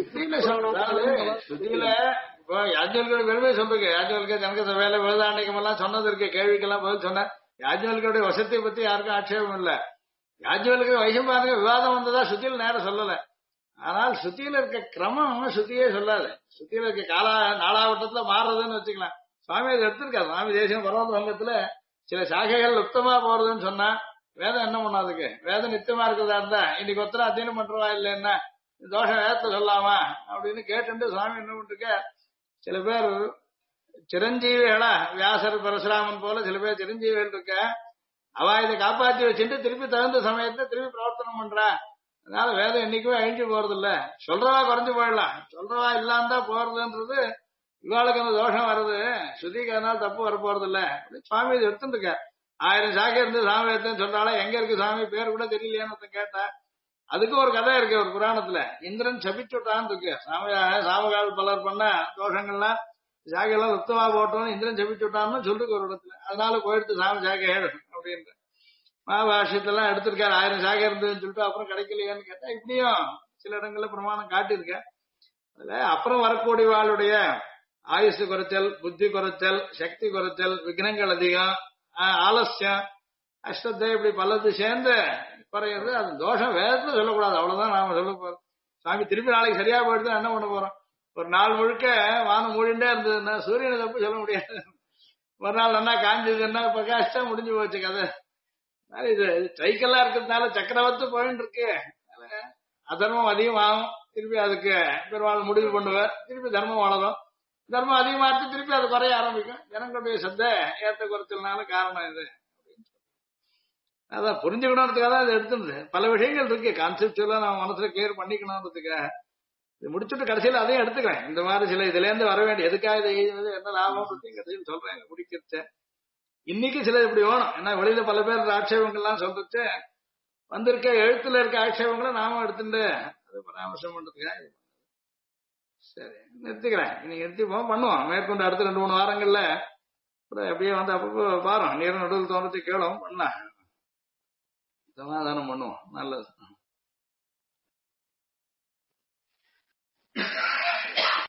யாஜ்ஞவல்கியோட பெருமை சொல்றீங்க. யாஜ்ஞவல்கிய ஜனக சபையில வேதாண்டிகம் எல்லாம் சொன்னது இருக்கு. கேள்விக்கெல்லாம் பதில் சொன்ன யாஜ்ஞவல்கியோட வசதியை பத்தி யாருக்கும் ஆட்சேபம் இல்ல. யாஜ்ஞவல்கிய வைசம்பாயனுக்கு விவாதம் வந்ததா சுத்தியில நேரம் சொல்லல. ஆனால் சுத்தியில இருக்க கிரமம் சுத்தியே சொல்லாது. சுத்தியில இருக்க நாளாவட்டத்துல மாறுறதுன்னு வச்சுக்கலாம். சுவாமி அதை எடுத்திருக்காரு. சுவாமி தேசியம் பரவந்த சங்கத்துல சில சாகைகள் லுப்தமா போறதுன்னு சொன்னா வேதம் என்ன பண்ணாதுக்கு? வேதம் நித்தியமா இருக்கிறதா இருந்தா இன்னைக்கு ஒருத்தர அத்தியனம் பண்றவா இல்லைன்னா தோஷம் வேதத்தை சொல்லாமா அப்படின்னு கேட்டு சுவாமி என்ன பண்ணிருக்க. சில பேர் சிரஞ்சீவிகளா வியாசர் பரசுராமன் போல சில பேர் சிரஞ்சீவிகள் இருக்க. அவ இதை காப்பாற்றி வச்சுட்டு திருப்பி தகுந்த சமயத்தை திருப்பி பிரவர்த்தனம் பண்றா. அதனால வேதம் என்னைக்குமே அழிஞ்சு போறது இல்ல. சொல்றவா குறைஞ்சு போயிடலாம், சொல்றவா இல்லாம தான் போறதுன்றது இவாளுக்கு அந்த தோஷம் வருது. ஸ்ருதிக்கு அதனால தப்பு வர போறது இல்ல. சுவாமி இது எடுத்துட்டு இருக்க 1000 சாக்கை இருந்து சாமி எடுத்துன்னு சொல்றாலும் எங்க இருக்கு சாமி பேர் கூட தெரியலையான்னு கேட்டா அதுக்கு ஒரு கதை இருக்கு ஒரு புராணத்துல. இந்திரன் சபிச்சுட்டான்னு இருக்கு. சாமகால் பலர் பண்ண தோஷங்கள்லாம் சாகையெல்லாம் சுத்தமா போட்டோம்னு இந்திரன் சபிச்சுட்டான்னு சொல்லிருக்கு ஒரு இடத்துல. அதனால போயிடுத்து சாமி சாகை அப்படின்ற மகாபாஷ்யத்தெல்லாம் எடுத்திருக்காரு. 1000 சாகை இருந்ததுன்னு சொல்லிட்டு அப்புறம் கிடைக்கலையான்னு கேட்டா இப்படியும் சில இடங்கள்ல பிரமாணம் காட்டியிருக்கேன். அதுல அப்புறம் வரக்கூடியவாளுடைய ஆயுசு குறைச்சல், புத்தி குறைச்சல், சக்தி குறைச்சல், விக்னங்கள் அதிகம், ஆலசியம், அஷ்டத்தை, இப்படி பலது சேர்ந்து குறையிறது. அது தோஷம் வேதத்துல சொல்லக்கூடாது. அவ்வளவுதான் நாம சொல்ல போறோம். சாமி திருப்பி நாளைக்கு சரியா போயிட்டு என்ன பண்ண போறோம்? ஒரு நாள் முழுக்க வானம் மூடிண்டே இருந்ததுன்னா சூரியனை தப்பு சொல்ல முடியாது. ஒரு நாள் நல்லா காஞ்சதுன்னா பிரகாஷ்டா முடிஞ்சு போச்சு கதை. இது சைக்கிளா இருக்கிறதுனால சக்கரவர்த்தி போயின்னு இருக்கு. அதர்மம் அதிகமாகும். திருப்பி அதுக்கு பெருமாள் முடிவு பண்ணுவார். திருப்பி தர்மம் வளரும். தர்மம் அதிகமாச்சு திருப்பி அது குறைய ஆரம்பிக்கும். ஜனங்களுடைய சத்த ஏற்ற குறைச்சல்னால காரணம் இது. அதான் புரிஞ்சுக்கணுன்றதுக்காக தான் அதை எடுத்துருது. பல விஷயங்கள் இருக்கு கான்செப்டுவலா நம்ம மனசுல கிளியர் பண்ணிக்கணும்ன்றதுக்காக இது முடிச்சுட்டு கடைசியில அதையும் எடுத்துக்கிறேன். இந்த மாதிரி சில இதுல இருந்து வர வேண்டிய எதுக்காக இதை எழுதுறது, என்ன லாபம் கடைசியில் சொல்றேன் முடிக்கிறச்ச. இன்னைக்கு சில இப்படி வேணும். ஏன்னா வெளியில பல பேர் ஆட்சேபங்கள்லாம் சொல்றது வந்திருக்க எழுத்துல இருக்க ஆட்சேபங்களை நாம எடுத்துட்டு அதை பராமர்சம் பண்றதுக்காக. சரி நிறுத்திக்கிறேன். இன்னைக்கு நிறுத்திப்போம், பண்ணுவோம் மேற்கொண்டு அடுத்த 2-3 வாரங்கள்ல அப்படியே வந்து அப்பப்போ பாரோம் நீர் நடுவில் தோன்றத்தை கேளும் பண்ணலாம், சமாதானம் பண்ணுவோம். நல்லது.